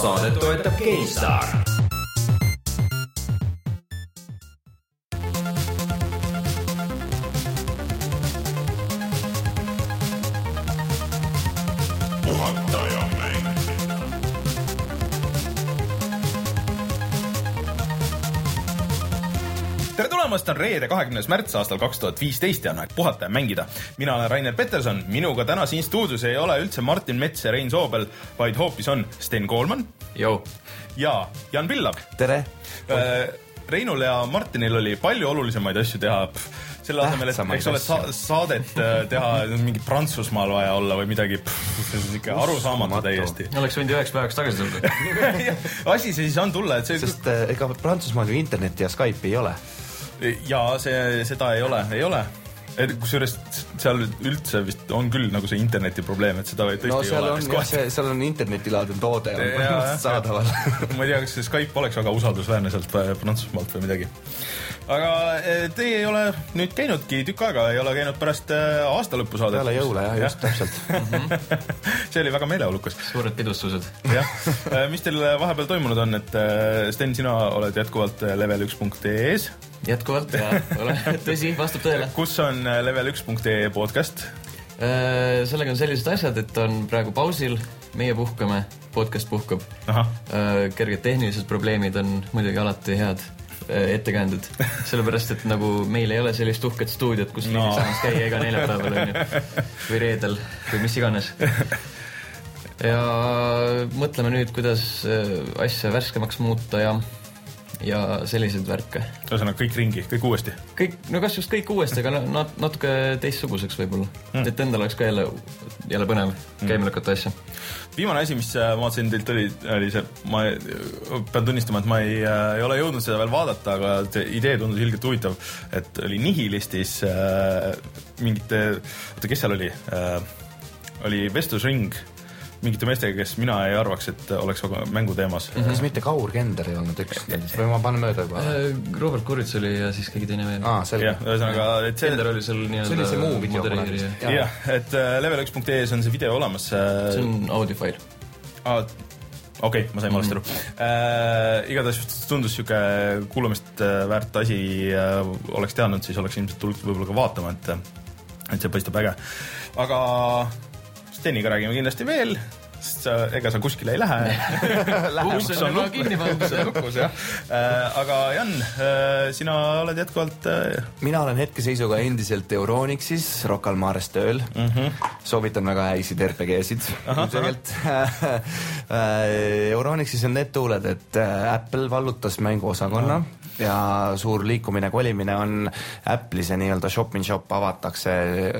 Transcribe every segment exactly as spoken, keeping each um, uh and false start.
Saadet toetab GameStar. Tere tulemast, on reede kahekümnes märts aastal kaks tuhat viisteist ja on aeg puhata ja mängida. Mina olen Rainer Peterson, minuga täna siin stuudios ei ole üldse Martin Mets ja Rein Soobel, vaid hoopis on Sten Koolman Jou. ja Jan Pillav. Tere! Reinul ja Martinil oli palju olulisemaid asju teha. Selle asemel, et eks ole sa- saadet teha mingit Prantsusmaal vaja olla või midagi, see on ikka arusaamatu täiesti. Oleks võinud üheks päevaks tagasi tulla. Asi see siis on tulla, et see... Sest ega Prantsusmaal ju interneti ja Skype'i ei ole. Ja see, seda ei ole, ei ole. Kusjuures seal üldse vist on küll nagu see interneti probleem, et seda tõesti no, ei ole. No seal, seal on internetilaadne toode on ja, saadaval. Ma ei tea, kas see Skype oleks väga usaldusväärne sealt Prantsusmaalt või midagi. Aga teie ei ole nüüd käinudki tükk aega, ei ole käinud pärast aasta lõppu saadet. Peale jõule, jah, just täpselt. See oli väga meeleolukas. Suured pidustused. Jah. Mis teil vahepeal toimunud on, et Sten, sina oled jätkuvalt level üks punkt ee es. Jätkuvalt, jah. Tõsi, vastab tõele. Kus on level üks punkt ee podcast? Sellega on sellised asjad, et on praegu pausil, meie puhkame, podcast puhkab. Aha. Kerged tehnilised probleemid on muidugi alati head ettekäänded, sellepärast, et nagu meil ei ole sellist uhket stuudiot, kus no. Samas käia iga neljapäeval on ju, või reedel või mis iganes. Ja mõtleme nüüd, kuidas asja värskemaks muuta ja ja selliseid värke. Ühesõnaga kõik ringi, kõik uuesti? Kõik, no kas just kõik uuesti, aga nat- natuke teistsuguseks võib-olla. Mm. Et endal oleks ka jälle, jälle põnev mm. käima lükata asja. Viimane asi, mis ma vaatasin teilt oli, oli see, ma pean tunnistama, et ma ei, ei ole jõudnud seda veel vaadata, aga see idee tundus ilgelt huvitav, et oli Nihilistis äh, mingite, oota, kes seal oli? Äh, oli vestlusring mingite meestega, kes mina ei arvaks, et oleks mängu teemas. Mm-hmm. Kas mitte Kaur Kender ei olnud üks või ma panen mööda juba? Robert Kurits oli ja siis keegi teine veel. Aa, selge. Ja, ühesõnaga, et see... Kender oli seal nii-öelda... See oli see muu video. Jah, et level üks punkt ee es on see video olemas. See on audiofail. Aa, okei, okay, ma sain valesti aru. Mm-hmm. Äh, igatahes tundus siuke kuulamist väärt asi äh, oleks teadnud, siis oleks ilmselt tulnud võib-olla ka vaatama, et, et see paistab äge. Aga... Steniga räägime kindlasti veel, sest sa, ega sa kuskile ei lähe. Uus on juba kinni pandud. Aga Jan, sina oled jätkuvalt... Mina olen hetkeseisuga endiselt Euronixis, Rocca al Mares tööl. Mm-hmm. Soovitan väga häisid er pe geesid. Euronixis on need tuuled, et Apple vallutas mänguosakonna no. ja suur liikumine, kolimine on Apple'i see nii-öelda shop-in-shop avatakse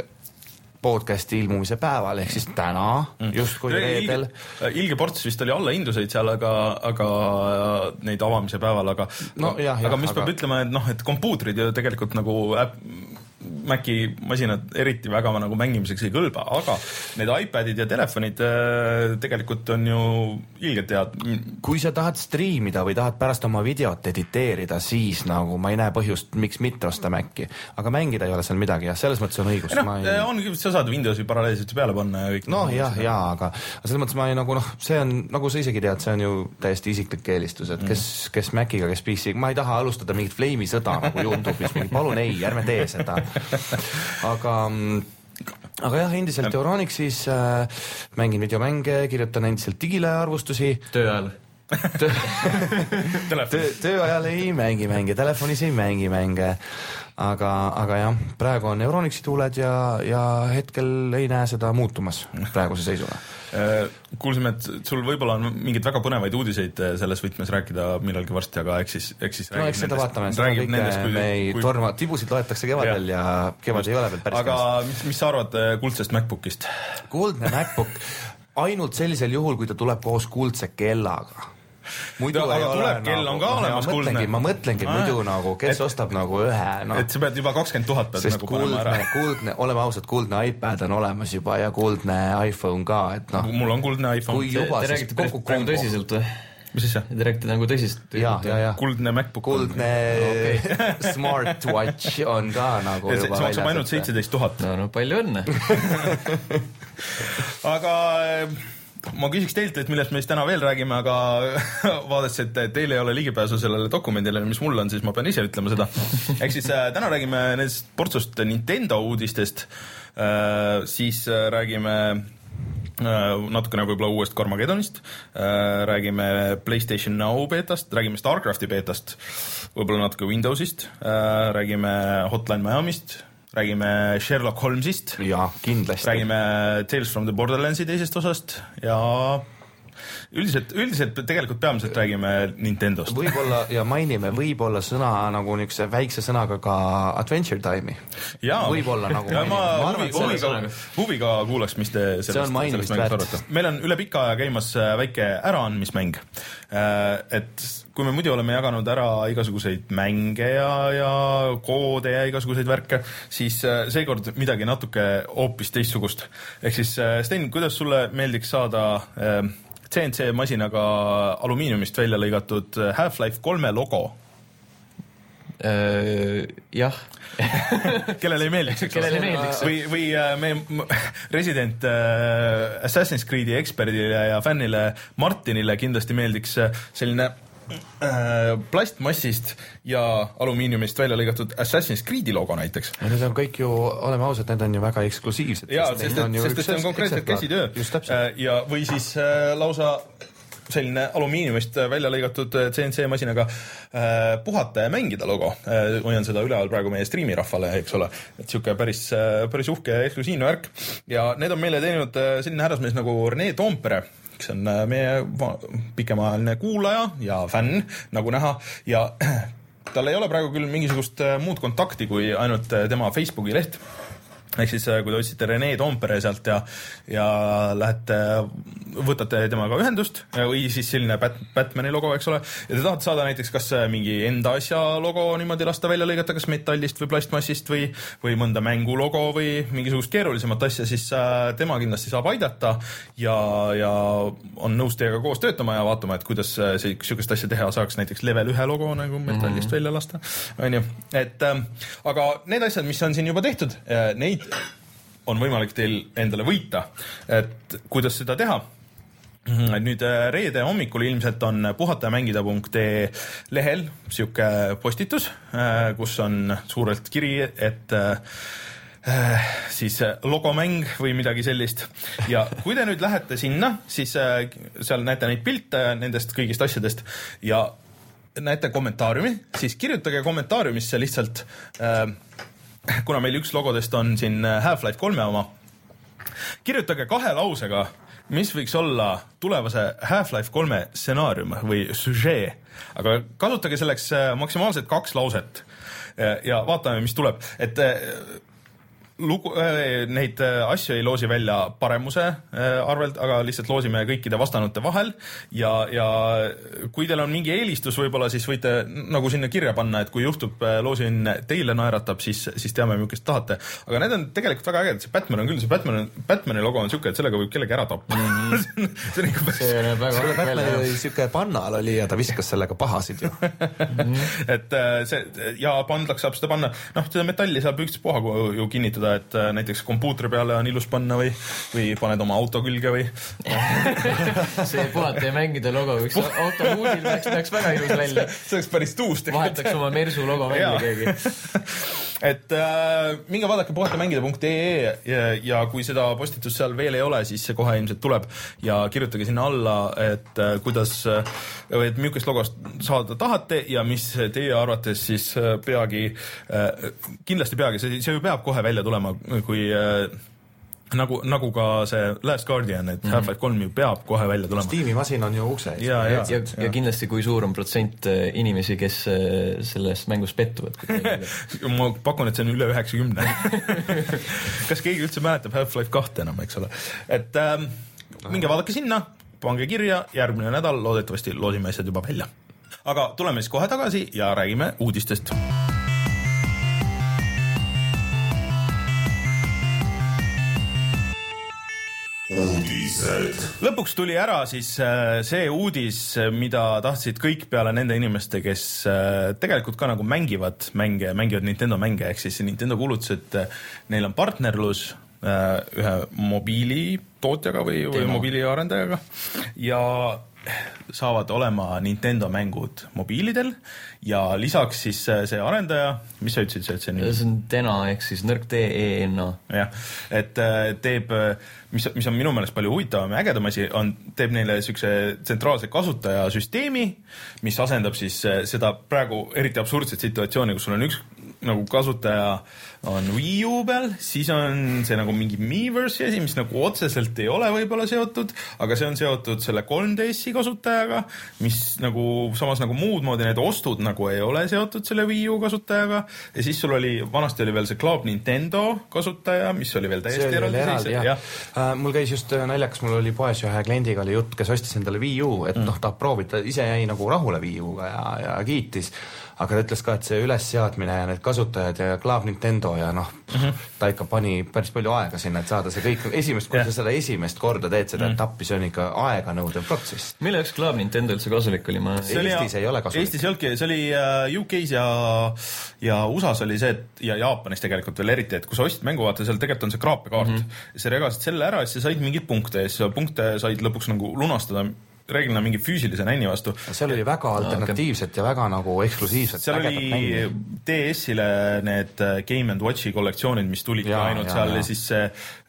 podcasti ilmumise päeval, ehk siis täna, just kui reedel. Ilge, ilge ports vist oli alla hinduseid seal, aga, aga neid avamise päeval, aga, no, jah, aga jah, mis aga... peab ütlema, et noh, et kompuutrid ju tegelikult nagu äpp, Maci masinad eriti väga nagu mängimiseks ei kõlba, aga need iPadid ja telefonid tegelikult on ju ilgelt head. Kui sa tahad striimida või tahad pärast oma videot editeerida, siis nagu ma ei näe põhjust, miks mitte osta Maci. Aga mängida ei ole seal midagi ja selles mõttes on õigus. No, ei... ongi, sa saad Windowsi paralleelselt peale panna ja kõik. No jah, jah, aga selles mõttes ma ei nagu, noh, see on, nagu sa isegi tead, see on ju täiesti isiklik eelistus, et kes, kes Maciga, kes P C, ma ei taha alustada mingit Flame'i sõda nagu YouTube'is, palun ei, ärme tee seda. aga aga jah, endiselt Euronixis äh, mängin videomänge, kirjutan endiselt digile arvustusi töö ajal töö, töö, töö ajal ei mängi mänge, telefonis ei mängi mänge, aga, aga jah, praegu on Euronixi tuuled ja, ja hetkel ei näe seda muutumas praeguse seisuna. Kuulsime, et sul võib-olla on mingid väga põnevaid uudiseid selles võtmes rääkida millalgi varsti, aga eks siis, eks siis no eks seda vaatame, seda kõike nendest, kui, me ei kui... torma, tibusid loetakse kevadel ja, ja kevad ei ole veel päris aga mis, mis sa arvad kuldsest MacBookist? Kuldne MacBook ainult sellisel juhul, kui ta tuleb koos kuldse kellaga. Muidu no, aga tuleb kell on ka no, olemas kuldne. Ma mõtlengi ah, muidu nagu, kes et, ostab nagu ühe no. Et sa pead juba kakskümmend tuhat pead nagu kuldne, panema ära. Kuldne, oleme ausad, kuldne iPad on olemas juba ja kuldne iPhone ka, et noh. Mul on kuldne iPhone. Kui juba, te, te räägite praegu kombo. Tõsiselt või? Mis siis see? Te räägite nagu tõsist? Ja, ja, ja. Kuldne MacBook. Kuldne okay. Smartwatch on ka nagu ja, juba see maksab ainult seitseteist tuhat. No, no palju õnne. aga... ma küsiks teilt, et millest me siis täna veel räägime, aga vaadates, et teil ei ole ligipääsu sellele dokumendile, mis mul on, siis ma pean ise ütlema seda. Ehk siis äh, täna räägime nendest portsust Nintendo uudistest, äh, siis äh, räägime äh, natukene võib-olla uuest Carmageddonist, äh, räägime PlayStation Now beetast, räägime Starcrafti beetast, võib-olla natuke Windowsist, äh, räägime Hotline Miamist, räägime Sherlock Holmesist. Ja, kindlasti. Räägime Tales from the Borderlandsi teisest osast ja üldiselt, üldiselt tegelikult peamiselt räägime Nintendost. Võib-olla, ja mainime võib-olla sõna nagu niisuguse väikse sõnaga ka Adventure Time'i. Võib-olla nagu ja ma huvi, huviga, huviga kuulaks, mis te sellest, see on mainimist väärt. Meil on üle pika aja käimas väike äraandmismäng. Et kui me muidu oleme jaganud ära igasuguseid mänge ja, ja koode ja igasuguseid värke, siis seekord midagi natuke hoopis teistsugust. Ehk siis, Sten, kuidas sulle meeldiks saada C N C masinaga alumiiniumist välja lõigatud Half-Life kolme logo? Uh, jah. Kellele ei meeldiks, eks Kellele meeldiks. Või, või me Resident uh, Assassin's Creed'i eksperdile ja fännile Martinile kindlasti meeldiks selline uh, plastmassist ja alumiiniumist välja lõigatud Assassin's Creed'i logo näiteks. Ja need on kõik ju, oleme ausad, need on ju väga eksklusiivsed. Jaa, sest, sest, sest, sest see on konkreetselt käsitöö. Uh, ja, või siis uh, lausa selline alumiiniumist välja lõigatud C N C masinaga äh, puhata ja mängida logo. Äh, hoian seda üleval praegu meie streami rahvale, eks ole. Et siuke päris, päris uhke ja eksklusiivne värk. Ja need on meile teinud selline härrasmees nagu Rene Toompere, kes on meie pikemaajaline kuulaja ja fänn, nagu näha. Ja tal ei ole praegu küll mingisugust muud kontakti kui ainult tema Facebooki leht. Ehk siis, kui te otsite Rene Toompere sealt ja, ja lähete, võtate temaga ühendust või siis selline Bat- Batmani logo, eks ole, ja te tahate saada näiteks kas mingi enda asja logo niimoodi lasta välja lõigata, kas metallist või plastmassist või, või mõnda mängu logo või mingisugust keerulisemat asja, siis tema kindlasti saab aidata ja, ja on nõus teiega koos töötama ja vaatama, et kuidas see sükest asja teha saaks näiteks level ühe logo nagu metallist mm-hmm. välja lasta. On ju? Et, aga need asjad, mis on siin juba tehtud, neid on võimalik teil endale võita, et kuidas seda teha. Nüüd reede hommikul ilmselt on puhata ja mängida punkt ee lehel siuke postitus, kus on suurelt kiri, et siis logomäng või midagi sellist. Ja kui te nüüd lähete sinna, siis seal näete neid pilte nendest kõigist asjadest ja näete kommentaariumi, siis kirjutage kommentaariumisse lihtsalt kuna meil üks logodest on siin Half-Life kolme oma, kirjutage kahe lausega, mis võiks olla tulevase Half-Life kolme stsenaarium või sujet, aga kasutage selleks maksimaalselt kaks lauset ja vaatame, mis tuleb. Et lugu, neid asju ei loosi välja paremuse arvelt, aga lihtsalt loosime kõikide vastanute vahel ja, ja kui teil on mingi eelistus võib-olla, siis võite nagu sinna kirja panna, et kui juhtub loosin teile naeratab, siis, siis teame, millest tahate. Aga need on tegelikult väga ägedad. See Batman on küll, see Batman, Batmani logo on siuke, et sellega võib kellegi ära tappa. Mm-hmm. see on ikka päris... See on väga hulk välja. Batman oli siuke pannal oli ja ta viskas sellega pahasid ju. et see, ja pandlaks saab seda panna, noh, seda metalli saab üks puha ju kinnitada, et näiteks kompuutri peale on ilus panna või, või paned oma auto külge või see puhata ja mängida logo üks auto huudil peaks, peaks väga ilus välja. See oleks päris tuus. Vahetaks oma Mersu logo välja keegi. et äh, minge vaadake puhata mängida punkt ee ja, ja kui seda postitust seal veel ei ole, siis see kohe ilmselt tuleb ja kirjutage sinna alla, et äh, kuidas või et millisest logost saada tahate ja mis teie arvates siis peagi äh, kindlasti peagi, see, see ju peab kohe välja tulema, kui äh, nagu, nagu ka see Last Guardian, et mm-hmm. Half-Life kolm ju peab kohe välja tulema. Steam'i masin on ju ukse. Ja, ja, ja, ja, ja kindlasti kui suur on protsent inimesi, kes selles mängus pettuvad. ma pakun, et see on üle üheksakümne. kas keegi üldse mäletab Half-Life kahte enam, eks ole. Et ähm, minge vaadake sinna, pange kirja, järgmine nädal loodetavasti loosime asjad juba välja. Aga tuleme siis kohe tagasi ja räägime uudistest. Uudised. Lõpuks tuli ära siis see uudis, mida tahtsid kõik peale nende inimeste, kes tegelikult ka nagu mängivad mänge, mängivad Nintendo mänge, ehk siis Nintendo kuulutas, et neil on partnerlus ühe mobiilitootjaga või, või mobiiliarendajaga ja saavad olema Nintendo mängud mobiilidel ja lisaks siis see arendaja, mis sa ütlesid, et see nimi? See on Dena ehk siis nõrk D E N A. jah, et teeb, mis, mis on minu meelest palju huvitavam ja ägedam asi, on, teeb neile sükse tsentraalse kasutajasüsteemi, mis asendab siis seda praegu eriti absurdset situatsiooni, kus sul on üks nagu kasutaja on Wii U peal, siis on see nagu mingi Miiverse'i asi, mis nagu otseselt ei ole võib-olla seotud, aga see on seotud selle kolm D S-i kasutajaga, mis nagu samas nagu muud moodi need ostud nagu ei ole seotud selle Wii U kasutajaga ja siis sul oli, vanasti oli veel see Club Nintendo kasutaja, mis oli veel täiesti eraldi. eraldi jah. Ja. Uh, mul käis just naljakas, mul oli poes ühe kliendiga oli jutt, kes ostis endale Wii U, et mm. noh, tahab proovida, ise jäi nagu rahule Wii U-ga ja, ja kiitis. Aga ta ütles ka, et see ülesseadmine ja need kasutajad ja Club Nintendo ja noh, mm-hmm. ta ikka pani päris palju aega sinna, et saada see kõik esimest, kui yeah. sa seda esimest korda teed seda mm. etappi, see on ikka aega nõudev protsess. Mille üks Club Nintendo üldse kasulik oli? Ma... Eestis ei ole kasulik. Eestis ei olnudki, see oli U K-s ja, ja U S A-s oli see, et, ja Jaapanis tegelikult veel eriti, et kui sa ostid mängu, vaata, seal tegelikult on see kraapekaart mm-hmm. ja sa regasid selle ära ja sa said mingid punkte ja siis punkte said lõpuks nagu lunastada reeglina mingi füüsilise nänni vastu. Seal oli väga alternatiivset ja väga nagu eksklusiivset. Seal oli D S-ile need Game and Watchi kollektsioonid, mis tulid ja, ainult ja, seal ja, ja siis see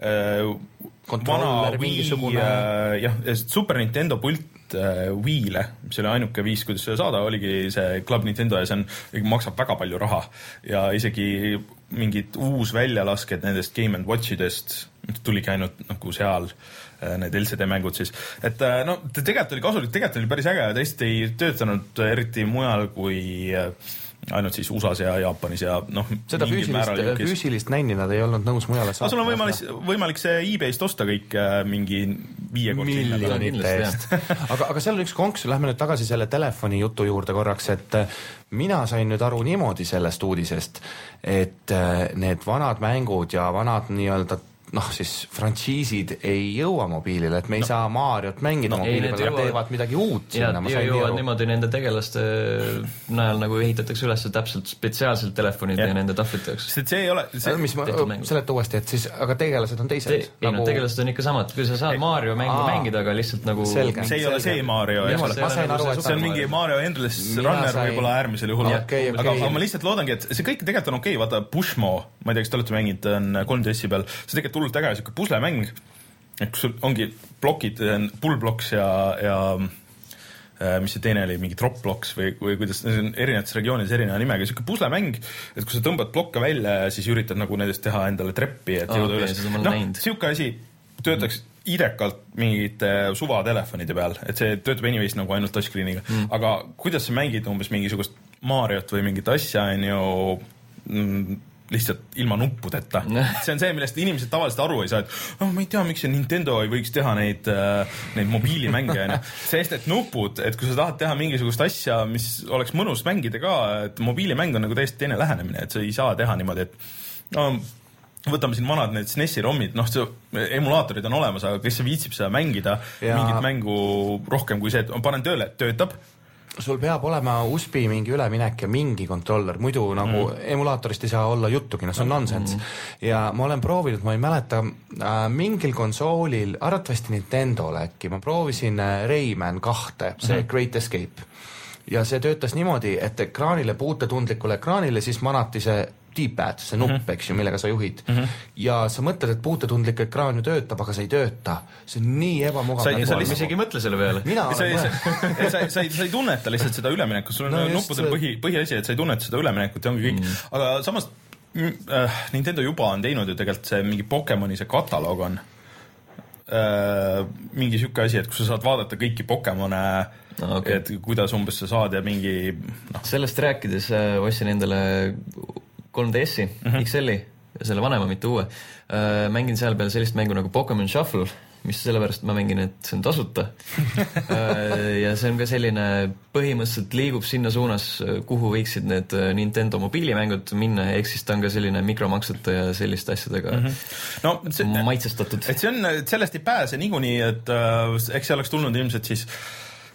äh, kontroller mingisugune äh, jah, Super Nintendo pult äh, Wii'le, mis oli ainuke viis, kuidas seda saada, oligi see Club Nintendo ja see on, maksab väga palju raha ja isegi mingid uus väljalasked nendest Game and Watchidest tuligi ainult nagu seal need L C D-mängud siis, et no tegelikult oli kasulik, tegelikult oli päris äge ja tõesti ei töötanud eriti mujal kui ainult siis U S A-s ja Jaapanis ja noh, seda füüsilist, füüsilist nänni nad ei olnud nõus mujale saada. Sul on võimalik, võimalik see eBay'st osta kõik mingi viiekord miljonite eest. aga, aga seal on üks konks, lähme nüüd tagasi selle telefoni jutu juurde korraks, et mina sain nüüd aru niimoodi sellest uudisest, et need vanad mängud ja vanad nii-öelda noh, siis frantsiisid ei jõua mobiilile, et me ei no. saa Mariot mängida no, mobiili peal, nad teevad midagi uut ja, sinna. Ja jõuavad niimoodi nende tegelaste najal nagu ehitatakse üles täpselt spetsiaalselt telefonid ja, ja nende tahvlite jaoks. See ei ole... See, mis ma seleta uuesti, et siis, aga tegelased on teised. Te, ei nagu... no, tegelased on ikka samad. Kui sa saad ei, Mario mängu aa, mängida, aga lihtsalt nagu... Selge. See ei ole see Mario. Ja, see, ma sain aru, et see on mingi Mario Endless Runner võib-olla äärmisel juhul. Okay, okay. Aga, aga ma lihtsalt loodangi, et see kõik tegelikult on okei. Okay. Vaata, Pushmo, ma ei tea, kas te olete mänginud, on kolm D S-i peal. See tegelikult hullult äge, siuke puslemäng, et kus sul ongi plokid, pullblocks ja, ja mis see teine oli, mingi drop-blocks või, või kuidas, erinevates regioonides erineva nimega, siuke puslemäng, et kui sa tõmbad blokke välja ja siis üritad nagu nendest teha endale treppi, et jõuda okay, üles. No, siuke asi töötaks idekalt mingite suvatelefonide peal, et see töötab anyways nagu ainult touchscreeniga, mm. aga kuidas sa mängid umbes mingisugust Mariot või mingit asja, on ju mm, lihtsalt ilma nuppudeta. See on see, millest inimesed tavaliselt aru ei saa, et oh, ma ei tea, miks see Nintendo ei võiks teha neid, neid mobiilimänge. Sest et nupud, et kui sa tahad teha mingisugust asja, mis oleks mõnus mängida ka, et mobiilimäng on nagu täiesti teine lähenemine, et sa ei saa teha niimoodi, et no, võtame siin vanad need S N E S-i rommid, noh, see emulaatorid on olemas, aga kes viitsib seda mängida, ja... mingit mängu rohkem kui see, et panen tööle, et töötab, sul peab olema U S B-i mingi üleminek ja mingi kontroller, muidu nagu mm. emulaatorist ei saa olla juttugi, no see on nonsense. Mm. Ja ma olen proovinud, ma ei mäleta, äh, mingil konsoolil, arvatavasti Nintendole äkki, ma proovisin äh, Rayman kahte, see mm-hmm. Great Escape. Ja see töötas niimoodi, et ekraanile, puutetundlikule ekraanile, siis manati see D-pad, see nupp, mm-hmm. eks ju, millega sa juhid. Mm-hmm. Ja sa mõtled, et puutetundlik ekraan ju töötab, aga see ei tööta. See on nii ebamugav. Sa, sa lihtsalt isegi mõtle selle peale. Mina sa, sa, sa, sa, sa, sa ei tunneta lihtsalt seda üleminekut. Sul on no nuppudel see... põhi, põhiasi, et sa ei tunneta seda üleminekut ja ongi kõik. Mm. Aga samas äh, Nintendo juba on teinud ju tegelikult see mingi Pokemoni see kataloog on. Äh, mingi siuke asi, et kus sa saad vaadata kõiki Pokemone, no, okay. et kuidas umbes sa saad ja mingi... No. Sellest rääkides äh, ostsin endale kolm D S-i, mm-hmm. X L-i, selle vanema, mitte uue. Äh, mängin seal peal sellist mängu nagu Pokemon Shuffle, mis sellepärast ma mängin, et see on tasuta. äh, ja see on ka selline, põhimõtteliselt liigub sinna suunas, kuhu võiksid need Nintendo mobiilimängud minna, ehk siis ta on ka selline mikromaksete ja selliste asjadega mm-hmm. no, see, maitsestatud. Et see on, sellest ei pääse niikuinii, et äh, eks see oleks tulnud ilmselt siis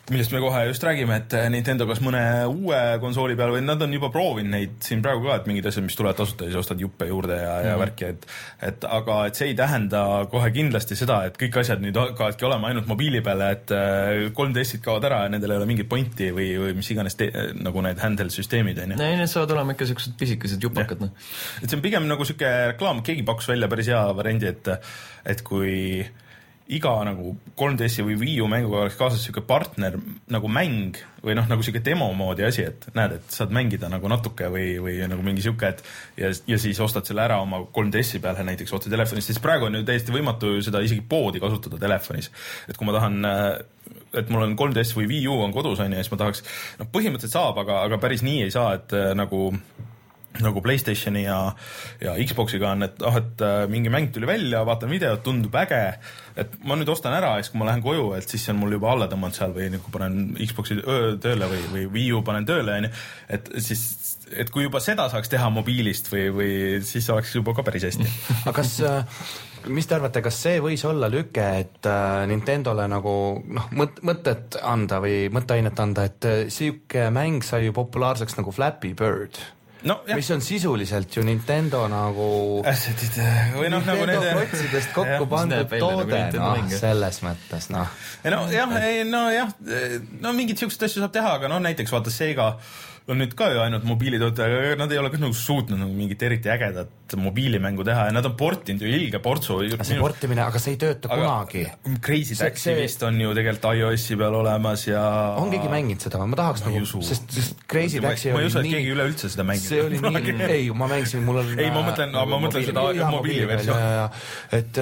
millest me kohe just räägime, et Nintendo kas mõne uue konsooli peal või nad on juba proovinud neid siin praegu ka, et mingid asjad, mis tulevad tasuta ja siis ostad juppe juurde ja, ja mm. värki, et, et aga et see ei tähenda kohe kindlasti seda, et kõik asjad nüüd hakkavadki olema ainult mobiili peale, et kolm D S-id kaovad ära ja nendel ei ole mingit pointi või, või mis iganes te, nagu need handheld süsteemid. Ei, need saavad olema ikka sellised pisikesed jupakad. No. Et see on pigem nagu siuke reklaam, keegi pakkus välja päris hea variandi, et, et kui iga nagu kolm D S-i või Wii U mänguga oleks kaasas siuke partner nagu mäng või noh, nagu siuke demo moodi asi, et näed, et saad mängida nagu natuke või, või nagu mingi siuke, et ja, ja siis ostad selle ära oma kolm D S-i peale näiteks otse telefonis, siis praegu on ju täiesti võimatu seda isegi poodi kasutada telefonis. Et kui ma tahan, et mul on kolm D S või Wii U on kodus on ja siis ma tahaks, noh põhimõtteliselt saab, aga, aga päris nii ei saa, et nagu nagu PlayStationi ja, ja Xboxiga on, et ah, et mingi mäng tuli välja, vaatan videot, tundub äge, et ma nüüd ostan ära ja siis kui ma lähen koju, et siis on mul juba alla tõmmanud seal või kui panen Xboxi tööle või, või Wii U panen tööle, et siis, et kui juba seda saaks teha mobiilist või, või siis oleks juba ka päris hästi. Aga kas, mis te arvate, kas see võis olla lüke, et Nintendole nagu noh, mõt, mõtet anda või mõtteainet anda, et siuke mäng sai ju populaarseks nagu Flappy Bird? No, mis on sisuliselt ju Nintendo nagu assetid või noh, Nintendo nagu nende protsidest kokku pandud toode, noh, selles mõttes, noh. No jah, no jah, no mingid siuksed asju saab teha, aga noh, näiteks vaata Sega on nüüd ka ju ainult mobiilitootja, nad ei ole ka nagu suutnud nagu mingit eriti ägedat mobiilimängu teha ja nad on portinud ju ilge portsu. See portimine, aga see ei tööta aga kunagi. Crazy Taxi vist on ju tegelikult iOS-i peal olemas ja on keegi mänginud seda, ma tahaks ma nagu, sest, sest Crazy Taxi ma ei usu, et keegi üle üldse seda mängib. See oli nii, ei, ma mängisin, mul on ei, ma mõtlen, ma mõtlen seda mobiiliversioon. Et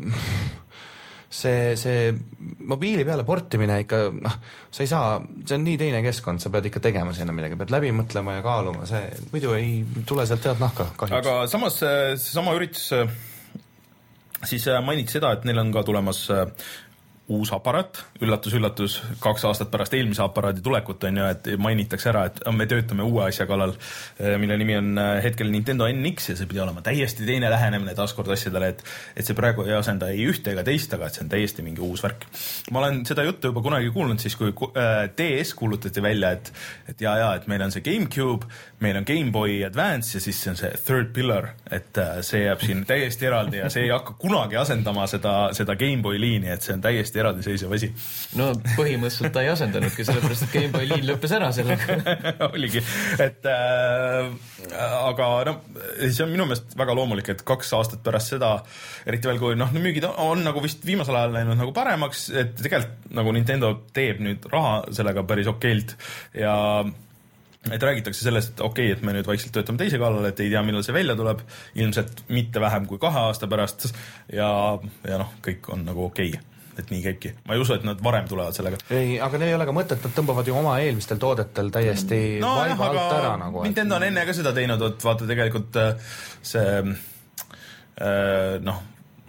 see, see mobiili peale portimine ikka, noh, sa ei saa, see on nii teine keskkond, sa pead ikka tegema sinna midagi, pead läbi mõtlema ja kaaluma, see muidu ei tule sealt tead nahka kahjuks. Aga samas see sama üritus siis mainiti seda, et neil on ka tulemas uus aparaat, üllatus, üllatus, kaks aastat pärast eelmise aparaadi tulekut on ju, et mainitakse ära, et me töötame uue asja kallal, mille nimi on hetkel Nintendo N X ja see pidi olema täiesti teine lähenemine taaskord asjadele, et, et see praegu ei asenda ei ühte ega teist, aga et see on täiesti mingi uus värk. Ma olen seda juttu juba kunagi kuulnud siis, kui D S kuulutati välja, et, et ja, ja, et meil on see GameCube, meil on Game Boy Advance ja siis see on see Third Pillar, et see jääb siin täiesti eraldi ja see ei hakka kunagi asendama seda, seda Game Boy liini, et see on täiesti eraldiseisev asi. No põhimõtteliselt ta ei asendanudki, sellepärast et Game Boy liin lõppes ära sellega. Oligi, et äh, aga no, see on minu meelest väga loomulik, et kaks aastat pärast seda, eriti veel kui noh, müügid on, on nagu vist viimasel ajal läinud nagu paremaks, et tegelikult nagu Nintendo teeb nüüd raha sellega päris okeilt ja et räägitakse sellest, et okei, et me nüüd vaikselt töötame teise kallal, et ei tea, millal see välja tuleb, ilmselt mitte vähem kui kahe aasta pärast ja, ja noh, kõik on nagu okei. Et nii käibki. Ma ei usu, et nad varem tulevad sellega. Ei, aga neil ei ole ka mõtet, nad tõmbavad ju oma eelmistel toodetel täiesti no, vaiba alt ära nagu. Nintendo on enne ka seda teinud, et vaata tegelikult see äh, noh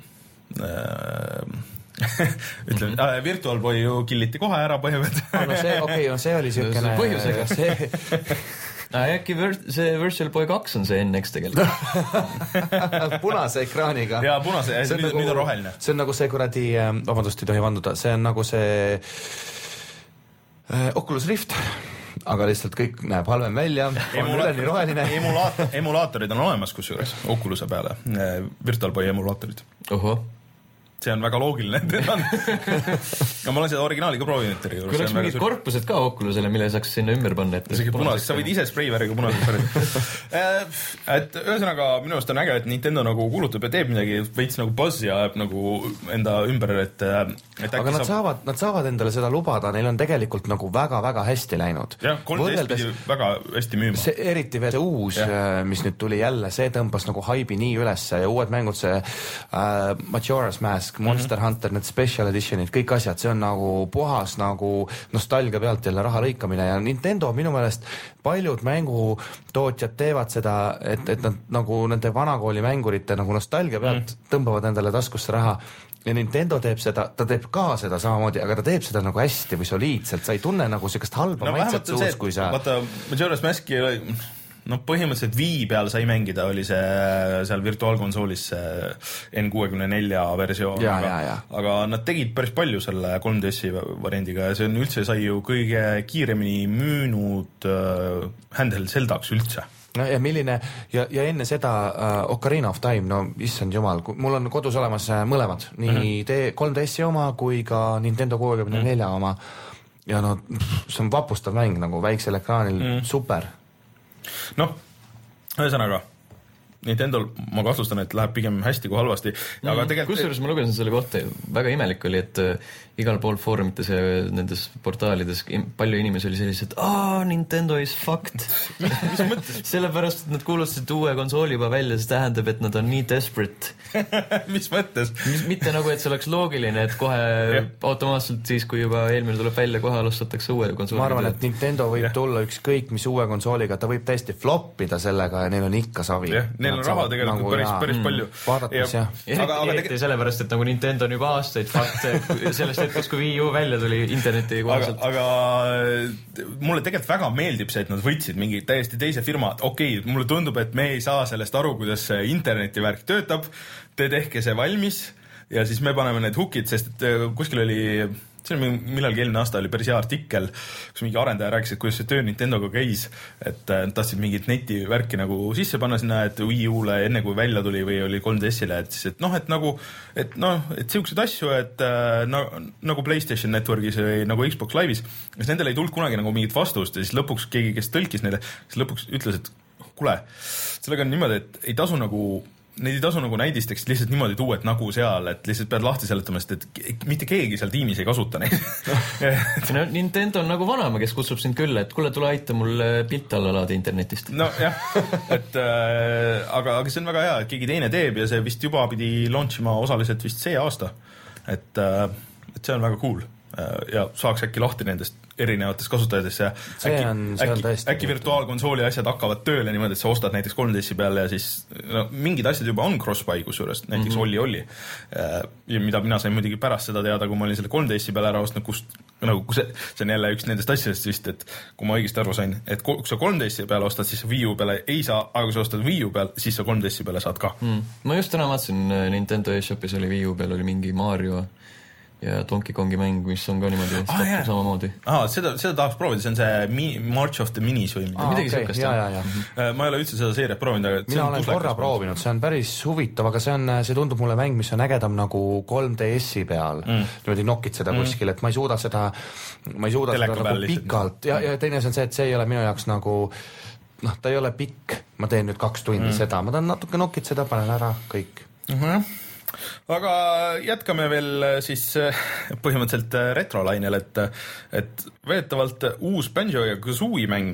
äh, ütlen, äh, Virtual Boy ju killiti kohe ära põhimõtteliselt. No see, okei, okay, see oli siukene põhjusega. See no, äkki see Virtual Boy kaks on see N X tegelikult. Punase ekraaniga. Jaa, punase, nüüd, nagu, nüüd on roheline. See on nagu see kuradi, vabandust, ei tohi vanduda, see on nagu see äh, Oculus Rift, aga lihtsalt kõik näeb halvem välja, on üleni roheline. Emulaator, emulaatorid on olemas kusjuures Oculus'e peale, Virtual Boy emulaatorid. Oho. See on väga loogiline, et need on. Ja ma olen seda originaali ka proovinud. Kui oleks mingid suur... korpused ka Oculusele, mille saaks sinna ümber panna. Isegi punaseks, sa võid ise spreivärgiga punaseks pärida. Et ühesõnaga, minu arust on äge, et Nintendo nagu kuulutab ja teeb midagi, veits nagu buzz ja ajab nagu enda ümber, et, et aga nad saab... saavad, nad saavad endale seda lubada, neil on tegelikult nagu väga-väga hästi läinud. Jah, kolm D S pidi väga hästi müüma. See, eriti veel see uus, ja. mis nüüd tuli jälle, see tõmbas nagu haibi nii üles ja uued mängud, see uh, Majora's Mask, Monster mm-hmm. Hunter, need special editionid, kõik asjad, see on nagu puhas nagu nostalgia pealt jälle raha lõikamine ja Nintendo minu meelest paljud mängutootjad teevad seda, et, et nad nagu nende vanakooli mängurite nagu nostalgia pealt mm. tõmbavad endale taskusse raha ja Nintendo teeb seda, ta teeb ka seda samamoodi, aga ta teeb seda nagu hästi või soliidselt, sa ei tunne nagu sellist halba no, maitset suus, kui sa vaata, Majora's Maski no põhimõtteliselt Wii peal sai mängida, oli see seal virtuaalkonsoolis see N kuuekümne nelja versioon, aga, aga nad tegid päris palju selle kolm D S-i variandiga ja see on üldse sai ju kõige kiiremini müünud uh, handheld Zeldaks üldse. No ja milline, ja, ja enne seda uh, Ocarina of Time, no issand jumal, mul on kodus olemas mõlemad, nii mm-hmm. kolm D S-i oma kui ka Nintendo kuuekümne nelja mm-hmm. oma ja no see on vapustav mäng nagu väiksel ekraanil, mm-hmm. super. Noh, ühesõnaga Nintendol ma kahtlustan, et läheb pigem hästi kui halvasti. Mm, aga tegelikult... Kusjuures ma lugesin selle kohta, väga imelik oli, et uh, igal pool foorumites ja nendes portaalides palju inimesi oli sellised, aa, Nintendo is fucked. Mis mõttes? Sellepärast, et nad kuulustasid uue konsooli juba välja, see tähendab, et nad on nii desperate. Mis mõttes? Mis, mitte nagu, et see oleks loogiline, et kohe automaatselt siis, kui juba eelmine tuleb välja, kohe alustatakse uue konsooli. Ma arvan, et Nintendo võib ja. tulla ükskõik mis uue konsooliga, ta võib täiesti floppida sellega ja neil on ikka savi. Ja, neil on raha tegelikult nagu, päris, päris palju. Vaadates, jah. Aga, aga tege... sellepärast, et nagu Nintendo on juba aastaid fakt, sellest hetkest, kui Wii U välja tuli interneti kohaselt. Aga, aga mulle tegelikult väga meeldib see, et nad võtsid mingi täiesti teise firma. Okei, okay, mulle tundub, et me ei saa sellest aru, kuidas internetivärk töötab. Te tehke see valmis ja siis me paneme need hukid, sest et kuskil oli... See on millalgi eelmine aasta oli päris hea artikkel, kus mingi arendaja rääkis, et kuidas see töö Nintendoga käis, et tahtsid mingit netivärki nagu sisse panna sinna, et Wii U-le enne kui välja tuli või oli kolm D S-ile, et siis, et noh, et nagu, et noh, et siukseid asju, et no, nagu PlayStation Networkis või nagu Xbox Live'is, kas nendel ei tulnud kunagi nagu mingit vastust ja siis lõpuks keegi, kes tõlkis neile, siis lõpuks ütles, et kuule, sellega on niimoodi, et ei tasu nagu neid ei tasu nagu näidisteks lihtsalt niimoodi tuua, et nagu seal, et lihtsalt pead lahti seletama, sest et mitte keegi seal tiimis ei kasuta neid. no, Nintendo on nagu vanaema, kes kutsub sind külla, et kuule, tule aita mul pilt alla laada internetist. no jah, et äh, aga, aga see on väga hea, et keegi teine teeb ja see vist juba pidi launchima osaliselt vist see aasta. Et, äh, et see on väga cool ja saaks äkki lahti nendest erinevatest kasutajatest ja äkki, on, äkki, äkki virtuaalkonsooli asjad hakkavad tööle niimoodi, et sa ostad näiteks kolm D S-i peale ja siis no, mingid asjad juba on cross-buy kusjuures, näiteks mm-hmm. Olli Olli ja mida mina sain muidugi pärast seda teada, kui ma olin selle kolm D S-i peale ära ostnud, kust nagu, kus see, see on jälle üks nendest asjadest vist, et kui ma õigesti aru sain, et kui sa kolm D S-i peale ostad, siis Wii U peale ei saa, aga kui sa ostad Wii U peale, siis sa kolm D S-i peale saad ka mm. Ma just täna vaatasin, Nintendo eShopis oli Wii U peal oli mingi Mario ja Donkey Kongi mäng, mis on ka niimoodi ah, jah. samamoodi. Aha, seda, seda tahaks proovida, see on see mi- March of the Minis või ah, midagi okay. sihukest. Ja, ja, ja. Ma ei ole üldse seda seeriat proovinud, aga mina olen korra proovinud, see on päris huvitav, aga see on, see tundub mulle mäng, mis on ägedam nagu kolm D S-i peal. Mm. Niimoodi nokid seda mm. kuskil, et ma ei suuda seda, ma ei suuda Teleka seda nagu pikalt ja, ja teine on see, et see ei ole minu jaoks nagu noh, ta ei ole pikk, ma teen nüüd kaks tundi mm. seda, ma tahan natuke nokid seda, panen ära, kõik. Mhm. Aga jätkame veel siis põhimõtteliselt retrolainel, et, et veetavalt uus Banjo ja Kazooie mäng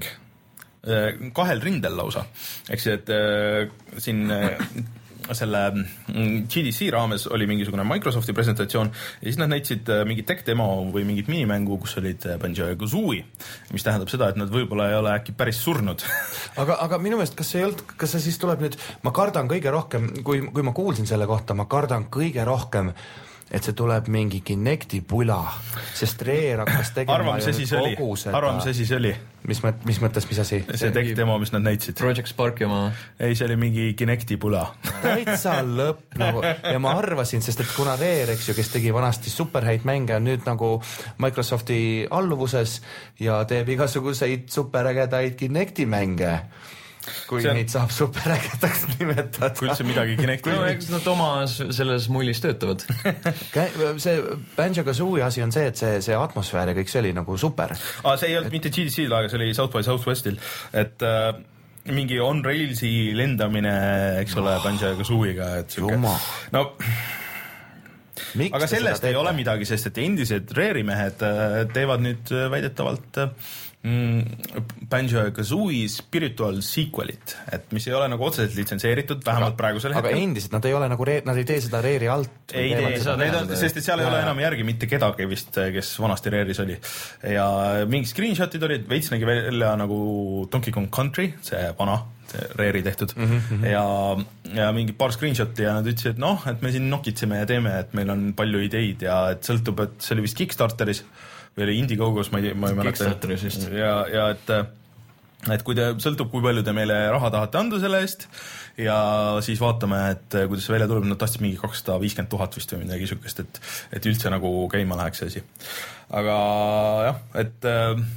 kahel rindel lausa. Eks see, et siin selle G D C raames oli mingisugune Microsofti presentatsioon ja siis nad näitasid mingi tech demo või mingit minimängu, kus olid Banjo ja Kazooie, mis tähendab seda, et nad võib-olla ei ole äkki päris surnud. aga, aga minu meelest, kas see ei olnud, kas see siis tuleb nüüd, ma kardan kõige rohkem, kui, kui ma kuulsin selle kohta, ma kardan kõige rohkem, et see tuleb mingi Kinecti pula, sest Rare hakkas tegema arvam, see siis oli, arvam, see siis oli. Mis, mõt, mis mõttes, mis asi? See tech demo, mis nad näitsid. Project Sparki oma. Ei, see oli mingi Kinecti pula. Täitsa lõpp nagu, ja ma arvasin, sest et kuna Rare, eks ju, kes tegi vanasti superhäid mänge, on nüüd nagu Microsofti alluvuses ja teeb igasuguseid superägedaid Kinecti mänge. Kui on... neid saab superägedaks nimetada. Kui üldse midagi Kinecti. No, eks nad oma selles mullis töötavad. see Banjo-Kazooie asi on see, et see, see atmosfäär ja kõik see oli nagu super. Ah, see ei olnud et... mitte G D C-l, aga see oli South by Southwestil. Et äh, mingi on-railsi lendamine, eks ole, oh, Banjo-Kazooiga. Et Juma. No... Miks aga sellest ei ole midagi, sest et endised Rare'i mehed teevad nüüd väidetavalt mm, Banjo ja Kazooie spiritual sequelit, et mis ei ole nagu otseselt litsenseeritud, vähemalt praegusel hetkel. Aga endiselt nad ei ole nagu, nad ei tee seda Rare'i alt. Ei tee seda, neid on, sest et seal ei ole enam järgi mitte kedagi vist, kes vanasti Rare'is oli. Ja mingi screenshotid olid, veits nägi välja nagu Donkey Kong Country, see vana, see Rare'i tehtud mm -hmm. ja, ja mingi paar screenshoti ja nad ütlesid, et noh, et me siin nokitseme ja teeme, et meil on palju ideid ja et sõltub, et see oli vist Kickstarteris või oli Indiegogos, ma ei, ma ei mäleta. Kickstarteris vist. Ja, ja et et kui te, sõltub, kui palju te meile raha tahate anda selle eest ja siis vaatame, et kuidas see välja tuleb, nad tahtsid mingi kakssada viiskümmend tuhat vist või midagi sükest, et, et üldse nagu käima läheks see asi. Aga jah, et,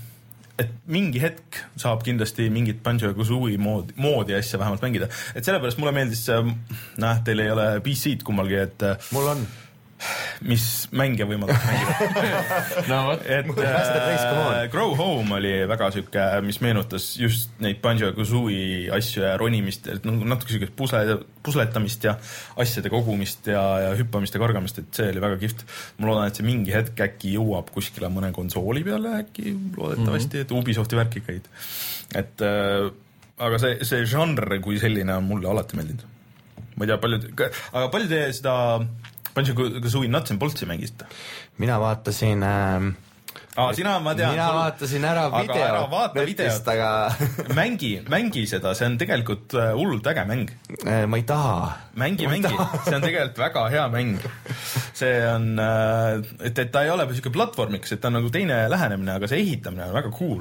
et mingi hetk saab kindlasti mingit Banjo-Kazooie moodi, moodi asja vähemalt mängida. Et sellepärast mulle meeldis, näh, teil ei ole P C-d kummalgi, et mul on mis mänge võimaldab mängida. no vot, et äh, Grow Home oli väga süke, mis meenutas just neid Banjo-Kazooie asju ja ronimist, et natuke süke pusle, pusletamist ja asjade kogumist ja, ja hüppamist ja kargamist, et see oli väga kihvt. Ma loodan, et see mingi hetk äkki jõuab kuskile mõne konsooli peale äkki, loodetavasti, mm-hmm. et Ubisofti värk ikka id. Et äh, aga see, see žanr kui selline on mulle alati meeldinud. Ma ei tea, palju, aga palju te seda Banjo-Kazooie Nuts and Boltsi mängist? Mina vaatasin ähm, Aa, sina, ma tean, mina sul... vaatasin ära video aga ära vaata videot, aga... mängi, mängi seda, see on tegelikult hullult äge mäng. Ma ei taha. Mängi, mängi, see on tegelikult väga hea mäng. See on, et, et ta ei ole selline platvormiks, et ta on nagu teine lähenemine, aga see ehitamine on väga cool.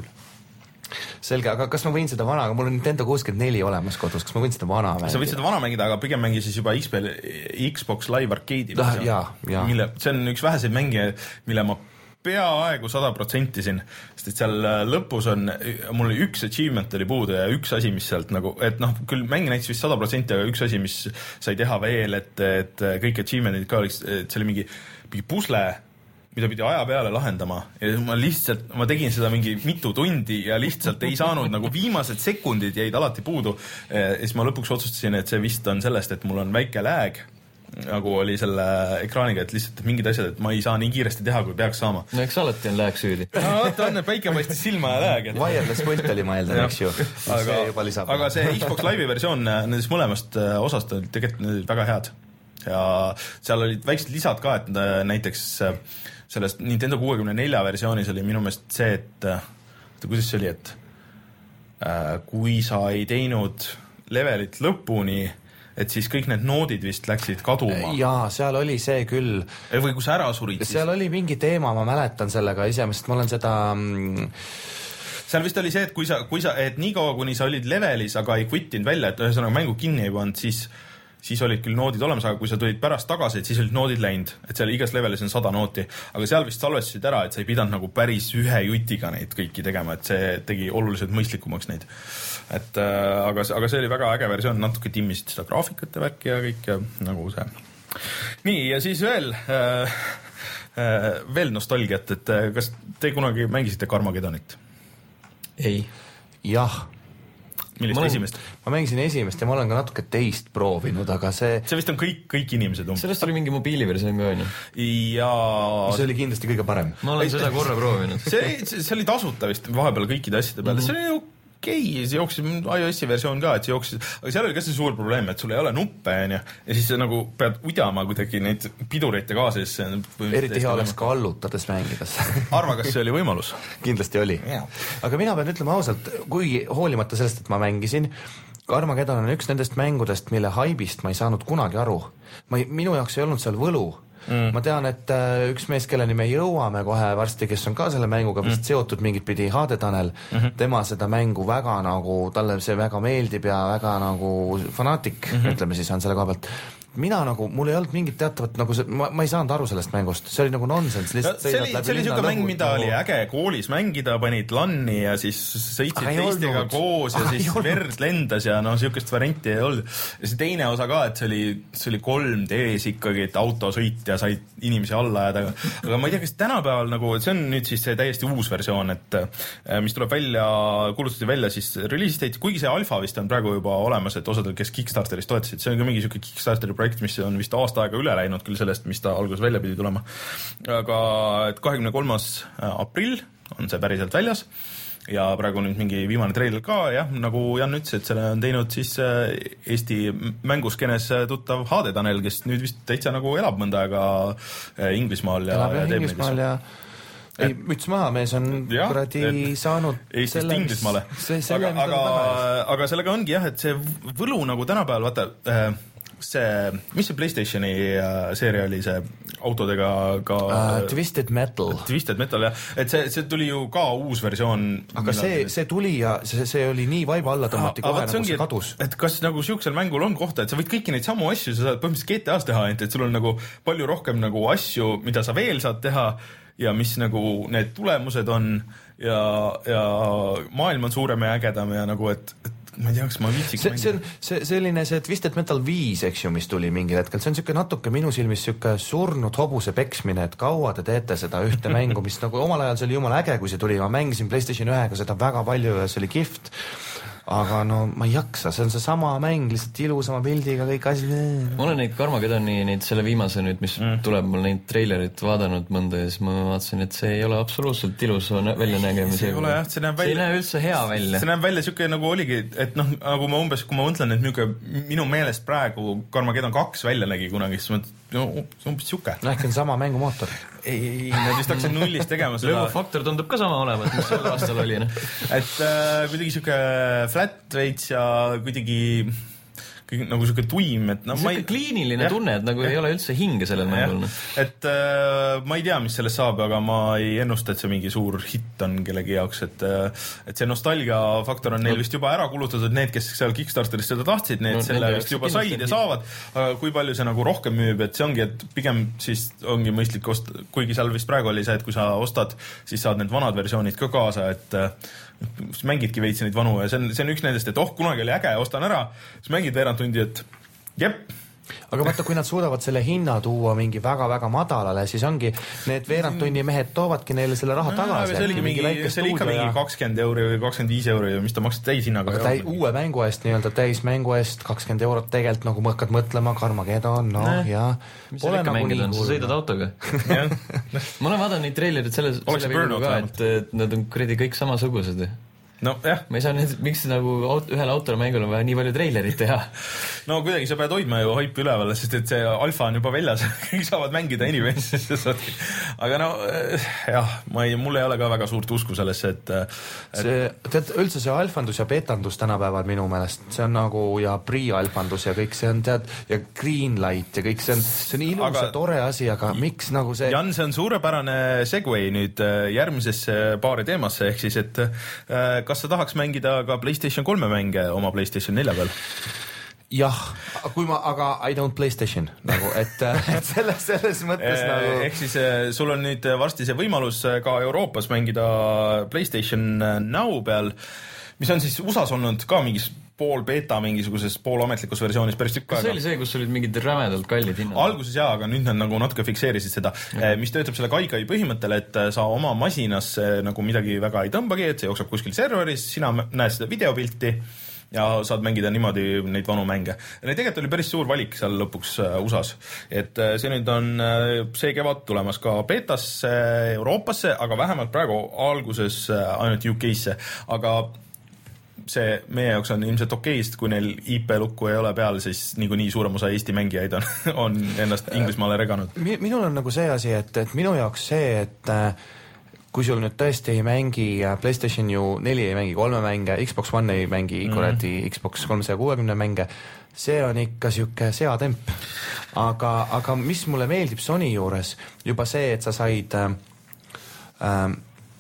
Selge, aga kas ma võin seda vana, aga mul on Nintendo kuuskümmend neli olemas kodus, kas ma võin seda vana mängida? Sa võid seda vana mängida, aga pigem mängi siis juba Xbox Live Arcade'i. Ah, jaa, jaa. Mille, see on üks väheseid mänge, mille ma peaaegu sada protsenti siin, sest et seal lõpus on, mul üks achievement oli puudu ja üks asi, mis sealt nagu, et noh, küll mäng näitis vist sada protsenti, aga üks asi, mis sai teha veel, et, et kõik achievementid ka oleks, et see oli mingi, mingi pusle, mida pidi aja peale lahendama ja ma lihtsalt, ma tegin seda mingi mitu tundi ja lihtsalt ei saanud nagu viimased sekundid jäid alati puudu ja siis ma lõpuks otsustasin, et see vist on sellest, et mul on väike lag nagu oli selle ekraaniga, et lihtsalt mingid asjad, et ma ei saa nii kiiresti teha, kui peaks saama. No eks alati on lag süüdi. No ta on, päike paistis silma ja lag. Et... Wireless pult oli ma eeldan, eks ju. Aga, see juba lisab. Aga see Xbox Live'i versioon nendest mõlemast osast oli tegelikult väga head. Ja seal olid väiksed lisad ka, et näiteks sellest Nintendo kuuekümne nelja versioonis oli minu meelest see, et kuidas see oli, et äh, kui sa ei teinud levelit lõpuni, et siis kõik need noodid vist läksid kaduma. Jaa, seal oli see küll. Või kui sa ära surid siis. Seal oli mingi teema, ma mäletan sellega ise, sest ma olen seda... Seal vist oli see, et kui sa, kui sa, et nii kaua, kuni sa olid levelis, aga ei quittinud välja, et ühesõnaga mängu kinni ei pannud, siis siis olid küll noodid olemas, aga kui sa tulid pärast tagasi, et siis olid noodid läinud, et seal igas levelis on sada nooti, aga seal vist salvestasid ära, et sa ei pidanud nagu päris ühe jutiga neid kõiki tegema, et see tegi oluliselt mõistlikumaks neid. Et, äh, aga, aga see oli väga äge versioon, natuke timmisid seda graafikat ja värki ja kõik ja nagu see. Nii, ja siis veel, äh, äh, veel nostalgiat, et kas te kunagi mängisite Carmagedonit? Ei. Jah. Millist olen, esimest? Ma mängisin esimest ja ma olen ka natuke teist proovinud, aga see... See vist on kõik, kõik inimesed um. Sellest oli mingi mobiiliversioon ka, on ju? Ja... See oli kindlasti kõige parem. Ma olen seda korra proovinud. See, see, see oli tasuta vist vahepeal kõikide asjade peale. Mm-hmm. See oli okei, see jooksis iOS-i versioon ka, et see jooksis... Aga seal oli ka see suur probleem, et sul ei ole nuppe, ja, ja siis nagu pead udjama kuidagi neid pidureid ja kaasa. Eriti hea oleks kallutades mängides. Arva, kas see oli võimalus? Kindlasti oli. Aga mina pean ütlema ausalt, kui hoolimata sellest, et ma mängisin, Carmageddon on üks nendest mängudest, mille haibist ma ei saanud kunagi aru. Ma ei, minu jaoks ei olnud seal võlu. Mm. Ma tean, et äh, üks mees, kelleni me jõuame kohe varsti, kes on ka selle mänguga vist mm. seotud mingit pidi, H D Tanel, mm-hmm. tema seda mängu väga nagu, talle see väga meeldib ja väga nagu fanaatik, mm-hmm. ütleme siis, on selle koha pealt. Mina nagu, mul ei olnud mingit teatavat, nagu see, ma, ma ei saanud aru sellest mängust, see oli nagu nonsense. Lihtsalt see oli, see oli siuke mäng, mida nagu... oli äge koolis mängida, panid lanni ja siis sõitsid teistega koos ja siis verd lendas ja noh, siukest varianti ei olnud. Ja see teine osa ka, et see oli, see oli kolm D-s ikkagi, et autosõit ja said inimesi alla jääda. Aga ma ei tea, kas tänapäeval nagu, see on nüüd siis see täiesti uus versioon, et mis tuleb välja, kuulutati välja siis release-date, kuigi see alfa vist on praegu juba olemas, et osadel, kes Kickstarteris toetasid, see on ka mingi siuke Kickstarteri projekt, mis on vist aasta aega üle läinud küll sellest, mis ta alguses välja pidi tulema. Aga et kahekümne kolmas aprill on see päriselt väljas ja praegu nüüd mingi viimane trailer ka, jah, nagu Jan ütles, et selle on teinud siis Eesti mänguskenes tuttav H D Tanel, kes nüüd vist täitsa nagu elab mõnda aega Inglismaal ja, ja teeb Inglismaal ja ei, müts maha, mees on ja, kuradi saanud Eestist selle, Inglismaale. See, selle, aga, aga, aga sellega ongi jah, et see võlu nagu tänapäeval, vaata, see, mis see PlayStationi seeria oli, see autodega ka uh, Twisted Metal. Twisted Metal, jah. Et see, see tuli ju ka uus versioon. Aga see, see tuli ja see, see oli nii vaiba alla tõmmati kohe nagu see kadus. Et, et kas nagu siuksel mängul on kohta, et sa võid kõiki neid samu asju, sa saad põhimõtteliselt G T A-s teha, et sul on nagu palju rohkem nagu asju, mida sa veel saad teha ja mis nagu need tulemused on ja, ja maailm on suurem ja ägedam ja nagu, et, et ma ei tea, kas ma viitsiks see, see on see, selline see Twisted Metal viis, eks ju, mis tuli mingil hetkel, see on siuke natuke minu silmis siuke surnud hobuse peksmine, et kaua te teete seda ühte mängu, mis nagu omal ajal see oli jumala äge, kui see tuli, ma mängisin PlayStation ühega seda väga palju ja see oli kihvt. Aga no ma ei jaksa, see on see sama mäng, lihtsalt ilusama pildiga kõik asjad. Ma olen neid Karmagedoni, neid selle viimase nüüd, mis mm. tuleb mul neid treilerit vaadanud mõnda ja siis ma vaatasin, et see ei ole absoluutselt ilus välja nägemise. See ei ole jah, see näeb välja. See ei näe üldse hea välja. See näeb välja siuke nagu oligi, et noh, nagu ma umbes, kui ma mõtlen, et niuke minu meelest praegu Karmagedon kaks välja nägi kunagi, siis ma no, see umbes siuke. No ehk on sama mängumootor. Ei, ei, nad vist hakkasid nullist tegema seda. Löömufaktor tundub ka sama olevat, mis sel aastal oli. Ne? Et äh, kuidagi siuke flat veits ja kuidagi kõik nagu siuke tuim, et no see on kliiniline ja, tunne, et nagu ja, ei ole üldse hinge sellel mängul. Et äh, ma ei tea, mis sellest saab, aga ma ei ennusta, et see mingi suur hitt on kellegi jaoks, et et see nostalgia faktor on neil no. vist juba ära kulutatud, need, kes seal Kickstarteris seda tahtsid, need no, selle vist juba said ja saavad, aga kui palju see nagu rohkem müüb, et see ongi, et pigem siis ongi mõistlik osta, kuigi seal vist praegu oli see, et kui sa ostad, siis saad need vanad versioonid ka kaasa, et siis mängidki veits neid vanu ja see on, see on üks nendest, et oh, kunagi oli äge, ostan ära, siis mängid veerand tundi, et jep. Aga vaata, kui nad suudavad selle hinna tuua mingi väga-väga madalale, siis ongi need veerand tunni mehed toovadki neile selle raha tagasi. See oli mingi, see oli ikka mingi kakskümmend euri või kakskümmend viis euri, mis ta maksab täishinnaga. Aga täi, uue mängu eest, nii-öelda täismängu eest kakskümmend eurot tegelikult nagu mõkkad mõtlema, Karmagedon, no nee. Ja mis seal ikka mängida on, sa sõidad autoga. Ma olen vaadanud neid trailerid selle, selle videoga ka, et, et nad on kuradi kõik samasugused. No, jah. Ma ei saa nüüd, miks nagu aut, ühel autole mängul on vaja nii palju treilerit teha? No kuidagi sa pead hoidma ju haipi üleval, sest et see alfa on juba väljas, kõik saavad mängida inimesed. Aga no jah, ma ei, mul ei ole ka väga suurt usku sellesse, et, et see, tead, üldse see alfandus ja betandus tänapäeval minu meelest, see on nagu ja pre-alfandus ja kõik see on tead, ja greenlight ja kõik see on, see on ilus aga, ja tore asi, aga miks nagu see Jan, see on suurepärane segway nüüd järgmisesse paari teemasse, ehk siis, et kas sa tahaks mängida ka PlayStation kolme mänge oma PlayStation nelja peal? Jah, kui ma, aga I don't PlayStation nagu, et, et selles, selles mõttes eh, nagu ehk siis sul on nüüd varsti see võimalus ka Euroopas mängida PlayStation Now peal, mis on siis U S A-s olnud ka mingis pool beta mingisuguses poolametlikus versioonis päris tükk aega. Kas see oli see, kus olid mingid rämedalt kallid hinnad? Alguses jaa, aga nüüd nad nagu natuke fikseerisid seda, mm-hmm. mis töötab selle Gaigai põhimõttel, et sa oma masinas nagu midagi väga ei tõmbagi, et see jookseb kuskil serveris, sina näed seda videopilti ja saad mängida niimoodi neid vanu mänge. Neid tegelikult oli päris suur valik seal lõpuks U S A-s. Et see nüüd on see kevad tulemas ka betasse Euroopasse, aga vähemalt praegu alguses ainult U K-sse. Aga see meie jaoks on ilmselt okeist, kui neil I P-lukku ei ole peal, siis niikuinii suurem osa Eesti mängijaid on, on ennast Inglismaale reganud. Minul on nagu see asi, et, et minu jaoks see, et kui sul nüüd tõesti ei mängi PlayStation ju neli ei mängi kolme mänge, Xbox One ei mängi kuradi mm. Xbox kolmesaja kuuekümne mänge, see on ikka siuke seatemp. Aga, aga mis mulle meeldib Sony juures, juba see, et sa said ähm,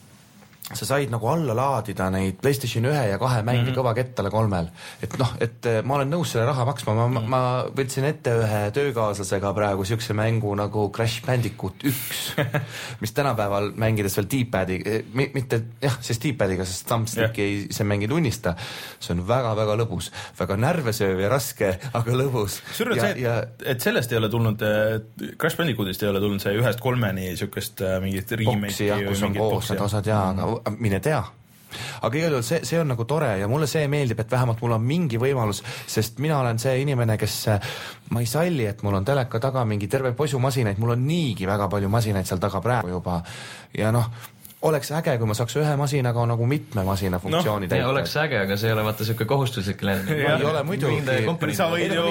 sa said nagu alla laadida neid PlayStation ühe ja kahe mänge mm-hmm. kõva kettale kolmel. Et noh, et ma olen nõus selle raha maksma, ma, mm-hmm. ma võtsin ette ühe töökaaslasega praegu siukse mängu nagu Crash Bandicoot üks, mis tänapäeval mängides veel D-padi, mitte jah, siis D-padiga, sest thumbsticki yeah. see mäng ei tunnista. See on väga-väga lõbus, väga närvesööv ja raske, aga lõbus. Surnud see, ja, et sellest ei ole tulnud, Crash Bandicootist ei ole tulnud see ühest kolmeni siukest mingit remake. Boksi jah, kus on koos need osad jaa, aga mine tea. Aga igal juhul see, see on nagu tore ja mulle see meeldib, et vähemalt mul on mingi võimalus, sest mina olen see inimene, kes ma ei salli, et mul on teleka taga mingi terve posu masinaid, mul on niigi väga palju masinaid seal taga praegu juba ja noh, oleks äge, kui ma saaks ühe masinaga nagu mitme masina funktsiooni no, täita. Oleks äge, aga see ei ole vaata siuke kohustuslik läinud. ei ole muidugi. Sa võid ju...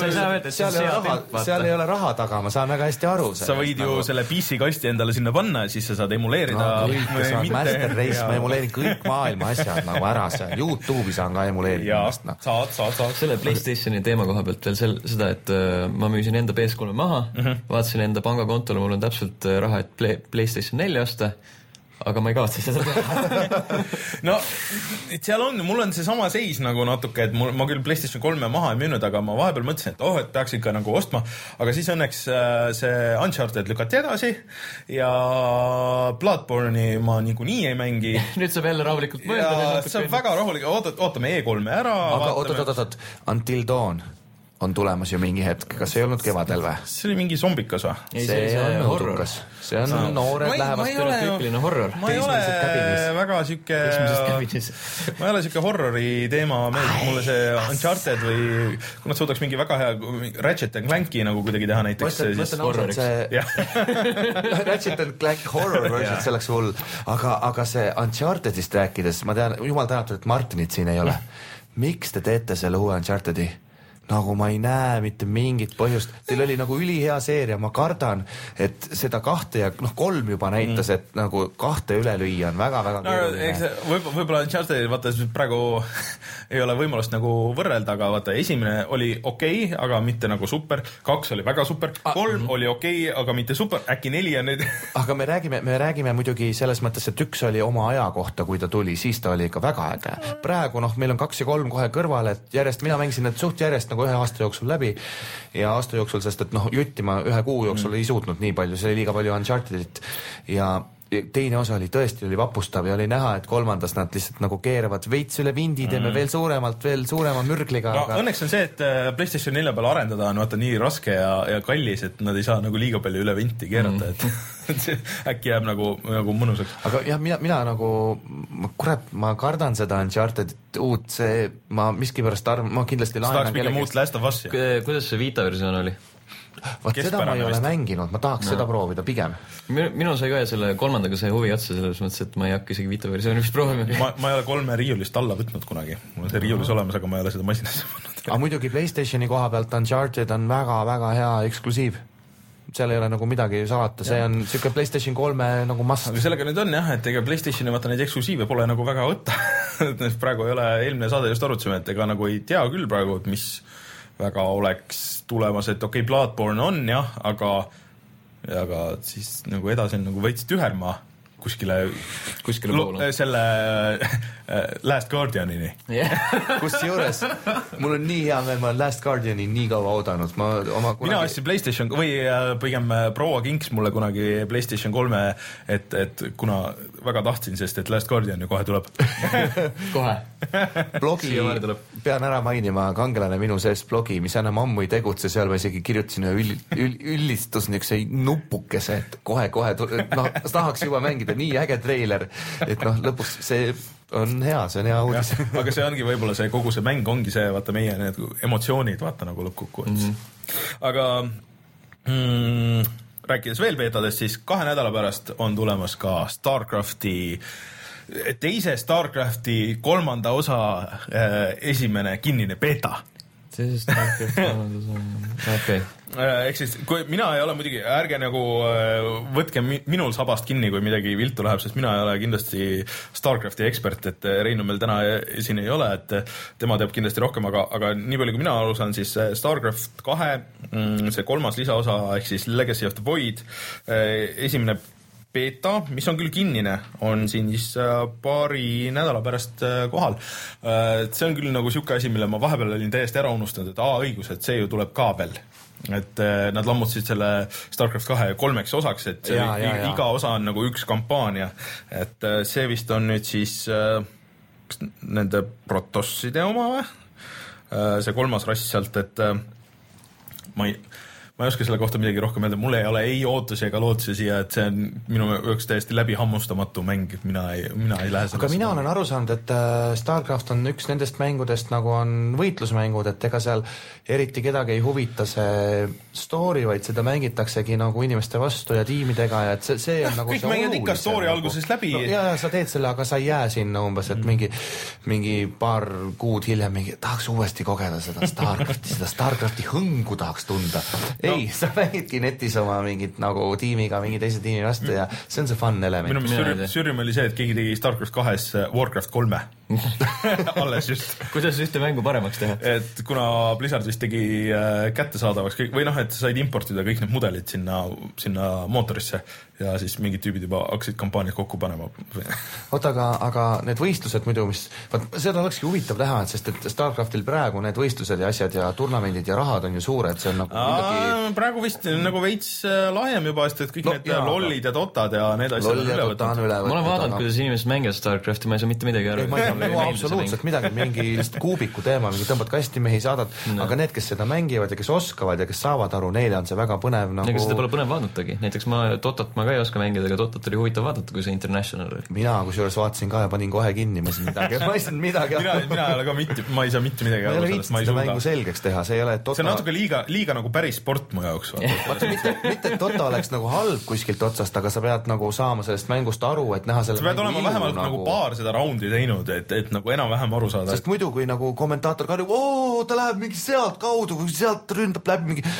seal ei ole raha taga, ma saan väga hästi aru. Sa võid ju nagu... selle P C kasti endale sinna panna ja siis sa saad emuleerida no, kõike saan, Master Race, ma emuleerin kõik maailma asjad nagu ära seal. YouTube'i saan ka emuleerida. No. Saad, saad, saad. Selle PlayStationi teema koha pealt veel sel, seda, et uh, ma müüsin enda P S kolme maha, mm-hmm. vaatasin enda pangakontole, mul on täpselt raha, et play, PlayStation neli osta, aga ma ei kavatse seda teha. no, et seal on, mul on see sama seis nagu natuke, et mul, ma küll PlayStation kolme maha ei müünud, aga ma vahepeal mõtlesin, et oh, et peaks ikka nagu ostma, aga siis õnneks see Uncharted lükati edasi ja Bloodborne'i ma niikuinii ei mängi. Nüüd saab jälle rahulikult mõelda. Saab väga rahulikult, oot, ootame E kolme ära. Aga oot, oot, oot, oot, Until Dawn on tulemas ju mingi hetk, kas ei olnud kevadel või? See oli mingi zombikas või? See, see, see on nõudukas. See on no. noored lähevad stereotüüpiline horror. Ma ei ole väga süke ma ei ole süke horrori teema meeld, mulle see Uncharted või kui nad suudaks mingi väga hea Ratchet and Clanki nagu kuidagi teha näiteks mõtlen horroriks Ratchet and Clank horror version, see oleks hull, aga, aga see Unchartedist rääkides, ma tean, jumal tänatud, et Martinit siin ei ole. Miks te teete selle uue Unchartedi? Nagu ma ei näe mitte mingit põhjust. Teil oli nagu ülihea seeria, ma kardan, et seda kahte ja noh, kolm juba näitas, mm. et nagu kahte üle lüüa on väga-väga no, keeruline. Võib- võib-olla Uncharted, vaata, praegu ei ole võimalust nagu võrrelda, aga vaata, esimene oli okei, okay, aga mitte nagu super, kaks oli väga super, kolm ah, oli okei, okay, aga mitte super, äkki neli on nüüd. Aga me räägime, me räägime muidugi selles mõttes, et üks oli oma aja kohta, kui ta tuli, siis ta oli ikka väga äge. Praegu noh, meil on kaks ja kolm kohe kõrval, et järjest, mina mängisin need suht järjest nagu ühe aasta jooksul läbi ja aasta jooksul, sest et noh, jutti ma ühe kuu jooksul mm. ei suutnud nii palju, see oli liiga palju Unchartedit ja teine osa oli tõesti oli vapustav ja oli näha, et kolmandas nad lihtsalt nagu keeravad veits üle vindi, teeme mm. veel suuremalt, veel suurema mürgliga. No, aga... Õnneks on see, et PlayStation nelja peal arendada on vaata nii raske ja, ja kallis, et nad ei saa nagu liiga palju üle vinti keerata, mm. et äkki jääb nagu, nagu mõnusaks. Aga jah, mina, mina nagu, kurat, ma kardan seda Unchartedit uut, see, ma miskipärast arvan, ma kindlasti laenan kellegi... Last of Us, kuidas see Vita versioon oli? Vaat seda ma ei ole mänginud, ma tahaks no. seda proovida pigem. Minul sai ka selle kolmandaga see huvi otsa selles mõttes, et ma ei hakka isegi Vita versiooni vist proovima. Ma, ma ei ole kolme riiulist alla võtnud kunagi. Mul on see riiulis no. olemas, aga ma ei ole seda masinasse võtnud. Aga muidugi PlayStationi koha pealt Uncharted on väga-väga hea eksklusiiv. Seal ei ole nagu midagi salata, see on siuke PlayStation kolme nagu must. Aga sellega nüüd on jah, et ega PlayStationi vaata neid eksklusiive pole nagu väga võtta. praegu ei ole, eelmine saade just arutsime, et ega nagu ei tea küll praegu, et mis väga oleks tulemas, et okei, okay, Bloodborne on jah, aga, aga siis nagu edasi on nagu veits tüherma kuskile, kuskile poole. Selle Last Guardianini. Yeah. Kus juures, mul on nii hea meel, ma olen Last Guardiani nii kaua oodanud. Ma oma kunagi... Mina ostsin PlayStation, või pigem proua kinks mulle kunagi PlayStation kolme, et, et kuna väga tahtsin, sest et Last Guardian ju kohe tuleb. kohe. Blogi, pean ära mainima, kangelane minu sees blogi, mis enam ammu ei tegutse, seal ma isegi kirjutasin üll, üll, üllistus niukse nupukese, et kohe-kohe, noh, tahaks juba mängida nii äge treiler, et noh, lõpuks see on hea, see on hea uudis. Aga see ongi võib-olla see, kogu see mäng ongi see, vaata meie need emotsioonid, vaata nagu lõppkokkuvõttes. Mm-hmm. Aga mm, rääkides veel beetadest, siis kahe nädala pärast on tulemas ka StarCrafti, teise StarCrafti kolmanda osa äh, esimene kinnine beeta. See siis StarCraft kolmandas on... Okay. Ehk siis, kui mina ei ole muidugi, ärge nagu võtke minul sabast kinni, kui midagi viltu läheb, sest mina ei ole kindlasti StarCrafti ekspert, et Reinu meil täna siin ei ole, et tema teab kindlasti rohkem, aga, aga nii palju kui mina aru saan, siis StarCraft kahe, see kolmas lisaosa, ehk siis Legacy of the Void, esimene beeta, mis on küll kinnine, on siin siis paari nädala pärast kohal. See on küll nagu siuke asi, mille ma vahepeal olin täiesti ära unustanud, et aa, õigus, et see ju tuleb ka veel. Et nad lammutasid selle StarCraft kahe kolmeks osaks, et ja, ja, ja. iga osa on nagu üks kampaania. Et see vist on nüüd siis kas nende protosside oma või? See kolmas rass sealt, et ma ei ma ei oska selle kohta midagi rohkem öelda, mul ei ole ei ootusi ega lootusi siia, et see on minu jaoks täiesti läbi hammustamatu mäng, mina ei, mina ei lähe aga mina olen aru saanud, et StarCraft on üks nendest mängudest, nagu on võitlusmängud, et ega seal eriti kedagi ei huvita see story, vaid seda mängitaksegi nagu inimeste vastu ja tiimidega ja et see, see on nagu kõik mängid ikka story nagu, algusest läbi no, ja, ja sa teed selle, aga sa ei jää sinna umbes, et mingi mingi paar kuud hiljem mingi, tahaks uuesti kogeda seda StarCrafti, seda StarCrafti hõngu tahaks tunda. Ei, no. Sa mängidki netis oma mingit nagu tiimiga, mingi teise tiimi vastu ja see on see fun element. Minu mis sürrim oli see, et keegi tegi StarCraft kahes Warcraft kolme. Alles just. Kuidas ühte mängu paremaks teha? Et kuna Blizzard vist tegi kättesaadavaks kõik, või noh, et said importida kõik need mudelid sinna, sinna mootorisse ja siis mingid tüübid juba hakkasid kampaaniat kokku panema. Oota, aga, aga need võistlused muidu, mis vaat, seda olekski huvitav teha, et sest et StarCraftil praegu need võistlused ja asjad ja turnamendid ja rahad on ju suured, see on nagu midagi... praegu vist nagu veits laiem juba, sest et kõik no, need jaa, lollid ja dotad ja need asjad on üle võtnud. Ma olen vaadanud, kuidas inimesed mängivad StarCrafti, ma ei saa mitte midagi aru. Ei, ma ei saa nagu absoluutselt midagi, mingi lihtsalt kuubiku teema, mingi tõmbad kastimehi, saadad, no. Aga need, kes seda mängivad ja kes oskavad ja kes saavad aru, neile on see väga põnev nagu... Ega seda pole põnev vaadnudagi. Näiteks ma Totot ma ka ei oska mängida, aga Totot oli huvitav vaadata, kui see International oli. Mina kusjuures vaatasin ka ja panin kohe kinni, ma ei saa midagi, ma ei saa midagi mina, mina ei ole ka mitte, ma ei saa mitte midagi ma ei ole viitsid seda mängu selgeks teha, see ei ole Tota... see on natuke liiga, liiga nagu päris sport mu jaoks vaata, mitte, mitte, et Tota oleks nagu halb kuskilt otsast, aga sa pead nagu saama sellest mängust aru, et näha selle sa pead olema vähemalt nagu... nagu paar seda raundi teinud, et, et nagu enam-vähem aru saada sest muidu kui nagu kommentaator ka nagu oo, ta läheb mingi sealt kaudu, kui sealt ründab läbi mingi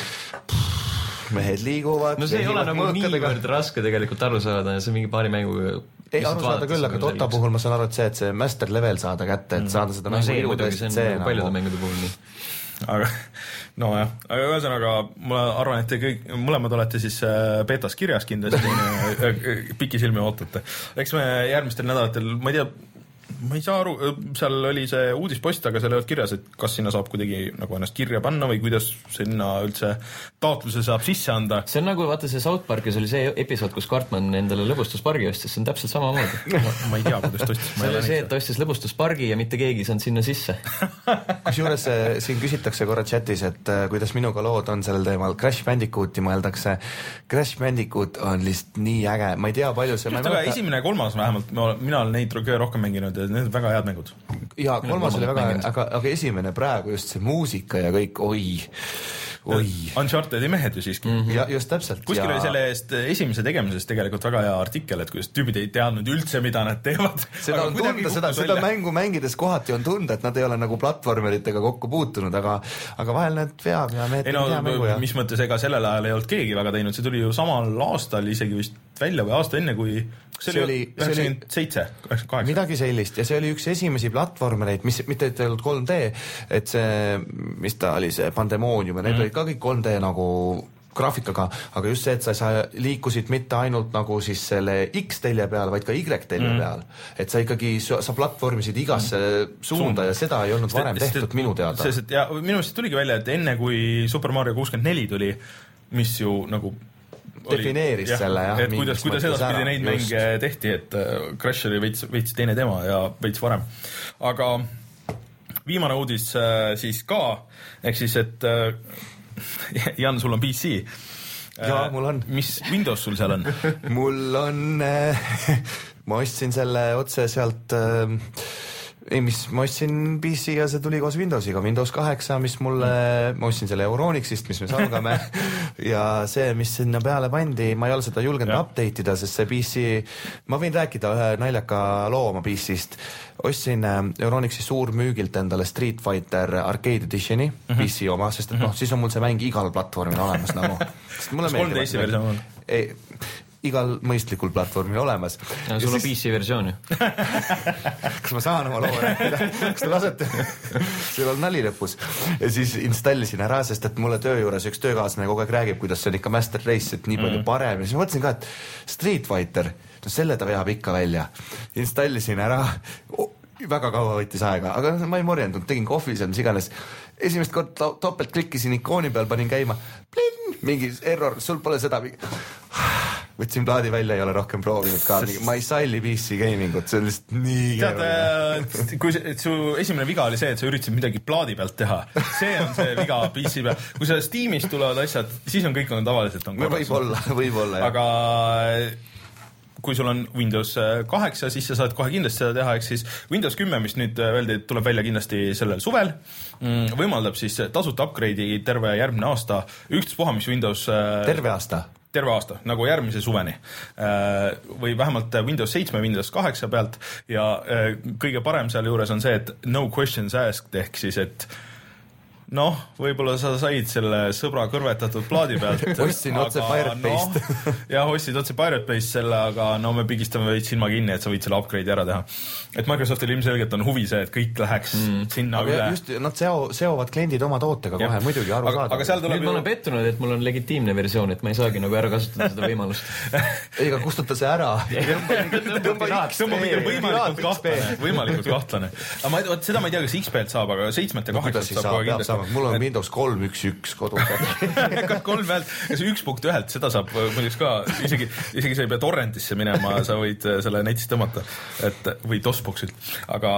Pff, mehed liiguvad no see ei ole nagu niivõrd raske tegelikult aru saada ja see mingi paari mänguga ei aru saada küll, aga Tota puhul ma saan aru, et see, et see master level saada kätte, et saada seda no, mängu iludest, see on paljude nagu... mängude puhul nii. Aga no jah, aga ühesõnaga ma arvan, et te kõik, mõlemad olete siis betas kirjas kindlasti pikisilmi ootate. Eks me järgmistel nädalatel, ma ei tea, ma ei saa aru, seal oli see uudispost, aga seal ei olnud kirjas, et kas sinna saab kuidagi nagu ennast kirja panna või kuidas sinna üldse taotluse saab sisse anda. See on nagu, vaata see South Parkis oli see episood, kus Cartman endale lõbustuspargi ostis, see on täpselt sama moodi. No, ma ei tea, kuidas ta ostis. See oli see, et ta ostis lõbustuspargi ja mitte keegi saanud sinna sisse. Kusjuures siin küsitakse korra chatis, et kuidas minuga lood on sellel teemal. Crash Bandicooti mõeldakse. Crash Bandicoot on lihtsalt nii äge. Ma ei tea, palju see... Just aga esimene ja kolmas vähemalt, mina olen neid rohkem mänginud ja need on väga head mängud. Ja kolmas oli väga, aga, aga esimene praegu just see muusika ja kõik, oi, oi. Uncharted'i mehed ju siiski. Mm-hmm. Ja just täpselt. Kuskil ja... oli selle eest esimese tegemisest tegelikult väga hea artikkel, et kuidas tüübid ei teadnud üldse, mida nad teevad. Seda on tunda, seda, seda mängu mängides kohati on tunda, et nad ei ole nagu platvormeritega kokku puutunud, aga, aga vahel need veab ja mehed ei no, tea mängu. Ja... mis mõttes, ega sellel ajal ei olnud keegi väga teinud, see tuli ju samal aastal isegi vist välja või aasta enne, kui see, see oli üheksakümmend seitse, kaheksa midagi sellist ja see oli üks esimesi platvormereid, mis mitte et ei olnud kolm D, et see, mis ta oli, see Pandemonium ja need mm. olid ka kõik kolm D nagu graafikaga, aga just see, et sa, sa liikusid mitte ainult nagu siis selle X-telje peal, vaid ka Y-telje mm. peal. Et sa ikkagi, sa platvormisid igasse mm. suunda ja seda ei olnud varem sest, tehtud minu teada. Sest, ja minu meelest tuligi välja, et enne kui Super Mario kuuskümmend neli tuli, mis ju nagu defineeris oli, selle jah, et kuidas, kuidas edaspidi neid mänge tehti, et Crash oli veits, veits teine tema ja veits varem. Aga viimane uudis siis ka, ehk siis, et Jan, sul on P C. Jaa, mul on. Mis Windows sul seal on? Mul on, ma ostsin selle otse sealt... Ei, mis ma ostsin P C ja see tuli koos Windowsiga, Windows kaheksa, mis mulle, ma ostsin selle Euronixist, mis me salgame ja see, mis sinna peale pandi, ma ei ole seda julgenud update ida, sest see P C, ma võin rääkida ühe naljaka loo oma P C-st, ostsin Euronixi suurmüügilt endale Street Fighter Arcade Editioni mm-hmm. P C oma, sest et noh, siis on mul see mäng igal platvormil olemas nagu. Kas kolm D S-i versioon on? Ei, igal mõistlikul platvormil olemas. Ja sul on siis... P C versioon ju. Kas ma saan oma loo rääkida? Kas te lasete? See on nali lõpus. Ja siis installisin ära, sest et mulle töö juures üks töökaaslane kogu aeg räägib, kuidas see on ikka Master Race, et nii palju mm. parem. Ja siis mõtlesin ka, et Street Fighter, no selle ta veab ikka välja. Installisin ära, oh, väga kaua võttis aega, aga ma ei morjendnud, tegin kohvi seal, mis iganes. Esimest kord topelt klikkisin ikooni peal, panin käima, plin, mingi error, sul pole seda mingi... võtsin plaadi välja, ei ole rohkem proovinud ka. Ma ei salli P C gamingut, see on lihtsalt nii keeruline. Kui su esimene viga oli see, et sa üritasid midagi plaadi pealt teha, see on see viga P C peal. Kui sa Steamis tulevad asjad, siis on kõik on tavaliselt on korras. Võib-olla, võib-olla, jah. Aga kui sul on Windows kaheksa, siis sa saad kohe kindlasti seda teha, ehk siis Windows kümme, mis nüüd öeldi, tuleb välja kindlasti sellel suvel, võimaldab siis tasuta upgrade'i terve järgmine aasta, ükstaspuha, mis Windows terve aasta? Terve aasta, nagu järgmise suveni. Või vähemalt Windows seitse, Windows kaheksa pealt ja kõige parem seal juures on see, et no questions asked, ehk siis, et noh, võib-olla sa said selle sõbra kõrvetatud plaadi pealt. ostsin otse Pirate Based. No, jah, ostsid otse Pirate Based selle, aga no me pigistame veid silma kinni, et sa võid selle upgrade'i ära teha. Et Microsoftil ilmselgelt on huvi see, et kõik läheks mm. sinna aga üle. Just, nad seo, seovad kliendid oma tootega kohe, ja. Muidugi aru aga, saada. Aga seal tuleb nüüd ju... ma olen pettunud, et mul on legitiimne versioon, et ma ei saagi nagu ära kasutada seda võimalust. Ega kustuta see ära. Tõmba mitte võimalikult kahtlane. Võimalikult kahtlane. Aga ma, võt, seda ma ei tea, kas X P-lt saab, aga seitsmete kaheksat saab kohe kindlasti. Mul on et... Windows kolm üks üks kodus. Kas kolm häält, kas üks punkt ühelt, seda saab muidugi ka, isegi, isegi sa ei pea torrentisse minema, sa võid selle netist tõmmata, et, või DOS-boxilt, aga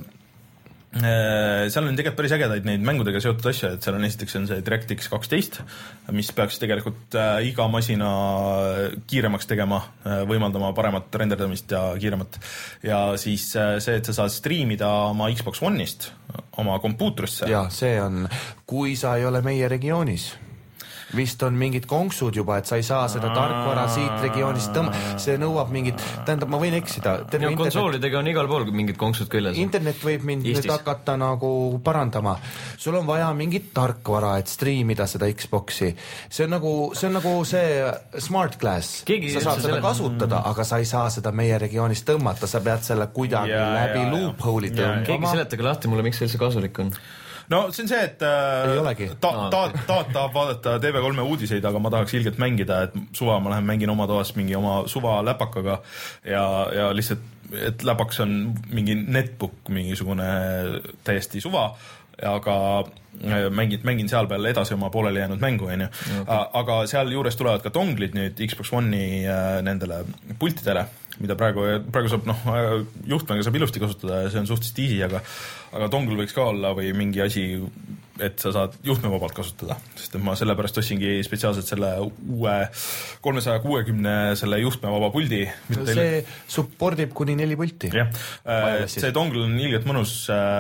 äh, seal on tegelikult päris ägedaid neid mängudega seotud asja, et seal on esiteks on see DirectX kaksteist, mis peaks tegelikult äh, iga masina kiiremaks tegema, äh, võimaldama paremat renderdamist ja kiiremat. Ja siis äh, see, et sa saad striimida oma Xbox One'ist oma kompuutrisse. Ja see on, kui sa ei ole meie regioonis, vist on mingid konksud juba, et sa ei saa seda tarkvara siit regioonist tõmba, see nõuab mingit, tähendab, ma võin eksida. Ja konsoolidega on igal pool mingid konksud küljes. Internet võib mind Eestis. Nüüd hakata nagu parandama. Sul on vaja mingit tarkvara, et striimida seda Xboxi. See on nagu see, on nagu see Smart Glass. Keegi sa saad seda selle... kasutada, aga sa ei saa seda meie regioonis tõmmata, sa pead selle kuidagi ja, läbi ja, loophole'i tõmbama. Keegi seletage lahti mulle, miks see üldse kasulik on? No see on see, et äh, ta, ta, ta tahab vaadata T V kolme uudiseid, aga ma tahaks ilgelt mängida, et suva ma lähen mängin oma toas mingi oma suva läpakaga ja, ja lihtsalt, et läpaks on mingi netbook, mingisugune täiesti suva, aga mängin, mängin seal peal edasi oma pooleli jäänud mängu, on ju. Okay. Aga seal juures tulevad ka donglid nüüd Xbox One'i nendele pultidele, mida praegu, praegu saab, noh, juhtmega saab ilusti kasutada ja see on suhteliselt easy, aga, aga dongle võiks ka olla või mingi asi, et sa saad juhtmevabalt kasutada, sest et ma sellepärast ostsingi spetsiaalselt selle uue kolmesaja kuuekümne selle juhtmevaba puldi. See teil... supportib kuni neli pulti. Jah, see dongle on ilgelt mõnus,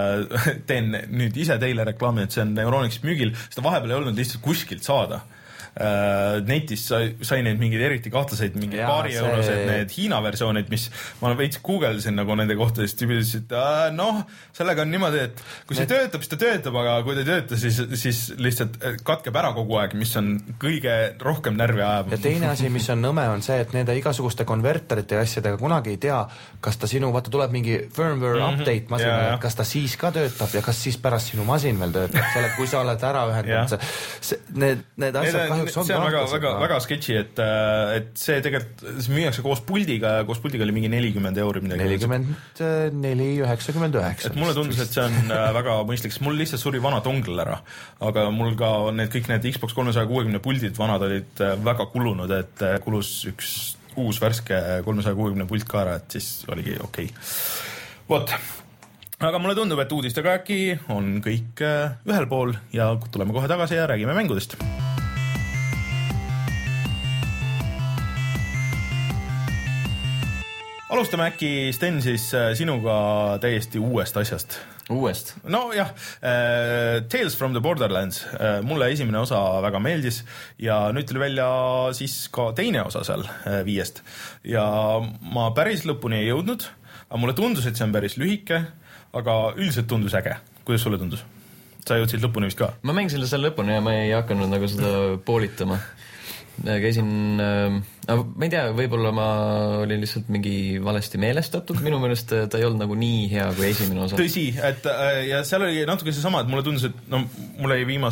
teen nüüd ise teile reklaami, et see on Euronixis müügil, seda vahepeal ei olnud lihtsalt kuskilt saada. Uh, netis sai, sai neid mingeid eriti kahtlaseid mingid paari see... eurosed need Hiina versioonid, mis ma veits googlesin nagu nende kohta, siis tüübid ütlesid, et uh, noh, sellega on niimoodi, et kui see need... töötab, siis ta töötab, aga kui ta ei tööta, siis, siis lihtsalt katkeb ära kogu aeg, mis on kõige rohkem närvi ajab. Ja teine asi, mis on nõme, on see, et nende igasuguste konverterite ja asjadega kunagi ei tea, kas ta sinu, vaata tuleb mingi firmware mm-hmm. update masinale, yeah. kas ta siis ka töötab ja kas siis pärast sinu masin veel töötab, selle, kui sa oled ära ühendanud yeah. need, need asjad kahjuks see on väga, väga, väga sketši, et, et see tegelikult see müüakse koos puldiga ja koos puldiga oli mingi nelikümmend euri midagi. nelikümmend neli üheksakümmend üheksa. Et mulle tundus, et see on väga mõistlik, sest mul lihtsalt suri vana dongle ära, aga mul ka need kõik need Xbox kolmesaja kuuekümne puldid vanad olid väga kulunud, et kulus üks uus värske kolmesaja kuuekümne pult ka ära, et siis oligi okei. Okay. Vot. Aga mulle tundub, et uudistega äkki on kõik ühel pool ja tuleme kohe tagasi ja räägime mängudest. Alustame äkki, Sten, siis sinuga täiesti uuest asjast. Uuest? No jah, äh, Tales from the Borderlands. Äh, mulle esimene osa väga meeldis ja nüüd tuli välja siis ka teine osa seal äh, viiest. Ja ma päris lõpuni ei jõudnud, aga mulle tundus, et see on päris lühike, aga üldiselt tundus äge. Kuidas sulle tundus? Sa jõudsid lõpuni vist ka? Ma mängisin selle lõpuni ja ma ei hakanud nagu seda poolitama. Käisin, äh, ma ei tea, võib-olla ma olin lihtsalt mingi valesti meelestatud, minu meelest ta ei olnud nagu nii hea kui esimene osa. Tõsi, et ja seal oli natuke see sama, et mulle tundus, et no, mulle jäi viimased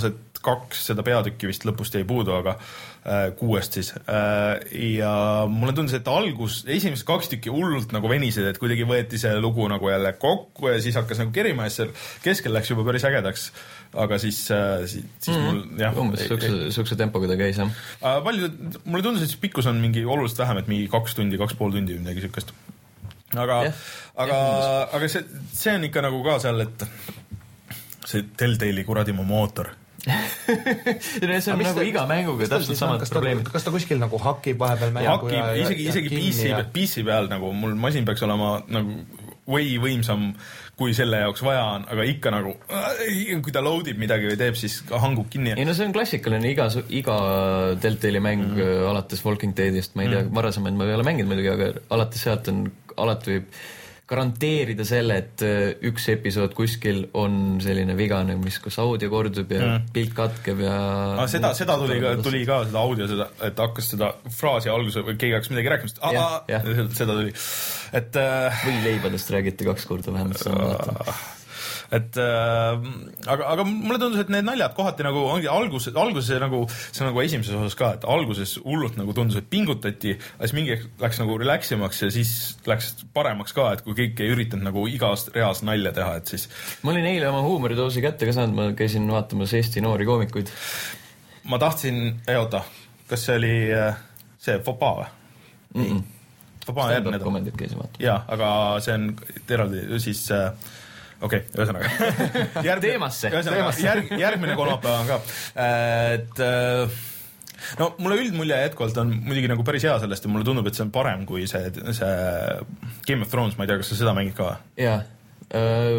kaks seda peatükki vist lõpust jäi puudu, aga äh, kuuest siis äh, ja mulle tundus, et algus, esimesed kaks tükki hullult nagu venisid, et kuidagi võeti see lugu nagu jälle kokku ja siis hakkas nagu kerima ja seal keskel läks juba päris ägedaks, aga siis, äh, siis, siis mm-hmm. mul jah umbes sukse tempoga ta käis, jah äh, palju, mulle tundus, et see pikkus on mingi oluliselt vähem, et mingi kaks tundi, kaks pool tundi või midagi sükest. Aga, yeah. aga, yeah, aga see, see on ikka nagu ka seal, et see Telltale'i kuradimu mootor. see on nagu ta, iga mänguga täpselt samad probleemid. Kas ta kuskil nagu hakib vahepeal mängu hakib, ja, isegi, isegi P C, ja... P C peal nagu mul masin peaks olema nagu way võimsam, kui selle jaoks vaja on, aga ikka nagu kui ta loadib midagi või teeb, siis hangub kinni. Ei no see on klassikaline iga, iga Telltale'i mäng mm. alates Walking Deadist, ma ei tea, mm. varasemaid ma ei ole mänginud muidugi, aga alates sealt on, alati võib garanteerida selle, et üks episood kuskil on selline vigane, mis kus audio kordub ja mm. pilt katkeb ja... Ah, seda, seda tuli ka, tuli ka seda audio, seda, et hakkas seda fraasi alguse või keegi hakkas midagi rääkimast. Ah, ja, ja. Seda tuli. Et, äh... või leibadest räägiti kaks korda vähemalt. Uh, et äh, aga, aga mulle tundus, et need naljad kohati nagu ongi alguses, alguses nagu, see on nagu esimeses osas ka, et alguses hullult nagu tundus, et pingutati, aga siis mingi läks nagu relaximaks ja siis läks paremaks ka, et kui kõik ei üritanud nagu igast reas nalja teha, et siis ma olin eile oma huumoridoosi kätte ka saanud, ma käisin vaatamas Eesti noori koomikuid. Ma tahtsin, ei oota, kas see oli see Fopa või? Mm -mm. Fopa on järgmine komendid käisin vaatama. Jaa, aga see on eraldi siis okei, okay, ühesõnaga Järg, teemasse, teemasse. Järg, järgmine kolmapäev on ka et no mulle üldmulje jätkuvalt on muidugi nagu päris hea sellest ja mulle tundub, et see on parem kui see, see Game of Thrones, ma ei tea, kas sa seda mängid ka? Jaa uh,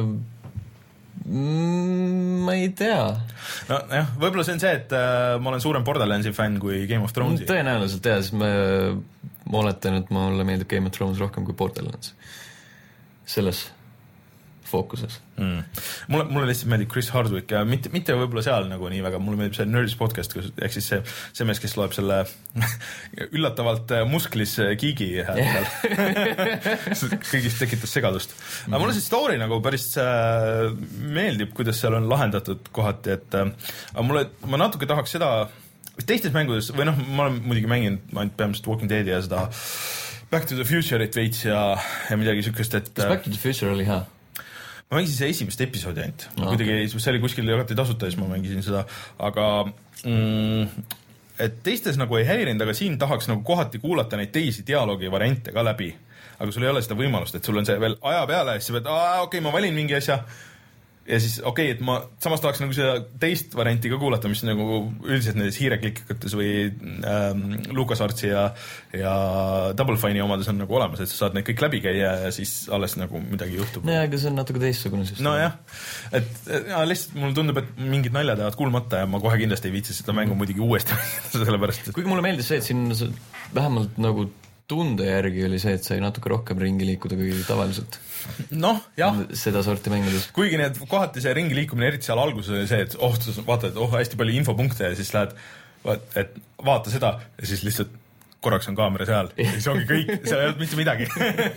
mm, ma ei tea no jah, võib-olla see on see, et uh, ma olen suurem Borderlandsi fänn kui Game of Thronesi tõenäoliselt jah, sest ma, ma oletan, et mulle meeldib Game of Thrones rohkem kui Borderlands selles fookuses. Mm. Mulle, mulle lihtsalt meeldib Chris Hardwick ja mitte, mitte võib-olla seal nagu nii väga, mulle meeldib see Nerds podcast, ehk siis see, see mees, kes loeb selle üllatavalt musklis kiigi hääl seal. Kõigist tekitas segadust. Aga mm. mulle see story nagu päris äh, meeldib, kuidas seal on lahendatud kohati, et äh, mulle, ma natuke tahaks seda teistes mängudes, või noh, ma olen muidugi mänginud, ma ainult peamiselt Walking Deadi ja seda Back to the Future'it veits ja, ja midagi sükest, et kas Back to the Future oli hea? Ma mängisin see esimest episoodi ainult. No, kuidagi okay. see oli kuskil jagati tasuta, siis ma mängisin seda, aga mm, et teistes nagu ei häirinud, aga siin tahaks nagu kohati kuulata neid teisi dialoogi variante ka läbi. Aga sul ei ole seda võimalust, et sul on see veel aja peale ja siis sa pead, okei, okay, ma valin mingi asja ja siis okei, okay, et ma samas tahaks nagu seda teist varianti ka kuulata, mis nagu üldiselt nendes hiireklikikates või ähm, LucasArtsi ja, ja Double Fine'i omades on nagu olemas, et sa saad neid kõik läbi käia ja siis alles nagu midagi juhtub. No jah, aga see on natuke teistsugune süsteem. No jah, et ja, lihtsalt mulle tundub, et mingid naljad jäävad kuulmata ja ma kohe kindlasti ei viitsi seda mängu muidugi uuesti sellepärast. Et... kuigi mulle meeldis see, et siin vähemalt nagu tunde järgi oli see, et sai natuke rohkem ringi liikuda kui tavaliselt. Noh, jah. Seda sorti mängudes. Kuigi need kohati see ringi liikumine, eriti seal alguses oli see, et oh, vaata, et oh, hästi palju infopunkte ja siis lähed, et vaata seda ja siis lihtsalt korraks on kaamera seal ja siis ongi kõik, seal ei olnud mitte midagi.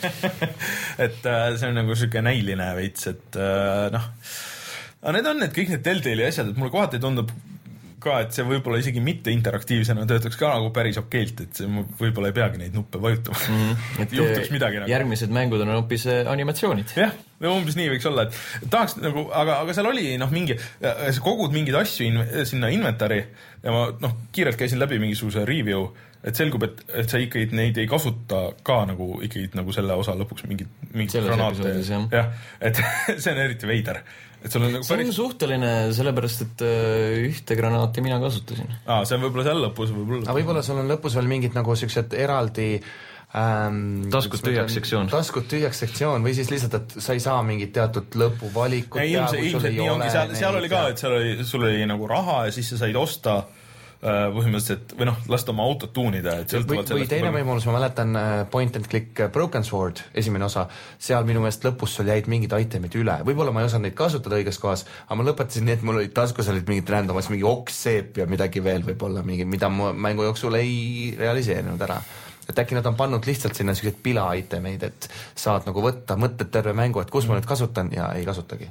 et see on nagu selline näiline veits, et noh, aga need on need kõik need Telltale'i asjad, et mulle kohati tundub ka, et see võib-olla isegi mitte interaktiivsena töötaks ka nagu päris okeilt, et see võib-olla ei peagi neid nuppe vajutama. Mm, et juhtuks midagi nagu. Järgmised mängud on hoopis animatsioonid. Jah, umbes nii võiks olla, et tahaks nagu, aga, aga seal oli noh mingi, sa kogud mingid asju in, sinna inventari ja ma noh, kiirelt käisin läbi mingisuguse review, et selgub, et, et sa ikkagi neid ei kasuta ka nagu ikkagi nagu selle osa lõpuks mingid, mingid granaate. Jah, et see on eriti veider. Et sul on nagu see päris... on suhteline sellepärast, et ühte granaati mina kasutasin. Aa, see on võib-olla seal lõpus. Võib-olla, aga võib-olla sul on lõpus veel mingid nagu sellised eraldi ähm, taskud tühjaks sektsioon. Taskud tühjaks sektsioon või siis lihtsalt, et sa ei saa mingit teatud lõpuvalikut. Ja, ilmselt, ilmselt nii ongi. Seal, seal oli ka, et seal oli, sul oli nagu raha ja siis sa said osta põhimõtteliselt, või noh, lasta oma autot tuunida. Et või, või teine võimalus, ma mäletan Point and Click Broken Sword, esimene osa, seal minu meelest lõpus sul jäid mingid itemid üle. Võib-olla ma ei osanud neid kasutada õiges kohas, aga ma lõpetasin nii, et mul olid taskus olid mingid randomas, mingi oksseep ja midagi veel võib-olla, mingi, mida ma mängu jooksul ei realiseerinud ära. Et äkki nad on pannud lihtsalt sinna sellised pila itemeid, et saad nagu võtta mõtted terve mängu, et kus ma nüüd kasutan ja ei kasutagi.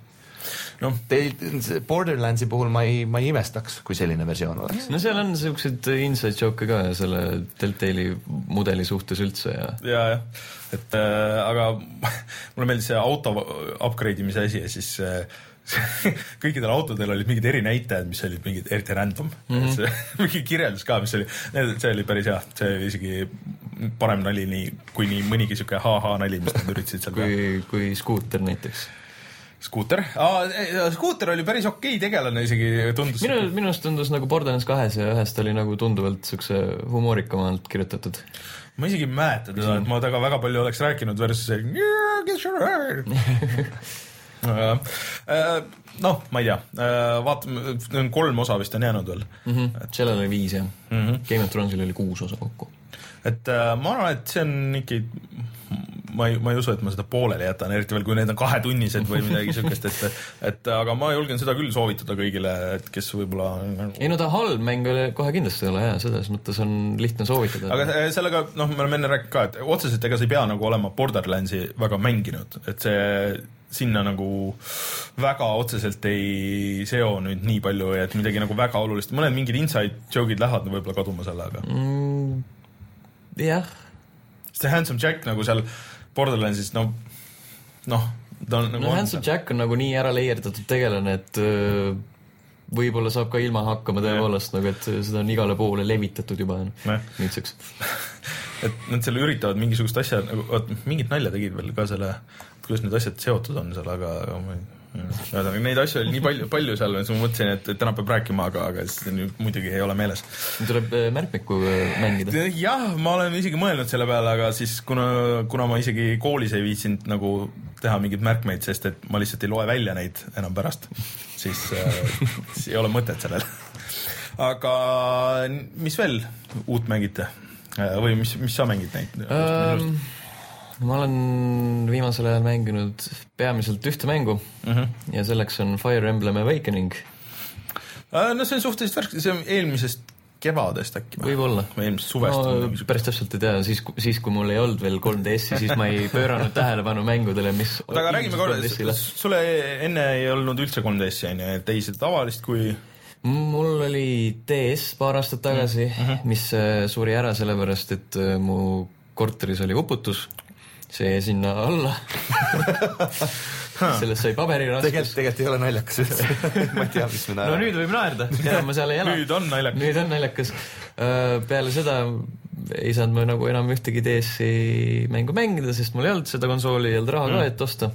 no Borderlandsi puhul ma ei, ma ei imestaks, kui selline versioon oleks. No seal on siuksed inside joke ka selle Telltale'i mudeli suhtes üldse ja ja, jah, et äh, aga mulle meeldis see auto upgrade imise asi ja siis äh, kõikidel autodel olid mingid erinäitajad, mis olid mingid eriti random mm-hmm. see, mingi kirjeldus ka, mis oli, see oli päris hea, see oli isegi parem nali nii, kui nii mõnigi siuke ha-ha nali, mis nad üritasid seal kui, kui skuuter näiteks. Skuuter? Aa, skuuter oli päris okei tegelane isegi tundus. Minu, minust tundus nagu Borderlands kahes ja ühest oli nagu tunduvalt siukse humoorikamalt kirjutatud. Ma isegi mäleta teda, et ma taga väga palju oleks rääkinud versus yeah, get your hair noh, ma ei tea, vaatame, kolm osa vist on jäänud veel mm-hmm. et... sellel oli viis jah mm-hmm. Game of Thronesil oli kuus osa kokku. Et ma arvan, et see on ikka ma ei, ma ei usu, et ma seda pooleli jätan, eriti veel, kui need on kahetunnised või midagi sükest, et, et aga ma julgen seda küll soovitada kõigile, et kes võib-olla ei no ta halb mäng kohe kindlasti ei ole ja selles mõttes on lihtne soovitada. Aga sellega, noh, me oleme enne rääkinud ka, et otseselt ega sa ei pea nagu olema Borderlandsi väga mänginud, et see sinna nagu väga otseselt ei seo nüüd nii palju, et midagi nagu väga olulist, mõned mingid inside joke'id lähevad võib-olla kaduma sellega mm,. jah. See Handsome Jack nagu seal Borderlandsis, no noh no, nagu Handsome Jack on nagu nii ära leierdatud tegelane, et öö, võib-olla saab ka ilma hakkama tõepoolest, nagu et seda on igale poole levitatud juba nüüdseks. Et nad selle üritavad mingisugust asja, nagu, mingit nalja tegid veel ka selle, kuidas need asjad seotud on seal, aga, aga ma ei Ühesõnaga, neid asju oli nii palju, palju seal, et ma mõtlesin, et täna peab rääkima, aga, aga muidugi ei ole meeles. Tuleb märkmikku mängida. Jah, ma olen isegi mõelnud selle peale, aga siis kuna, kuna ma isegi koolis ei viitsinud nagu teha mingid märkmeid, sest et ma lihtsalt ei loe välja neid enam pärast, siis, siis ei ole mõtet sellel. Aga mis veel uut mängite? Või mis, mis sa mängid neid? Um... ma olen viimasel ajal mänginud peamiselt ühte mängu mm-hmm. ja selleks on Fire Emblem Awakening. No see on suhteliselt värske, see on eelmisest kevadest äkki. Võib-olla. Eelmisest suvest. No, päris täpselt ei tea, siis, siis kui mul ei olnud veel kolm D S-i, siis ma ei pööranud tähelepanu mängudele, mis... aga räägime korda, sulle enne ei olnud üldse kolm D S-i, et ei seda tavalist kui... Mul oli D S paar aastat tagasi, mm-hmm. mis suri ära sellepärast, et mu korteris oli uputus. See sinna alla sellest sai paberiraskus. Tegelikult, tegelikult ei ole naljakas üldse. Ma ei tea, mis me näeme. No nüüd võib naerda, enam ma seal ei ela. Nüüd on naljakas. Nüüd on naljakas. Peale seda ei saanud ma nagu enam ühtegi D S-i mängu mängida, sest mul ei olnud seda konsooli, ei olnud raha ka, et osta.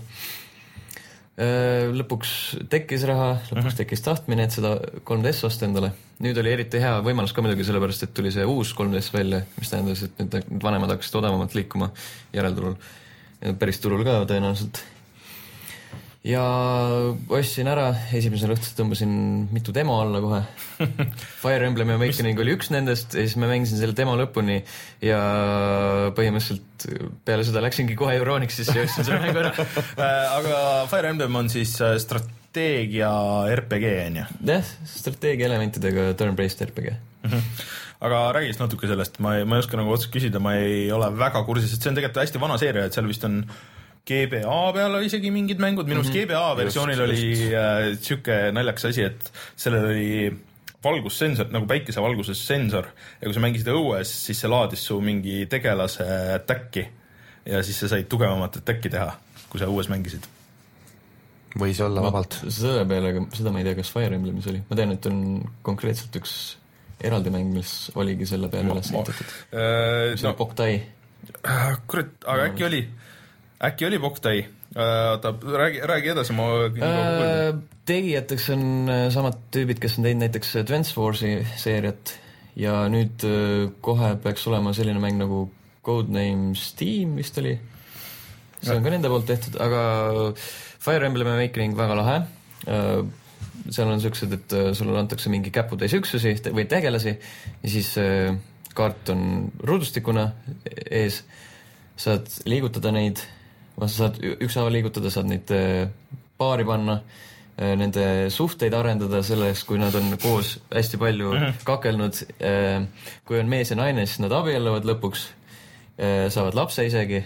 Lõpuks tekkis raha, lõpuks tekkis tahtmine, et seda kolm D S osta endale. Nüüd oli eriti hea võimalus ka midagi sellepärast, et tuli see uus kolm D S välja, mis tähendas, et nüüd, nüüd vanemad hakkasid odavamalt liikuma järelturul. Päris turul ka tõenäoliselt. Ja ostsin ära, esimesel õhtul tõmbasin mitu demo alla kohe. Fire Emblem Awakening oli üks nendest ja siis ma mängisin selle demo lõpuni ja põhimõtteliselt peale seda läksingi kohe Euronixisse ja ostsin selle mängu ära. Aga Fire Emblem on siis strateegia R P G, on ju? Jah, strateegia elementidega turn-based R P G. Aga räägis natuke sellest, ma ei, ma ei oska nagu otsa küsida, ma ei ole väga kursis, et see on tegelikult hästi vana seeria, et seal vist on G B A peal isegi mingid mängud, minus mm-hmm. G B A versioonil just, oli just. Äh, tšüke naljakas asi, et sellel oli valgussensor, nagu päikesevalguses sensor ja kui sa mängisid õues, siis see laadis su mingi tegelase attacki ja siis sa said tugevamat attacki teha, kui sa õues mängisid. Võis olla vabalt. Selle peale, seda ma ei tea, kas Fire Emblemis oli. Ma tean, et on konkreetselt üks eraldi mäng, mis oligi selle peale üles ehitatud. Äh, mis no, oli Boktai. Kurat, aga no. äkki oli Äkki oli Boktai? Ta, räägi, räägi edasi, ma... Äh, tegijateks on samad tüübid, kes on teinud näiteks Advance Warsi seeriat ja nüüd kohe peaks olema selline mäng nagu Codename Steam vist oli. See on ka nende poolt tehtud, aga Fire Emblem Awakening väga lahe. Seal on sellised, et sulle antakse mingi käputäis üksusi või tegelasi ja siis kaart on ruudustikuna ees. Saad liigutada neid, saad ükshaaval liigutada, saad neid paari panna, nende suhteid arendada selles, kui nad on koos hästi palju kakelnud. Kui on mees ja naine, siis nad abielluvad lõpuks, saavad lapse isegi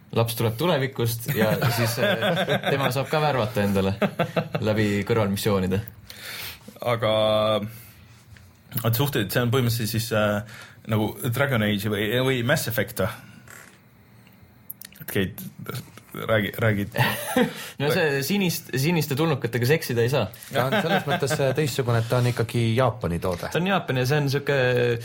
laps tuleb tulevikust ja siis tema saab ka värvata endale läbi kõrvalmissioonide. Aga et suhteid, see on põhimõtteliselt siis äh, nagu Dragon Age või, või Mass Effect. Et Keit, räägi, räägid. No see sinist, siniste tulnukatega seksida ei saa. Ta on selles mõttes teistsugune, et ta on ikkagi Jaapani toode. Ta on Jaapani ja see on siuke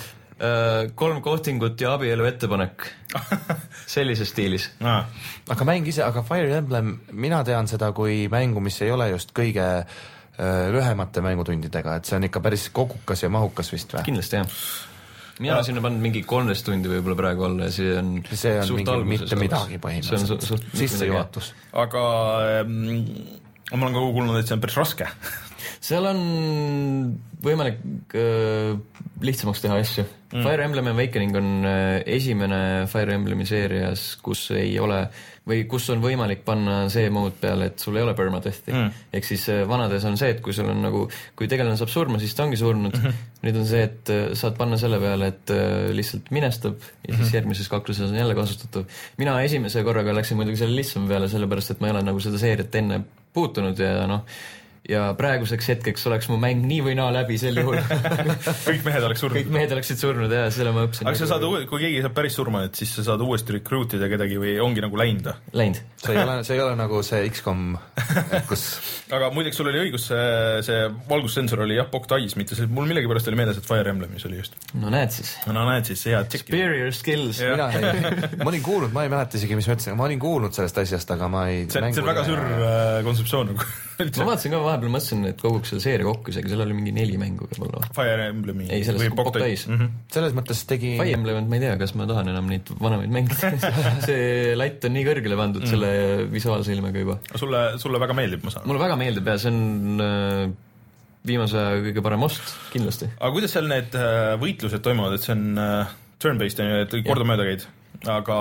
kolm kohtingut ja abielu ettepanek sellises stiilis. Ah. Aga mäng ise, aga Fire Emblem, mina tean seda kui mängu, mis ei ole just kõige öö, lühemate mängutundidega, et see on ikka päris kogukas ja mahukas vist või? Kindlasti jah. Mina olen sinna pannud mingi kolmteist tundi võib-olla praegu olla ja see on, see on mingi mitte midagi põhimõtteliselt. Su, sisse juhatus. Aga ähm, ma olen ka kuulnud, et see on päris raske. Seal on võimalik äh, lihtsamaks teha asju. Mm. Fire Emblem Awakening on äh, esimene Fire Emblemi seerias, kus ei ole või kus on võimalik panna see mood peale, et sul ei ole permadeath'i. Mm. Ehk siis äh, vanades on see, et kui sul on nagu, kui tegelane saab surma, siis ta ongi surnud. Mm-hmm. Nüüd on see, et äh, saad panna selle peale, et äh, lihtsalt minestab ja siis mm-hmm. järgmises kakluses on jälle kasutatav. Mina esimese korraga läksin muidugi selle lihtsam peale, sellepärast, et ma ei ole nagu seda seeriat enne puutunud ja noh, ja praeguseks hetkeks oleks mu mäng nii või naa läbi sel juhul. Kõik mehed oleks surnud. Kõik mehed oleksid surnud ja selle ma õppisin. Aga sa saad, kui keegi saab päris surma, et siis sa saad uuesti recruitida kedagi või ongi nagu läinud? Läinud. See ei ole, see ei ole nagu see X COM, kus... Aga muideks sul oli õigus, see, see valgussensor oli jah, Poktais, mitte see, mul millegi pärast oli meeles, et Fire Emblemis oli just. No näed siis. No näed siis, hea tšekki. Superior skills. Mina ei, ma olin kuulnud, ma ei mäleta isegi, mis ma ütlesin, ma olin kuulnud sellest asjast, aga ma ei... See, see on väga sür äh, kontseptsioon. Ma vaatasin ka vahepeal, mõtlesin, et koguks selle seeria kokku isegi, seal oli mingi neli mängu võib-olla. Fire Emblemi ei, selles Poktais. Mm -hmm. Selles mõttes tegi... Fire Emblem, ma ei tea, kas ma tahan enam neid vanemaid mängida. See latt on nii kõrgele pandud mm. selle visuaalse ilmega juba. Sulle, sulle väga meeldib, ma saan? Mulle väga meeldib ja see on äh, viimase kõige parem ost, kindlasti. Aga kuidas seal need äh, võitlused toimuvad, et see on äh, turn-based, et kordamööda käid, aga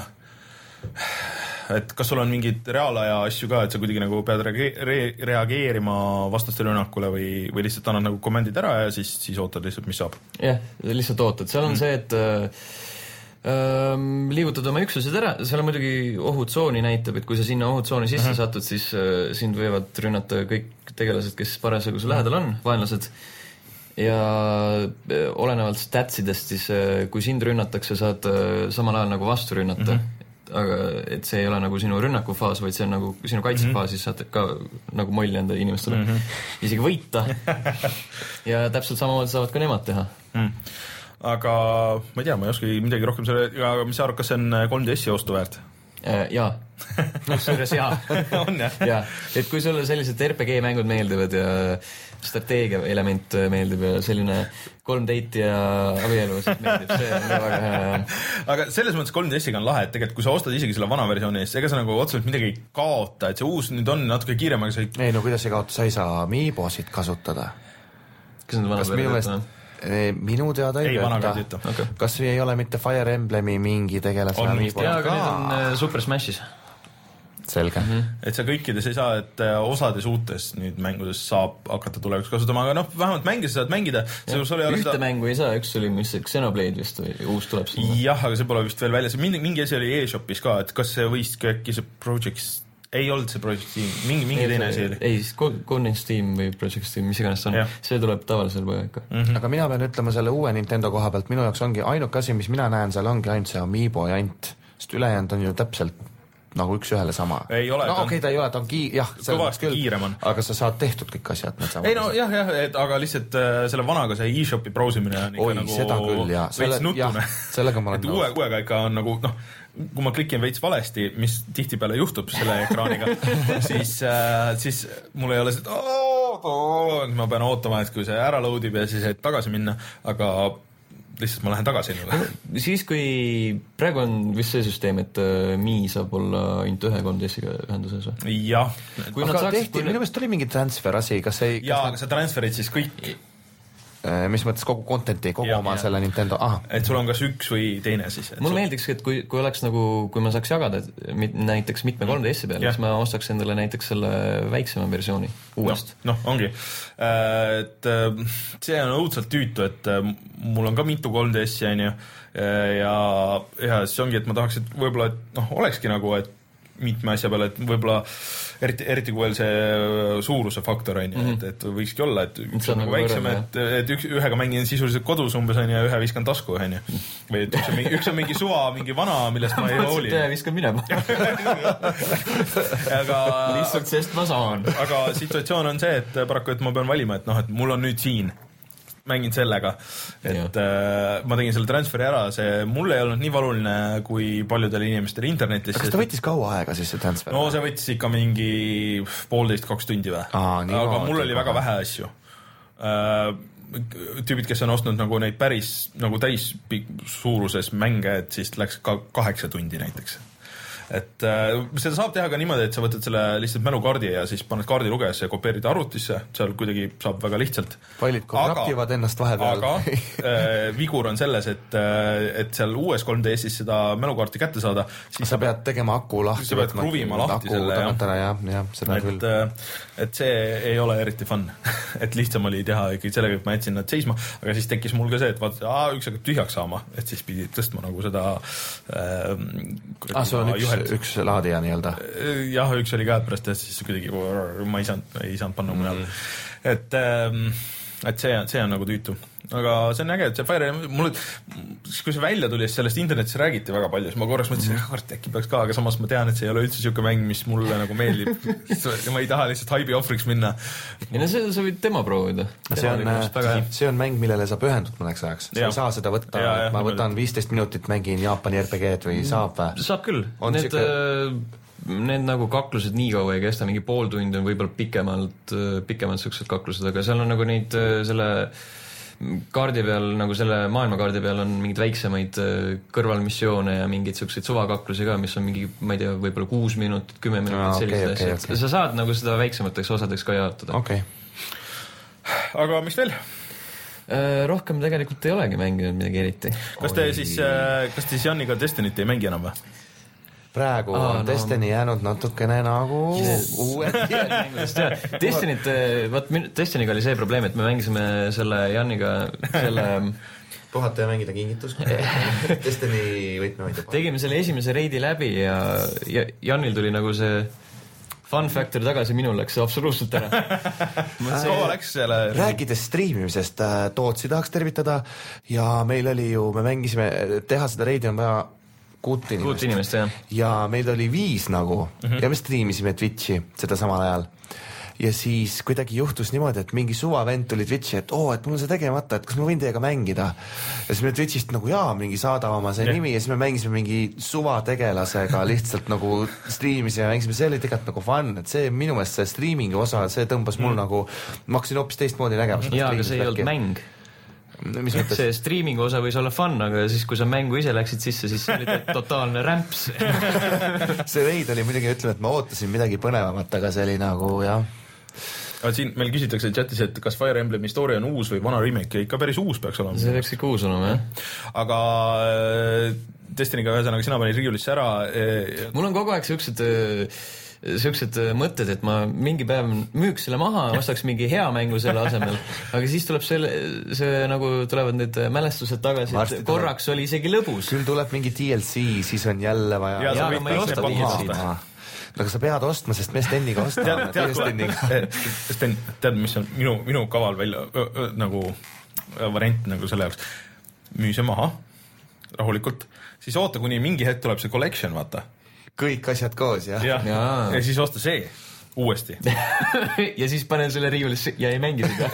et kas sul on mingid reaalaja asju ka, et sa kuidagi nagu pead reage- re- reageerima vastaste rünnakule või, või lihtsalt annad nagu komandid ära ja siis, siis ootad lihtsalt, mis saab? Jah, lihtsalt ootad. Seal on mm. see, et äh, ähm, liigutad oma üksused ära, seal on muidugi ohutsooni näitab, et kui sa sinna ohutsooni sisse mm-hmm. satud, siis äh, sind võivad rünnata kõik tegelased, kes parasjagu su lähedal on, vaenlased. Ja äh, olenevalt statsidest, siis äh, kui sind rünnatakse, saad äh, samal ajal nagu vastu rünnata. Mm-hmm. Aga et see ei ole nagu sinu rünnakufaas, vaid see on nagu sinu kaitsefaasis saad ka nagu molli enda inimestele mm -hmm. isegi võita ja täpselt samamoodi saavad ka nemad teha mm. Aga ma ei tea, ma ei oska midagi rohkem selle, aga mis sa arvad, kas see on kolm D S-i ostu väärt? Äh, jaa, kusjuures jaa. On jah? Jaa, et kui sulle sellised R P G-mängud meeldivad ja strateegia element meeldib ja selline kolm date ja abielu meeldib, see on väga hea. Aga selles mõttes kolm D S-iga on lahe, et tegelikult kui sa ostad isegi selle vana versiooni eest, ega sa nagu otseselt midagi ei kaota, et see uus nüüd on natuke kiirem, aga sa ei... ei no kuidas ei kaota, sa ei saa Amiibosid kasutada. Kas need vana versioon? Minu teada ei, ei tööta. Okay. Kas ei ole mitte Fire Emblemi mingi tegelase Amiibo? Jaa, aga need on uh, Super Smashis. Selge. Mm -hmm. Et sa kõikides ei saa, et osades uutes nüüd mängudes saab hakata tulevikus kasutama, aga noh, vähemalt mängides saad mängida. Ühte seda... mängu ei saa, üks oli mis Xenoblade vist või uus tuleb sinna. Jah, aga see pole vist veel väljas. Mingi, mingi asi oli e-shopis ka, et kas see võis äkki see Project... Ei olnud see Project Steam, mingi, mingi ei, teine asi oli. Ei, siis Codename Steam või Project Steam, mis iganes on, ja. See tuleb tavalisel poja ikka. Mm -hmm. Aga mina pean ütlema selle uue Nintendo koha pealt, minu jaoks ongi ainuke asi, mis mina näen, seal ongi ainult see Amiibo jant, sest ülejäänud on ju täpselt nagu üks ühele sama. Ei ole. No okei, okay, ta ei ole, ta on ki- jah, kõvasti kiirem on. Aga sa saad tehtud kõik asjad. Ei no jah, jah, et, aga lihtsalt äh, selle vanaga see e-shopi browsimine on ikka Oi, nagu seda küll, jah. veits nutune. Sellega ma olen et uue, uuega ikka on nagu, noh, kui ma klikin veits valesti, mis tihtipeale juhtub selle ekraaniga, siis, äh, siis mul ei ole see, et ma pean ootama, et kui see ära loadib ja siis et tagasi minna, aga lihtsalt ma lähen tagasi. Siis kui praegu on vist see süsteem, et uh, Mi saab olla ainult ühe kolm D S-iga ühenduses või? Jah. Kui aga tehti, kui... minu meelest oli mingi transfer asi, kas ei... Jaa, aga sa transferid siis kõik. mis mõttes kogu content'i, kogu ja, oma ja. Selle Nintendo, aha. Et sul on kas üks või teine siis. Mul sul... meeldiks, et kui, kui oleks nagu, kui ma saaks jagada mit, näiteks mitme kolm D S-i peal, siis ma ostaks endale näiteks selle väiksema versiooni uuest. Noh, no, ongi. Et see on õudselt tüütu, et mul on ka mitu kolm D S-i, on ju, ja, ja siis ongi, et ma tahaks, et võib-olla, et noh, olekski nagu, et mitme asja peale, et võib-olla eriti, eriti kui veel see suuruse faktor on ju, mm -hmm. et, et võikski olla, et üks on nagu väiksem, et, et üks, ühega mängin sisuliselt kodus umbes on ja ühe viskan tasku on ju. Või et üks on mingi, üks on mingi suva, mingi vana, millest ma ei hooli. Ühe viskan minema. aga lihtsalt sest ma saan. aga situatsioon on see, et paraku, et ma pean valima, et noh, et mul on nüüd siin mängin sellega, et äh, ma tegin selle transferi ära, see mulle ei olnud nii valuline kui paljudele inimestele internetis. Kas ta võttis kaua aega siis see transfer? No see võttis ikka mingi poolteist, kaks tundi või. Aa, aga mul oli väga vähe asju. Äh, tüübid, kes on ostnud nagu neid päris nagu täis suuruses mänge, et siis läks ka kaheksa tundi näiteks. Et äh, seda saab teha ka niimoodi, et sa võtad selle lihtsalt mälukaardi ja siis paned kaardi lugejasse ja kopeerid arvutisse, seal kuidagi saab väga lihtsalt. Paljud korraptivad ennast vahepeal. Aga äh, vigur on selles, et, äh, et seal uues kolm D S-is seda mälukaarti kätte saada, siis sa pead tegema aku lahti. Sa pead kruvima lahti selle, jah. Ja, ja, seda et, küll. Et see ei ole eriti fun. Et lihtsam oli teha ikkagi sellega, et ma jätsin nad seisma, aga siis tekkis mul ka see, et vaata, aa, üks hakkab tühjaks saama, et siis pidi tõstma nagu seda äh, ah, sul on üks üks laadija nii-öelda. Jah, üks oli käed pärast ja siis kuidagi ma ei saanud, ei saanud panna mõne all. Et, et see, see on nagu tüütu. Aga see on äge, et see Fire Emblem, mulle, kui see välja tuli, siis sellest internetis räägiti väga palju, siis ma korraks mõtlesin, et äkki peaks ka, aga samas ma tean, et see ei ole üldse siuke mäng, mis mulle nagu meeldib. Ma ei taha lihtsalt haibi ohvriks minna. Ja no see, sa võid tema proovida. See on, see on mäng, millele sa pühendud mõneks ajaks. Sa ei saa seda võtta, ja, ja, ma võtan viisteist minutit, mängin Jaapani R P G-d või saab või? Saab küll. Need, siuke... need nagu kaklused nii kaua ei kesta, mingi pool tundi on võib-olla pikemalt, pikemalt siuksed kaklused, aga seal on nagu neid selle kaardi peal, nagu selle maailmakaardi peal on mingid väiksemaid kõrvalmissioone ja mingeid siukseid suvakaklusi ka, mis on mingi, ma ei tea, võib-olla kuus minutit, kümme minutit no, sellised okay, asjad. Okay, okay. Sa saad nagu seda väiksemateks osadeks ka jaotada. Okay. Aga mis veel? Rohkem tegelikult ei olegi mänginud midagi eriti. Kas te siis, kas te siis Janniga Destinyt ei mängi enam või? Praegu Aa, on no. Destiny jäänud natukene nagu yes. uued Destinit, vaat Destinyga oli see probleem, et me mängisime selle Janniga selle puhata ja mängida kingitus Destiny võtme hoida. Tegime selle esimese reidi läbi ja, ja Janil tuli nagu see fun factor tagasi, minul läks see absoluutselt ära. See... Selle... Rääkides striimimisest, Tootsi tahaks tervitada ja meil oli ju, me mängisime, teha seda reidi on vaja kuut inimest, kuut inimest jah. Ja meil oli viis nagu mm -hmm. ja me striimisime Twitchi seda samal ajal. Ja siis kuidagi juhtus niimoodi, et mingi suvavend tuli Twitchi, et oo, et mul on see tegemata, et kas ma võin teiega mängida. Ja siis me Twitchist nagu jaa, mingi saada oma see yeah. nimi ja siis me mängisime mingi suvategelasega lihtsalt nagu striimisime ja mängisime, see oli tegelikult nagu fun, et see minu meelest see striimingi osa, see tõmbas mul mm. nagu, ma hakkasin hoopis teistmoodi nägema. Jaa, aga see ei olnud mäng. See streamingu osa võis olla fun, aga siis kui sa mängu ise läksid sisse, siis see oli totaalne rämps. See reid oli muidugi, ütleme, et ma ootasin midagi põnevamat, aga see oli nagu, jah. Aga siin meil küsitakse chatis, et kas Fire Emblemi story on uus või vana remake, ikka päris uus peaks olema. See peaks ikka uus olema, jah. Aga Destiniga ühesõnaga sina panid riiulisse ära. Mul on kogu aeg siuksed... siuksed mõtted, et ma mingi päev müüks selle maha, ostaks mingi hea mängu selle asemel, aga siis tuleb selle, see nagu tulevad need mälestused tagasi, et korraks oli isegi lõbus. Küll tuleb mingi D L C, siis on jälle vaja. Ja, ja aga ma ei osta D L C-d. Aga sa pead ostma, sest me Steniga ostame. Sten, tead, mis on minu, minu kaval välja nagu variant nagu selle jaoks. Müü see maha rahulikult, siis oota, kuni mingi hetk tuleb see collection, vaata. Kõik asjad koos, jah? Ja, ja. ja siis osta see uuesti. Ja siis panen selle riiulisse ja ei mängi seda.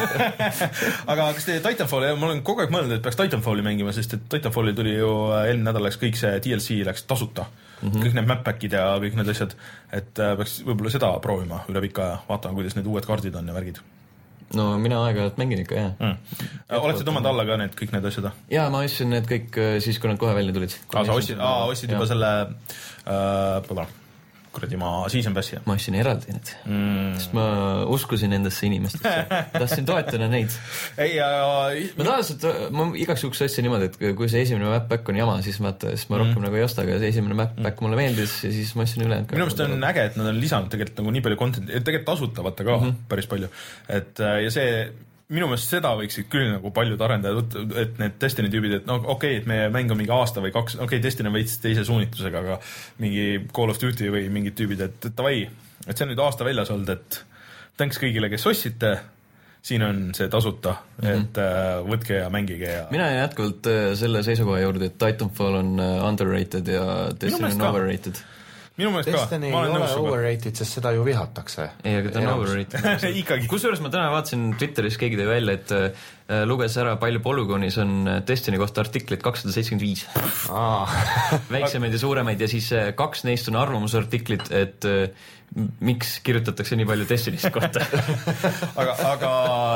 Aga kas te Titanfalli, ma olen kogu aeg mõelnud, et peaks Titanfalli mängima, sest et Titanfalli tuli ju eelmine nädal läks kõik see D L C läks tasuta. Mm -hmm. Kõik need map-packid ja kõik need asjad, et peaks võib-olla seda proovima üle pika ja vaatama, kuidas need uued kaardid on ja värgid. No mina aeg-ajalt mängin ikka, jah. Mm. Olete tõmmanud alla ka need kõik need asjad? Jaa, ma ostsin need kõik siis, kui nad kohe välja tulid. Aa, sa ostsid, aa, ostsid juba selle äh, kuradi ma season passi. Ma ostsin eraldi need mm., sest ma uskusin endasse inimestesse. Tahtsin toetada neid. Ei, ja... Ma tavaliselt, ma igaks juhuks ostsin niimoodi, et kui see esimene map-back on jama, siis, vaata, siis ma rohkem mm. nagu ei osta, aga see esimene map-back mulle meeldis ja siis ma ostsin üle. Minu meelest on äge, et nad on lisanud tegelikult nagu nii palju content'i, tegelikult tasutavate ka mm-hmm. päris palju. Et ja see... Minu meelest seda võiksid küll nagu paljud arendajad, et need Destiny tüübid, et no okei, okay, et meie mäng on mingi aasta või kaks, okei okay,, Destiny on veits teise suunitlusega, aga mingi Call of Duty või mingid tüübid, et davai, et see on nüüd aasta väljas olnud, et thanks kõigile, kes ostsite, siin on see tasuta, mm-hmm. et äh, võtke ja mängige. Ja... Mina olen jätkuvalt selle seisukoha juurde, et Titanfall on underrated ja Destiny on overrated. Minu meelest ka. Destiny ei ole overrated, sest seda ju vihatakse. Ei, aga ta on overrated. Ikkagi. Kusjuures ma täna vaatasin Twitteris, keegi tõi välja, et äh, luges ära palju Polygonis on Destiny kohta artiklit kakssada seitsekümmend viis. Ah. Väiksemaid ja suuremaid ja siis äh, kaks neist on arvamusartiklit, et äh, miks kirjutatakse nii palju Destiny's kohta. aga, aga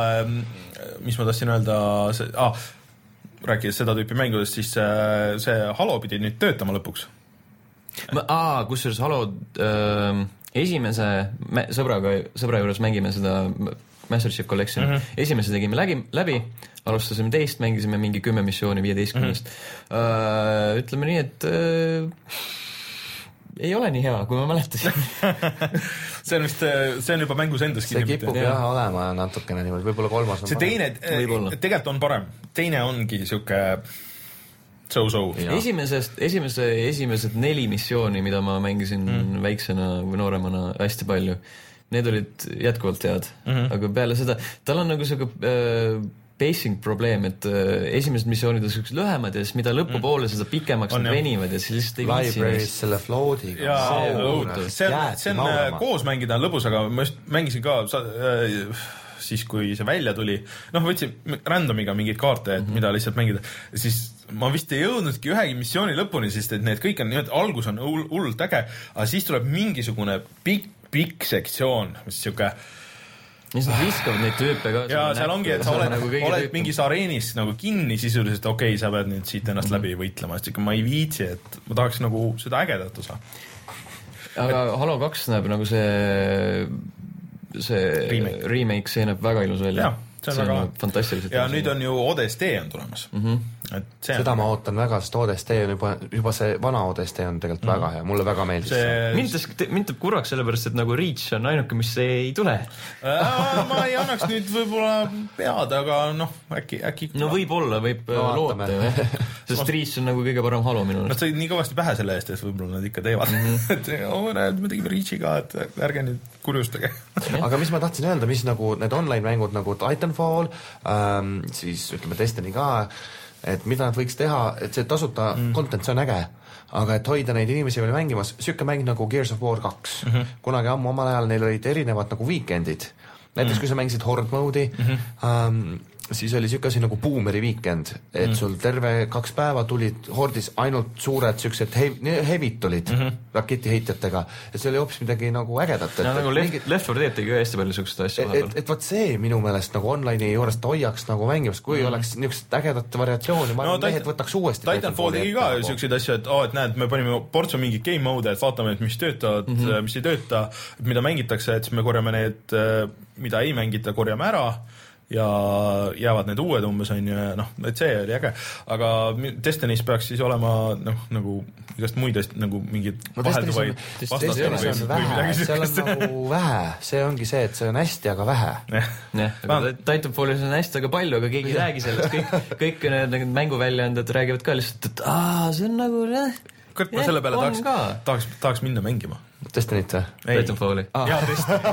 mis ma tahtsin öelda... See, ah, rääkides seda tüüpi mängudest, siis äh, see Halo pidi nüüd töötama lõpuks. Ma, aa, kusjuures Halo äh, esimese me, sõbraga, sõbra juures mängime seda Master Chief Collection. Mm-hmm. Esimese tegime läbi, läbi, alustasime teist, mängisime mingi kümme missiooni viieteistkümnest. Mm-hmm. Uh, ütleme nii, et uh, ei ole nii hea, kui ma mäletasin. see on vist, see on juba mängus endas kinni. See kipub jah olema natukene niimoodi, võib-olla kolmas on see teine, tegelikult on parem. Teine ongi siuke so-so. Esimesest, esimese, esimesed neli missiooni, mida ma mängisin mm. väiksena või nooremana hästi palju, need olid jätkuvalt head. Mm-hmm. Aga peale seda, tal on nagu siuke äh, pacing probleem, et äh, esimesed missioonid on siuksed lühemad ja siis mida lõpupoole mm. seda pikemaks nad venivad ja siis lihtsalt ei viitsi. Libraries selle floatiga. See, see, see on, see on koos mängida on lõbus, aga ma just mängisin ka sa, äh, siis kui see välja tuli, noh võtsin randomiga mingeid kaarte, et mm-hmm. mida lihtsalt mängida, siis ma vist ei jõudnudki ühegi missiooni lõpuni, sest et need kõik on nii, et algus on hullult äge, aga siis tuleb mingisugune pikk, pikk sektsioon, mis siuke ja siis viskavad neid tüüpe ka. Ja seal ongi, et sa oled, nagu oled tüüpe. Mingis areenis nagu kinni sisuliselt, okei, okay, sa pead nüüd siit ennast mm-hmm. läbi võitlema, sest ma ei viitsi, et ma tahaks nagu seda ägedat osa. Aga et... Halo kaks näeb nagu see see remake, remake see näeb väga ilus välja. Ja, see on, see on väga fantastiliselt. Ja nüüd on ju O D S T on tulemas. Mm-hmm. Et see seda on... ma ootan väga, sest O D S T on juba, juba see vana O D S T on tegelikult mm-hmm. väga hea, mulle väga meeldis see. Mind tõs, mind tõb kurvaks sellepärast, et nagu Reach on ainuke, mis ei tule. Äh, ma ei annaks nüüd võib-olla pead, aga noh, äkki, äkki... No võib-olla, võib no, loota ju. Sest Reach on nagu kõige parem Halo minu. Nad said nii kõvasti pähe selle eest, et võib-olla nad ikka teevad. Mm-hmm. et oh, näed, me tegime Reachiga, et ärge nüüd kurjustage. aga mis ma tahtsin öelda, mis nagu need online-mängud nagu Titanfall, ähm, siis ütleme Destiny ka, et mida nad võiks teha, et see tasuta mm. content, see on äge, aga et hoida neid inimesi veel mängimas, sükke mäng nagu Gears of War kaks. Mm-hmm. Kunagi ammu omal ajal neil olid erinevad nagu weekendid. Näiteks mm. kui sa mängisid Horde mode'i, mm-hmm. um, siis oli siuke asi nagu boomeri weekend, et mm. sul terve kaks päeva tulid Hordis ainult suured siuksed hev- heavit tulid mm-hmm. raketiheitjatega, et see oli hoopis midagi nagu ägedat. No, nagu Left, mingid... Left four Dead tegi hästi palju siukest asja. Et, et, et võt see minu meelest nagu online'i juurest hoiaks nagu mängimist, kui mm. oleks niisugust ägedat variatsiooni, ma no, mehed tait... võtaks uuesti. Titanfall tegi ka siukseid asju, et, oh, et näed, me panime portsu mingit game mode, et vaatame, et mis töötavad mm-hmm. mis ei tööta, mida mängitakse, et siis me korjame need, mida ei mängita, korjame ära ja jäävad need uued umbes on ju, noh, et see oli äge, aga Destiny's peaks siis olema noh, nagu igast muid nagu mingid no, vahelduvaid vastastel või, või midagi seal on nagu vähe, see ongi see, et see on hästi, aga vähe jah, aga Titanfallis on hästi, aga palju, aga keegi ei räägi sellest, kõik, kõik need mänguväljaanded räägivad ka lihtsalt, et aa, see on nagu jah, kurat, ma selle peale tahaks, tahaks, tahaks minna mängima Destinit või? Titanfalli. Ah. Jaa, Destinit.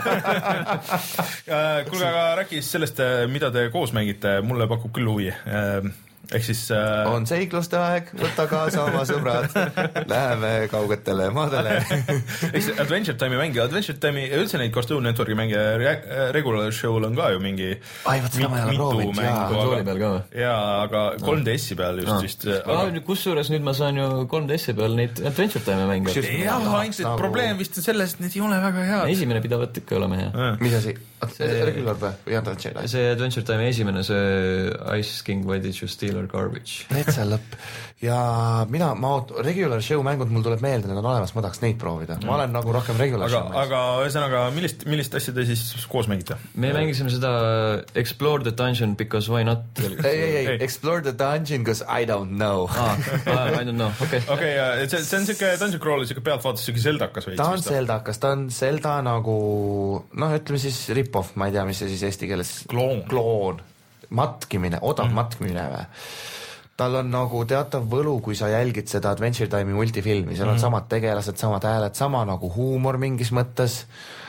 Kuulge, aga rääkis sellest, mida te koos mängite, mulle pakub küll huvi. Ehk siis... Äh... On seikluste aeg, võtta kaasa oma sõbrad, läheme kaugetele maadele. Ehk siis Adventure Time'i mängi, Adventure Time'i, üldse neid Cartoon Networki mängi, Regular Show'l on ka ju mingi Ai, võt, mit, mitu mängu. Konsooli peal ka. Jaa, aga kolm D S-i peal just no. vist. Aga... Kusjuures nüüd ma saan ju kolm D S-i peal neid Adventure Time'i mängi. Jah, ainult probleem vist on selles, et need ei ole väga head. Esimene pidavat ikka olema hea. Mis asi? see regular või Adventure Time? See Adventure Time esimene, see Ice King, Why Did You Steal Our Garbage? Täitsa lõpp. Ja mina, ma oot, regular show mängud mul tuleb meelde, need on olemas, ma tahaks neid proovida. Ma olen nagu rohkem regular aga, show mängud. Aga ühesõnaga, millist, millist asja te siis koos mängite? Me mängisime seda Explore the Dungeon because why not? Ei, ei, ei, Explore the Dungeon because I don't know. Ah, I don't know, okei. Okay. Okei, okay, see, see on siuke Dungeon Crawler, siuke pealtvaates siuke Zeldakas või? Ta on Zeldakas, ta on Zelda nagu, noh, ütleme siis rip-off, ma ei tea, mis see siis eesti keeles kloon, kloon. Matkimine, odav mm. matkimine või? Tal on nagu teatav võlu, kui sa jälgid seda Adventure Time'i multifilmi, seal on mm. samad tegelased, samad hääled, sama nagu huumor mingis mõttes,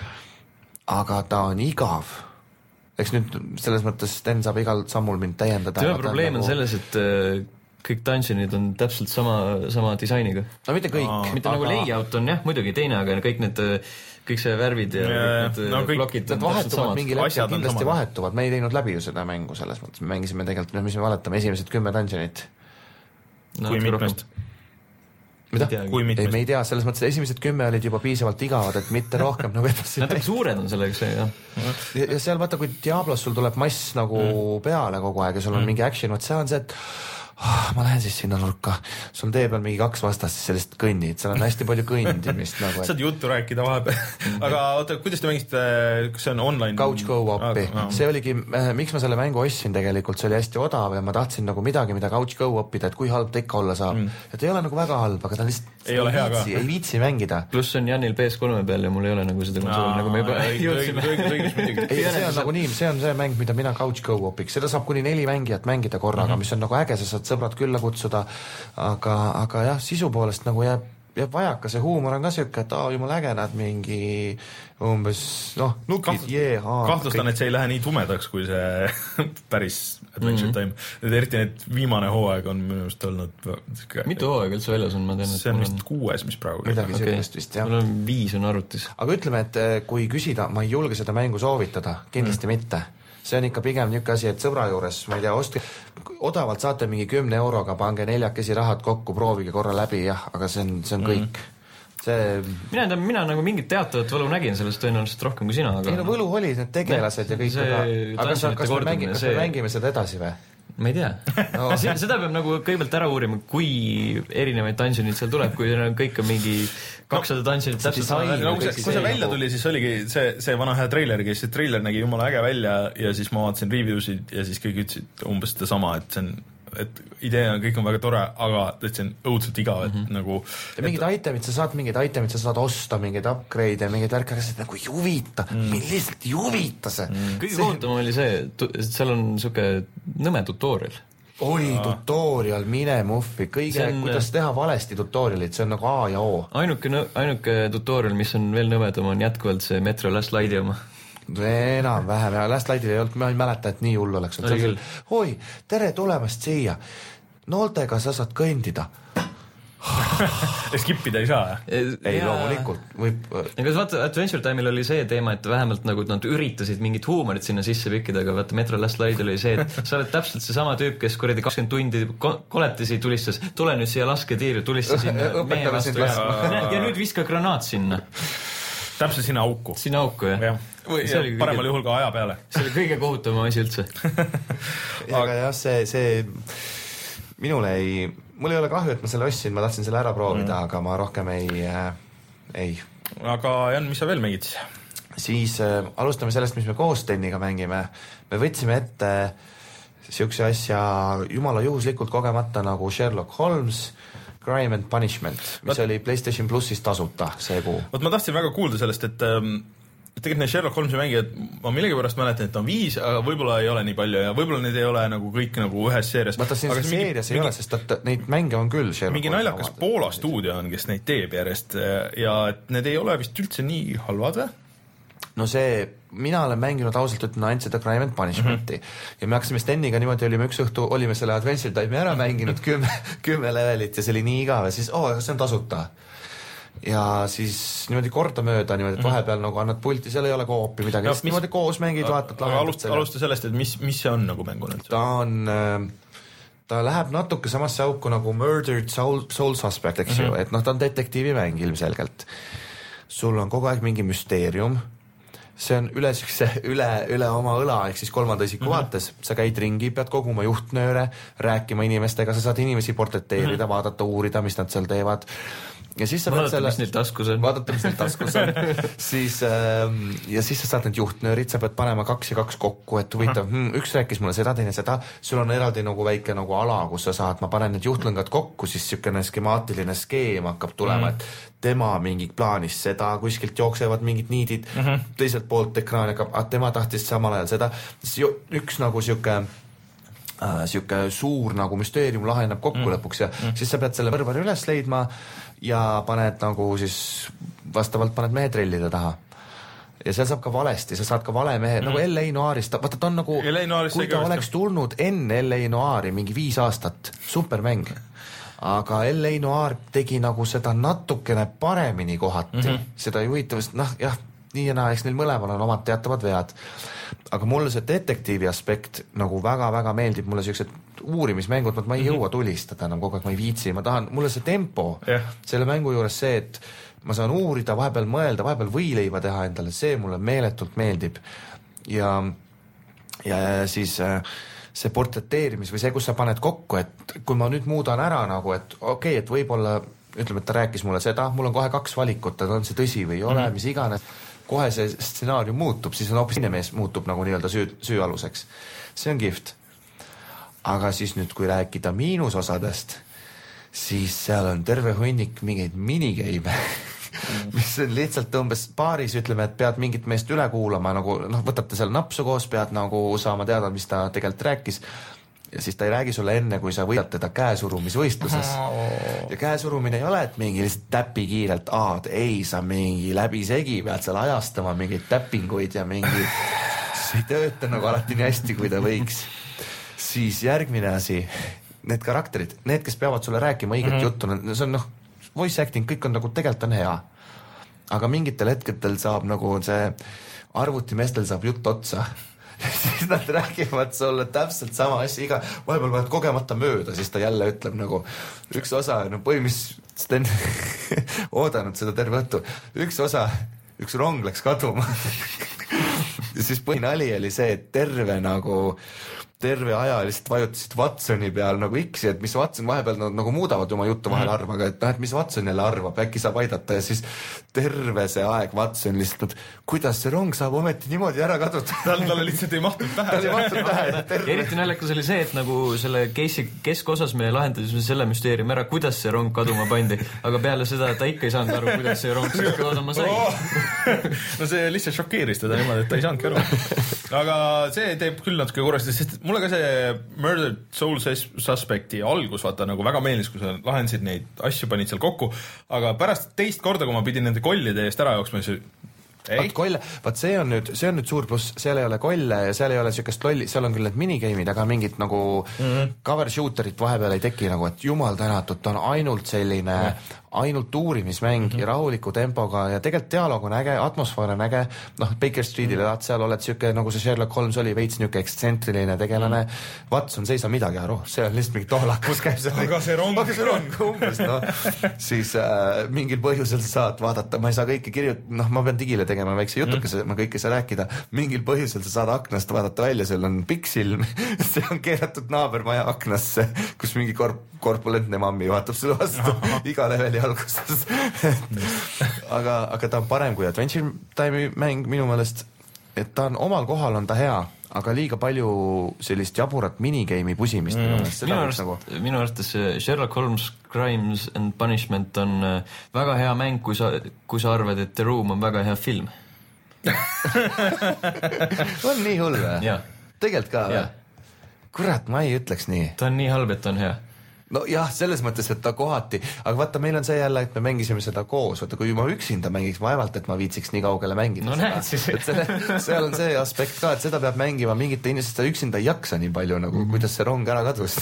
aga ta on igav. Eks nüüd selles mõttes Sten saab igal sammul mind täiendada. Töö probleem on nagu... selles, et kõik dungeonid on täpselt sama, sama disainiga. No mitte kõik. Aa, mitte aga... nagu layout on jah, muidugi teine, aga kõik need kõik see värvid ja, ja kõik need no, kõik, blokid on täpselt samad. Mingi läbi kindlasti vahetuvad, me ei teinud läbi ju seda mängu selles mõttes, me mängisime tegelikult, mis me valetame, esimesed kümme dungeonit. No, kui mitmest? Mida? Kui mitmest? Ei, me ei tea, selles mõttes esimesed kümme olid juba piisavalt igavad, et mitte rohkem nagu edasi. Nad suured on selleks, jah. Ja, ja seal vaata, kui Diablos sul tuleb mass nagu mm. peale kogu aeg ja sul on mm. mingi action, võt see on see, et oh, ma lähen siis sinna nurka, sul tee peal mingi kaks vastast, siis sellist kõnnid, seal on hästi palju kõndimist nagu, et... saad juttu rääkida vahepeal. Aga oota, kuidas te mängiste, kas see on online? Couch Go-Upi, ah, ah. see oligi, miks ma selle mängu ostsin tegelikult, see oli hästi odav ja ma tahtsin nagu midagi, mida Couch Go-Upida, et kui halb ta ikka olla saab. Mm. Et ei ole nagu väga halb, aga ta lihtsalt ei, ei, viitsi, ei viitsi mängida. Pluss on Janil P S kolme peal ja mul ei ole nagu seda konsooli, nagu me juba jõudsime. Ei, see on nagu nii, see on see mäng, mida mina Couch Go-Upiks, seda saab kuni neli mängijat mängida korraga, mm-hmm. mis on nagu äge, sa saad sõbrad külla kutsuda, aga, aga jah, sisu poolest nagu jääb, jääb vajaka, see huumor on ka siuke, et aa, jumal äge, nad mingi umbes, noh, nukid, Kaht, jee, aa. Kahtlustan, kõik... et see ei lähe nii tumedaks, kui see päris Adventure mm-hmm. Time. Nüüd eriti need viimane hooaeg on minu just olnud siuke... Mitu hooaeg üldse väljas on, ma tean, et see on vist kuues, mis praegu midagi okay. Siukest vist, jah. Mul on viis on arvutis. Aga ütleme, et kui küsida, ma ei julge seda mängu soovitada, kindlasti mm. mitte. See on ikka pigem niuke asi, et sõbra juures, ma ei tea, ostke, odavalt saate mingi kümne euroga, pange neljakesi rahad kokku, proovige korra läbi, jah, aga see on, see on kõik. Mm. See... Mina, mina nagu mingit teatavat võlu nägin sellest tõenäoliselt rohkem kui sina, aga... Ei no võlu oli need tegelased ja kõik, aga, aga sa, kas, me mängi, kas see... me mängime seda edasi või? Ma ei tea. No. Seda peab nagu kõigepealt ära uurima, kui erinevaid dungeonid seal tuleb, kui kõik on mingi kakssada dungeonit täpselt sama. No, kui see välja tuli, siis oligi see, see vana hea treilergi, see treiler nägi jumala äge välja ja siis ma vaatasin reviewsid ja siis kõik ütlesid umbes seda sama, et see on et idee on, kõik on väga tore, aga et see on õudselt igav, et mm-hmm. nagu ja mingid et... itemid, sa saad mingid itemid, sa saad osta mingeid upgrade ja mingeid värk, aga see nagu ei huvita mm. meil lihtsalt ei huvita see mm. kõige kohutavam oli see, et seal on siuke nõme tutorial oi, tutorial, mine muffi kõige, on... kuidas teha valesti tutorialit, see on nagu A ja O ainuke, ainuke tutorial, mis on veel nõmedam, on jätkuvalt see Metro Last Light'i oma enam vähem ja Last Light'il ei olnud, ma ei mäleta, et nii hull oleks oi, tere tulemast siia nooltega sa saad kõndida skipida ei saa ei, loomulikult võib... aga vaata, Adventure Time'il oli see teema, et vähemalt nagu nad üritasid mingit huumorit sinna sisse pikkida, aga vaata Metro Last Light'il oli see, et sa oled täpselt see sama tüüp, kes kuradi kakskümmend tundi koletisi tulistas, tule nüüd siia lasketiiru, tulista sinna mehe vastu ja, ja nüüd viska granaat sinna täpselt sinna auku. Sinna auku, jah. Ja. Või, ja paremal kõige... juhul ka aja peale. See oli kõige kohutavam asi üldse. aga jah, see, see minule ei, mul ei ole kahju, et ma selle ostsin, ma tahtsin selle ära proovida, mm. aga ma rohkem ei, äh, ei. Aga Jan, mis sa veel mängid? Siis äh, alustame sellest, mis me koos Steniga mängime. Me võtsime ette siukse asja jumala juhuslikult kogemata nagu Sherlock Holmes Crime and Punishment, mis Vaat, oli PlayStation Plussis tasuta see kuu. Vot ma tahtsin väga kuulda sellest, et ähm, tegelikult need Sherlock Holmesi mängijad, ma millegipärast mäletan, et on viis, aga võib-olla ei ole nii palju ja võib-olla need ei ole nagu kõik nagu ühes seerias. Vaata, siin see seerias mingi, ei ole, sest et neid mänge on küll Sherlock mingi naljakas Poola stuudio on, kes neid teeb järjest ja et need ei ole vist üldse nii halvad või? No see, mina olen mänginud ausalt ütlen ainult seda Crime and Punishmenti mm-hmm. ja me hakkasime Steniga niimoodi, olime üks õhtu, olime selle Adventure Time'i ära mänginud kümme, kümme levelit ja see oli nii igav ja siis, oo, oh, see on tasuta. Ja siis niimoodi kordamööda niimoodi, et vahepeal nagu annad pulti, seal ei ole koopi midagi, no, mis, niimoodi koos mängid, vaatad alusta, alusta sellest, et mis, mis see on nagu mänguna? Ta on, ta läheb natuke samasse auku nagu Murdered Soul, Soul Suspect, eks mm-hmm. ju, et noh, ta on detektiivimäng ilmselgelt. Sul on kogu aeg mingi müsteerium, see on üle siukse, üle, üle oma õla, ehk siis kolmanda isiku mm -hmm. vaates, sa käid ringi, pead koguma juhtnööre, rääkima inimestega, sa saad inimesi portreteerida mm, -hmm. vaadata, uurida, mis nad seal teevad. Ja siis sa vaadata, selle, mis neil taskus on. Vaadata, mis neil taskus on. siis, äh, ja siis sa saad need juhtnöörid, sa pead panema kaks ja kaks kokku, et huvitav, hmm, üks rääkis mulle seda, teine seda, sul on eraldi nagu väike nagu ala, kus sa saad, ma panen need juhtlõngad kokku, siis siukene skemaatiline skeem hakkab tulema, mm. et tema mingi plaanis seda, kuskilt jooksevad mingid niidid, mm -hmm. teiselt poolt ekraani hakkab, tema tahtis samal ajal seda, siis üks nagu siuke Äh, siuke suur nagu müsteerium laheneb kokku mm. lõpuks ja mm. siis sa pead selle võrvari üles leidma ja paned nagu siis vastavalt paned mehe trellide taha. Ja seal saab ka valesti, sa saad ka vale mehe mm. nagu L A Noirist, vaata ta on nagu, kui ta oleks tulnud enne L A Noiri mingi viis aastat, supermäng. Aga L A Noir tegi nagu seda natukene paremini kohati, mm -hmm. seda juhitavast, noh jah, nii ja naa, eks neil mõlemal on omad teatavad vead. Aga mulle see detektiivi aspekt nagu väga-väga meeldib, mulle sellised uurimismängud, ma ei jõua tulistada enam kogu aeg, ma ei viitsi, ma tahan, mulle see tempo yeah. selle mängu juures see, et ma saan uurida, vahepeal mõelda, vahepeal võileiva teha endale, see mulle meeletult meeldib. Ja, ja siis see portreteerimis või see, kus sa paned kokku, et kui ma nüüd muudan ära nagu, et okei okay,, et võib-olla ütleme, et ta rääkis mulle seda, mul on kohe kaks valikut, et on see tõsi või ei ole, mm-hmm. mis iganes, kohe see stsenaarium muutub, siis on hoopis inimes muutub nagu nii-öelda süü, süü aluseks. See on kihvt. Aga siis nüüd, kui rääkida miinusosadest, siis seal on terve hunnik mingeid minigeime, mis on lihtsalt umbes paaris, ütleme, et pead mingit meest üle kuulama, nagu noh, võtate seal napsu koos, pead nagu saama teada, mis ta tegelikult rääkis. Ja siis ta ei räägi sulle enne, kui sa võidad teda käesurumisvõistluses. Ja käesurumine ei ole, et mingi lihtsalt täpi kiirelt aad, ei, sa mingi läbi segi pead seal ajastama mingeid täppinguid ja mingi see ei tööta nagu alati nii hästi, kui ta võiks. Siis järgmine asi, need karakterid, need, kes peavad sulle rääkima õiget mm-hmm. juttu, see on noh, voice acting, kõik on nagu, tegelikult on hea. Aga mingitel hetkedel saab nagu see arvutimestel saab jutt otsa. Siis nad räägivad sulle täpselt sama asja, iga vahepeal vahet kogemata mööda, siis ta jälle ütleb nagu üks osa, no põhimõtteliselt on oodanud seda terve õhtu, üks osa, üks rong läks kaduma. Ja siis põhinali oli see, et terve nagu terve aja lihtsalt vajutasid Watsoni peal nagu X-i, et mis Watson vahepeal nad nagu muudavad oma juttu vahel arvaga, et noh, et mis Watson jälle arvab, äkki saab aidata ja siis terve see aeg Watson lihtsalt, kuidas see rong saab ometi niimoodi ära kaduda. Tal, talle lihtsalt ei mahtud pähe. Tal ei mahtud pähe. Eriti naljakas oli see, et nagu selle case'i keskosas me lahendasime selle müsteeriumi ära, kuidas see rong kaduma pandi, aga peale seda ta ikka ei saanud aru, kuidas see rong see kaduma sai. Oh. No see lihtsalt šokeeris teda niimoodi, et ta ei saanudki aru. Aga see teeb küll natuke korrasti, sest mulle ka see Murdered Soul Suspecti algus, vaata, nagu väga meeldis, kui sa lahendasid neid asju, panid seal kokku, aga pärast teist korda, kui ma pidin nende kollide eest ära jooksma, siis vaat kolle, vaat see on nüüd, see on nüüd suur pluss, seal ei ole kolle ja seal ei ole siukest lolli, seal on küll need minigame'id, aga mingit nagu mm-hmm. cover shooterit vahepeal ei teki nagu, et jumal tänatud, ta on ainult selline mm. ainult uurimismäng mm-hmm. ja rahuliku tempoga ja tegelikult dialoog on äge, atmosfäär on äge, noh, Baker Street'il elad, seal oled siuke, nagu see Sherlock Holmes oli, veits niuke ekstsentriline tegelane, mm-hmm. Watson, see ei saa midagi aru, see on lihtsalt mingi toolakus käib seal. Aga see rong. Aga see rong, umbes, noh. Siis äh, mingil põhjusel saad vaadata, ma ei saa kõike kirjutada, noh, ma pean digile tegema väikse jutukese, mm-hmm. ma kõike saa rääkida, mingil põhjusel sa saad aknast vaadata välja, seal on piksilm, see on keeratud naabermaja aknasse, kus mingi korp korpulentne mammi vaatab sulle vastu iga leveli alguses. aga, aga ta on parem kui Adventure Time'i mäng minu meelest, et ta on omal kohal, on ta hea, aga liiga palju sellist jaburat minigame'i pusimist mm. minu meelest. Minu arust, nagu... minu arvates Sherlock Holmes Crimes and Punishment on väga hea mäng, kui sa, kui sa arvad, et The Room on väga hea film. On nii hull või? Tegelikult ka või? Kurat, ma ei ütleks nii. Ta on nii halb, et ta on hea. No jah, selles mõttes, et ta kohati, aga vaata, meil on see jälle, et me mängisime seda koos, vaata, kui ma üksinda mängiks, vaevalt, et ma viitsiks nii kaugele mängida. No näed siis. Et selle, seal on see aspekt ka, et seda peab mängima mingite inimesed, seda üksinda ei jaksa nii palju, nagu mm-hmm. kuidas see rong ära kadus.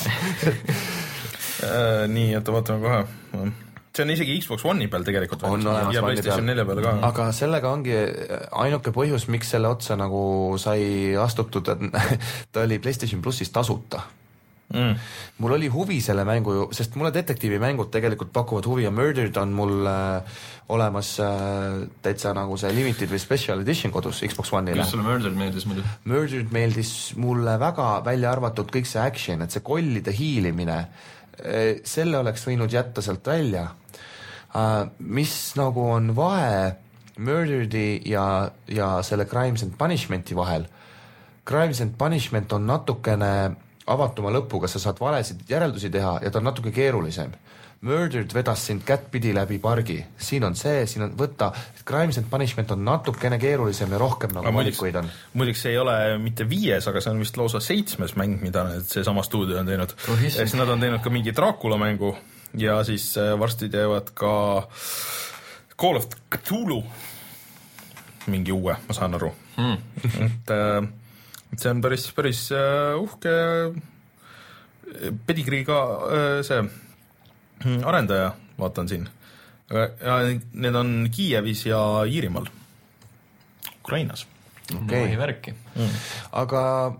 äh, nii, et vaatame kohe. See on isegi Xbox One'i peal tegelikult. On olemas ja PlayStation nelja peal ka. Aga sellega ongi ainuke põhjus, miks selle otsa nagu sai astutud, et ta oli PlayStation Plussis tasuta. mm. mul oli huvi selle mängu, sest mulle detektiivi mängud tegelikult pakuvad huvi ja Murdered on mul äh, olemas äh, täitsa nagu see limited või special edition kodus Xbox One'ile. Kas sulle Murdered meeldis muidu? Murdered meeldis mulle väga, välja arvatud kõik see action, et see kollide hiilimine, selle oleks võinud jätta sealt välja. Uh, mis nagu on vahe Murderedi ja, ja selle Crimes and Punishmenti vahel. Crimes and Punishment on natukene avatuma lõpuga, sa saad valesid järeldusi teha ja ta on natuke keerulisem. Murdered vedas sind kättpidi läbi pargi. Siin on see, siin on võtta, Crimes and Punishment on natukene keerulisem ja rohkem nagu valikuid on. Muiduks see ei ole mitte viies, aga see on vist lausa seitsmes mäng, mida see sama stuudio on teinud. Oh, siis nad on teinud ka mingi Dracula mängu ja siis varsti teevad ka Call of Cthulhu mingi uue, ma saan aru. Hmm. et, et see on päris, päris uhke pedigriiga see arendaja, vaatan siin. Ja need on Kiievis ja Iirimaal. Ukrainas. Okay. No, värki. Mm. Aga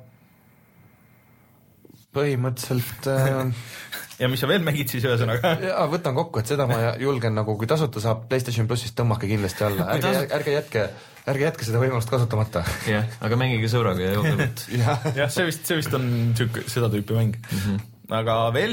põhimõtteliselt ja mis sa veel mängid siis ühesõnaga? Ja, võtan kokku, et seda ma julgen nagu, kui tasuta saab PlayStation Plusist, tõmmake kindlasti alla. Ärge, ärge jätke, ärge jätke seda võimalust kasutamata. Jah, aga mängige sõbraga ja joogavalt. ja, ja see vist, see vist on tükk, seda tüüpi mäng. Mm-hmm. Aga veel?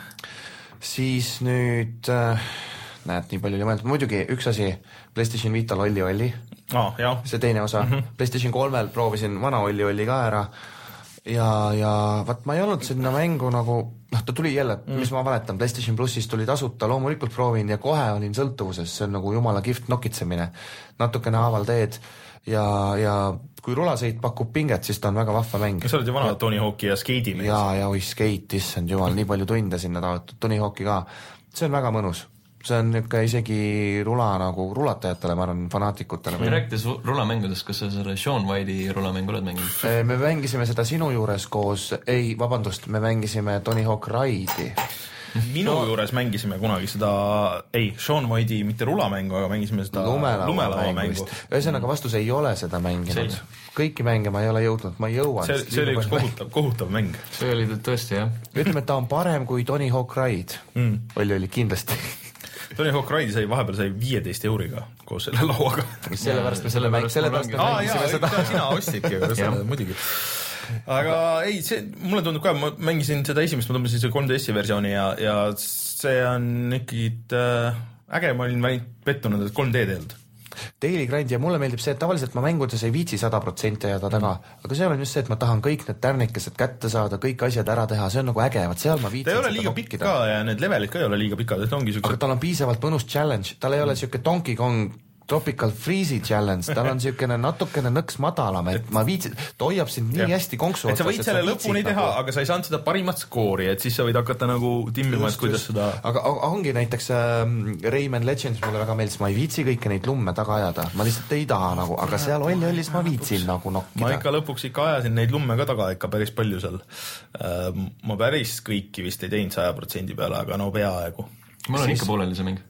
Siis nüüd, äh, näed, nii palju oli mõeldud. Muidugi üks asi, PlayStation Vita Olli Olli. Ah, jah. See teine osa. Mm-hmm. PlayStation kolmel proovisin vana Olli Olli ka ära. Ja, ja vaat ma ei olnud sinna mängu nagu, noh, ta tuli jälle, mm. mis ma valetan, PlayStation Plussis tuli tasuta, loomulikult proovin ja kohe olin sõltuvuses, see on nagu jumala kihvt nokitsemine, natukene haaval teed ja, ja kui rulasõit pakub pinget, siis ta on väga vahva mäng. Sa oled ju vana Tony Hawk'i ja Skate'i mees. Ja, ja oi, Skate, issand jumal, nii palju tunde sinna taotud, Tony Hawk'i ka, see on väga mõnus. See on niuke isegi rula nagu rulatajatele, ma arvan, fanaatikutele. Me rääkides rulamängudest, kas sa selle Sean White'i rulamängu oled mänginud? Me mängisime seda sinu juures koos, ei, vabandust, me mängisime Tony Hawk Ride'i. Minu no, juures mängisime kunagi seda, ei, Sean White'i mitte rulamängu, aga mängisime seda lumelava mängu. Ühesõnaga vastus ei ole seda mänginud. Kõiki mänge ma ei ole jõudnud, ma ei jõua. See, see oli üks kohutav, kohutav mäng. See oli tõesti, jah. Ütleme, et ta on parem kui Tony Hawk Ride. Mm. Oli, oli kindlasti. Tony Hawk Ride sai vahepeal sai viieteist euriga koos selle lauaga. Selle pärast me selle mäng, selle pärast me mängisime seda. Sina ostidki, seda muidugi. Aga ei, see, mulle tundub ka, ma mängisin seda esimest, ma tõmbasin see kolm D S-i versiooni ja, ja see on ikkagi äh, äge, ma olin väinud pettunud, et kolm D-d ei olnud. Daily grind ja mulle meeldib see, et tavaliselt ma mängudes ei viitsi sada protsenti ajada taga, aga see on just see, et ma tahan kõik need tärnikesed kätte saada, kõik asjad ära teha, see on nagu äge, vaat seal ma viitsin. Ta ei ole liiga pikk ka ja need levelid ka ei ole liiga pikad, et ongi süksed... Aga tal on piisavalt mõnus challenge, tal ei ole siuke Donkey Kong Tropical Freeze'i challenge, tal on siukene natukene nõks madalam, et ma viitsin, ta hoiab sind nii ja. hästi konksu otsas. Et sa võid selle lõpuni teha, nagu... aga sa ei saanud seda parimat skoori, et siis sa võid hakata nagu timmima, et kuidas seda... Aga ongi näiteks äh, Rayman Legends mulle väga meeldis, ma ei viitsi kõike neid lumme taga ajada, ma lihtsalt ei taha nagu, aga seal olli ollis ma viitsin nagu nokkida. Ma ikka lõpuks ikka ajasin neid lumme ka taga ikka päris palju seal. Äh, ma päris kõiki vist ei teinud saja protsendi peale, aga no peaaegu. Mul on siis... ikka pooleli see mäng.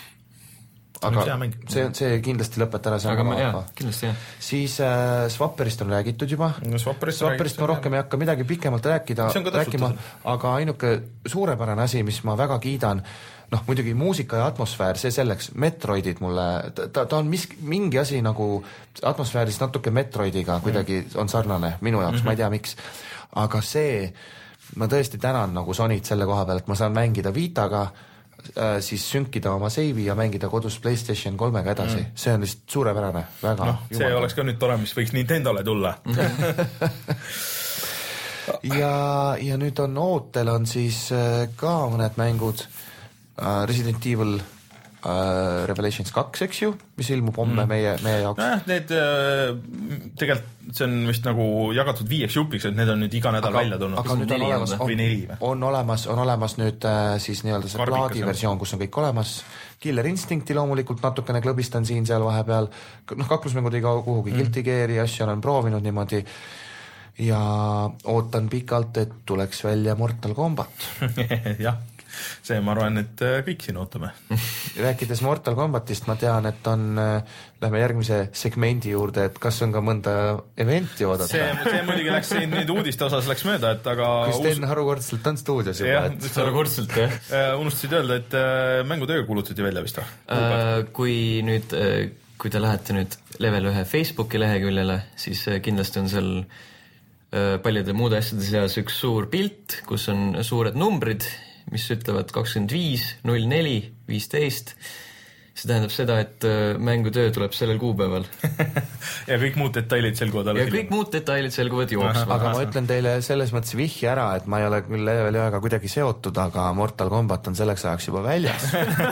Aga see, see kindlasti lõpeta ära, see aga ma, jah, kindlasti jah. Siis äh, Swapperist on räägitud juba no, Swapperist, Swapperist ma rohkem ei hakka midagi pikemalt rääkida, rääkima, aga ainuke suurepärane asi, mis ma väga kiidan, noh muidugi muusika ja atmosfäär, see selleks, Metroidid mulle, ta, ta on mis, mingi asi nagu atmosfäärist natuke Metroidiga kuidagi on sarnane minu jaoks, mm-hmm. ma ei tea miks, aga see, ma tõesti tänan nagu Sonyt selle koha peal, et ma saan mängida Vitaga, siis sünkida oma seivi ja mängida kodus PlayStation kolmega edasi. Mm. See on lihtsalt suurepärane, väga no, see jumal. Oleks ka nüüd tore, mis võiks Nintendole tulla. ja, ja nüüd on ootel on siis ka mõned mängud Resident Evil uh, Revelations kaks, eks ju, mis ilmub homme mm. meie, meie jaoks. Äh, need uh, tegelikult see on vist nagu jagatud viieks jupiks, et need on nüüd iga nädal aga, välja tulnud. Aga nüüd on olemas, on, on olemas, on olemas nüüd äh, siis nii-öelda see plaadi versioon, kus on kõik olemas. Killer Instincti loomulikult natukene klõbistan siin seal vahepeal. Noh, kaklusmängud ei kao kuhugi. Mm. Guilty Gear'i asja olen proovinud niimoodi. Ja ootan pikalt, et tuleks välja Mortal Kombat. jah. see ma arvan, et kõik siin ootame. Rääkides Mortal Kombatist, ma tean, et on, lähme järgmise segmendi juurde, et kas on ka mõnda eventi oodata? See, see muidugi läks siin nüüd uudiste osas läks mööda, et aga... Kui Sten uus... harukordselt on stuudios juba, ja, et... Harukordselt, jah. Unustasid öelda, et mängutöö kuulutati välja vist või? Uh, kui nüüd, kui te lähete nüüd level ühe Facebooki leheküljele, siis kindlasti on seal paljude muude asjade seas üks suur pilt, kus on suured numbrid, mis ütlevad kakskümmend viis, null neli, viisteist. See tähendab seda, et mängutöö tuleb sellel kuupäeval. ja kõik muud detailid selguvad alles. Ja kõik muud detailid selguvad jooksma. Aga ma ütlen teile selles mõttes vihje ära, et ma ei ole küll level ühega kuidagi seotud, aga Mortal Kombat on selleks ajaks juba väljas.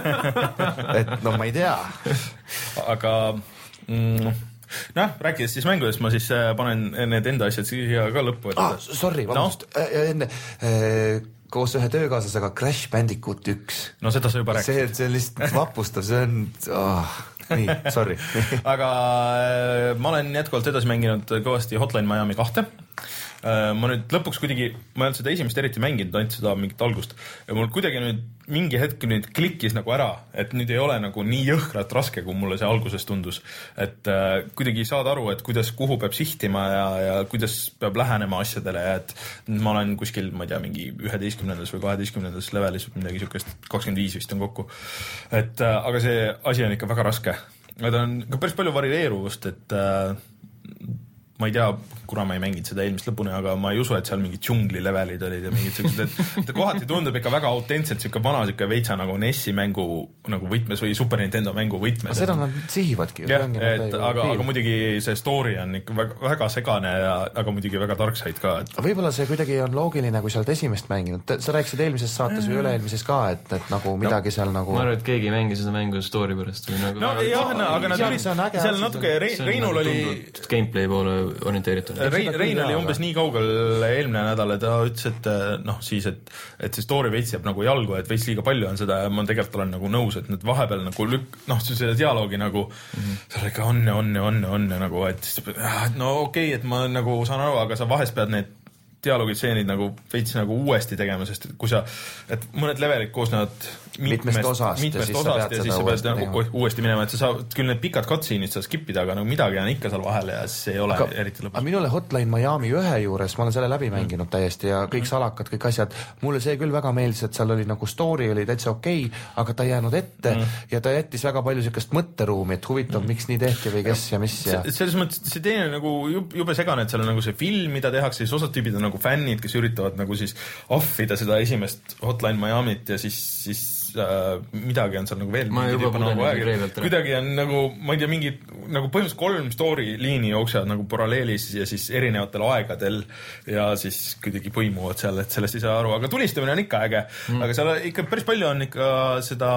et no ma ei tea. aga... Mm, noh, rääkides siis mängudest, ma siis panen need enda asjad siia ka lõppu. Ah, sorry, vabandust. No? Enne, äh, koos ühe töökaaslasega Crash Bandicoot üks. No seda sa juba rääkisid. See, see on lihtsalt vapustav, see on... Oh, nii, sorry. aga äh, ma olen jätkuvalt edasi mänginud kõvasti Hotline Miami kahte. Ma nüüd lõpuks kuidagi, ma ei olnud seda esimest eriti mänginud, ainult seda mingit algust. Ja mul kuidagi nüüd mingi hetk nüüd klikkis nagu ära, et nüüd ei ole nagu nii jõhkrat raske, kui mulle see alguses tundus. Et äh, kuidagi saad aru, et kuidas, kuhu peab sihtima ja, ja kuidas peab lähenema asjadele. Ja et ma olen kuskil, ma ei tea, mingi üheteistkümnendas või kaheteistkümnendas levelis midagi sükest, kakskümmend viis vist on kokku. Et, äh, aga see asi on ikka väga raske. Ta on ka päris palju varieeruvust, et äh, ma ei tea, kuna ma ei mänginud seda eelmist lõpuni, aga ma ei usu, et seal mingid džungli levelid olid ja mingid sellised, et kohati tundub ikka väga autentselt siuke vana siuke veitsa nagu N E S-i mängu nagu võtmes või Super Nintendo mängu võtmes. Seda nad sihivadki. Jah, et, aga, aga muidugi see story on ikka väga, väga segane ja aga muidugi väga tarksaid ka. Et... Võib-olla see kuidagi on loogiline, kui sa oled esimest mänginud. Sa rääkisid eelmises saates või üle-eelmises ka, et, et nagu midagi no. seal nagu... Ma arvan, et keegi ei mängi seda mängu story pärast. Või nagu no jah, no, aga nad olid seal natuke Reinul oli... Gameplay poole orienteeritud. Rein, Rein oli umbes nii kaugel eelmine nädal, et ta ütles, et noh, siis, et, et see story veits jääb nagu jalgu, et veits liiga palju on seda ja ma tegelikult olen nagu nõus, et need vahepeal nagu lükk, noh, selle dialoogi nagu mm-hmm. seal ikka on ja on ja on ja on ja nagu, et no okei okay,, et ma nagu saan aru, aga sa vahest pead need dialoogitseenid nagu veits nagu uuesti tegema, sest kui sa, et mõned levelid koosnevad mitmest, mitmest osast, mitmest ja, osast ja siis sa pead nagu uuesti minema, et sa saad küll need pikad cutscene'id saad skippida, aga nagu midagi on ikka seal vahele ja see ei ole aga, eriti lõpus. Aga minule Hotline Miami ühe juures, ma olen selle läbi mänginud täiesti ja kõik salakad, kõik asjad, mulle see küll väga meeldis, et seal oli nagu story oli täitsa okei, okay, aga ta ei jäänud ette mm. ja ta jättis väga palju sellist mõtteruumi, et huvitav, mm. miks nii tehti või kes ja mis ja... Selles mõttes, see teine nagu jube segane, et seal on nagu see film, mida tehakse, siis osad tüübid on nagu fännid, kes üritavad nagu siis offida seda esimest Hotline Miamit ja siis, siis äh, midagi on seal nagu veel nagu kuidagi on nagu, ma ei tea, mingid nagu põhimõtteliselt kolm story liini jooksevad nagu paralleelis ja siis erinevatel aegadel ja siis kuidagi põimuvad seal, et sellest ei saa aru, aga tulistamine on ikka äge mm. aga seal ikka päris palju on ikka seda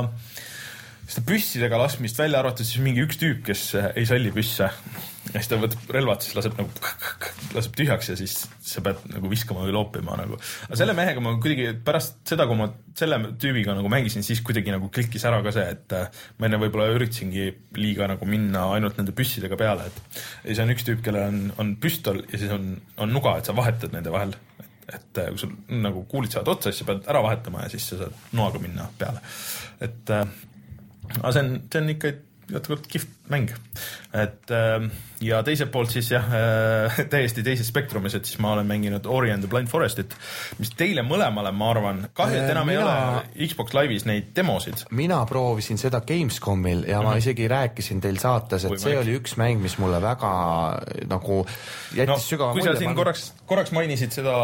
seda püssidega laskmist välja arvatud siis mingi üks tüüp, kes ei salli püsse ja siis ta võtab relvad, siis laseb nagu laseb tühjaks ja siis sa pead nagu viskama või loopima nagu. Aga selle mehega ma kuidagi pärast seda, kui ma selle tüübiga nagu mängisin, siis kuidagi nagu klikkis ära ka see, et ma enne võib-olla üritasingi liiga nagu minna ainult nende püssidega peale, et ja see on üks tüüp, kellel on, on püstol ja siis on, on nuga, et sa vahetad nende vahel. Et, et kui sul nagu kuulid saad otsa, siis sa pead ära vahetama ja siis sa saad noaga minna peale. Et aga see on, see on ikka jätkuvalt kihvt mäng. Et, ja teiselt poolt siis jah, täiesti teises spektrumis, et siis ma olen mänginud Ori and the Blind Forestit, mis teile mõlemale, ma arvan, kahju, et enam mina, ei ole Xbox Live'is neid demosid. Mina proovisin seda Gamescomil ja mm-hmm. ma isegi rääkisin teil saates, et Või see mäng. Oli üks mäng, mis mulle väga nagu jättis no, sügava mulje. Kui sa siin man... korraks, korraks mainisid seda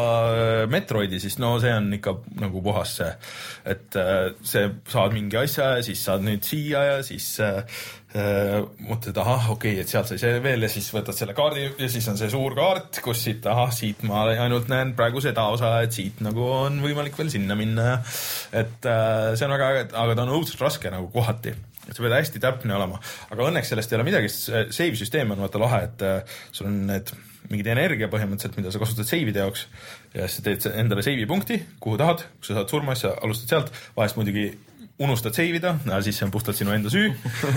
Metroidi, siis no see on ikka nagu puhas see, et see saad mingi asja ja siis saad nüüd siia ja siis Uh, mõtled, ahah, okei, okay, et sealt sai see veel ja siis võtad selle kaardi ja siis on see suur kaart, kus siit, ahah, siit ma ainult näen praegu seda osa, et siit nagu on võimalik veel sinna minna. Et uh, see on väga äge, aga ta on õudselt raske nagu kohati. Et sa pead hästi täpne olema. Aga õnneks sellest ei ole midagi, save süsteem on vaata lahe, et uh, sul on need mingid energia põhimõtteliselt, mida sa kasutad save'ide jaoks ja siis teed endale save'i punkti, kuhu tahad, kui sa saad surma, siis sa alustad sealt, vahest muidugi unustad save'ida, siis see on puhtalt sinu enda süü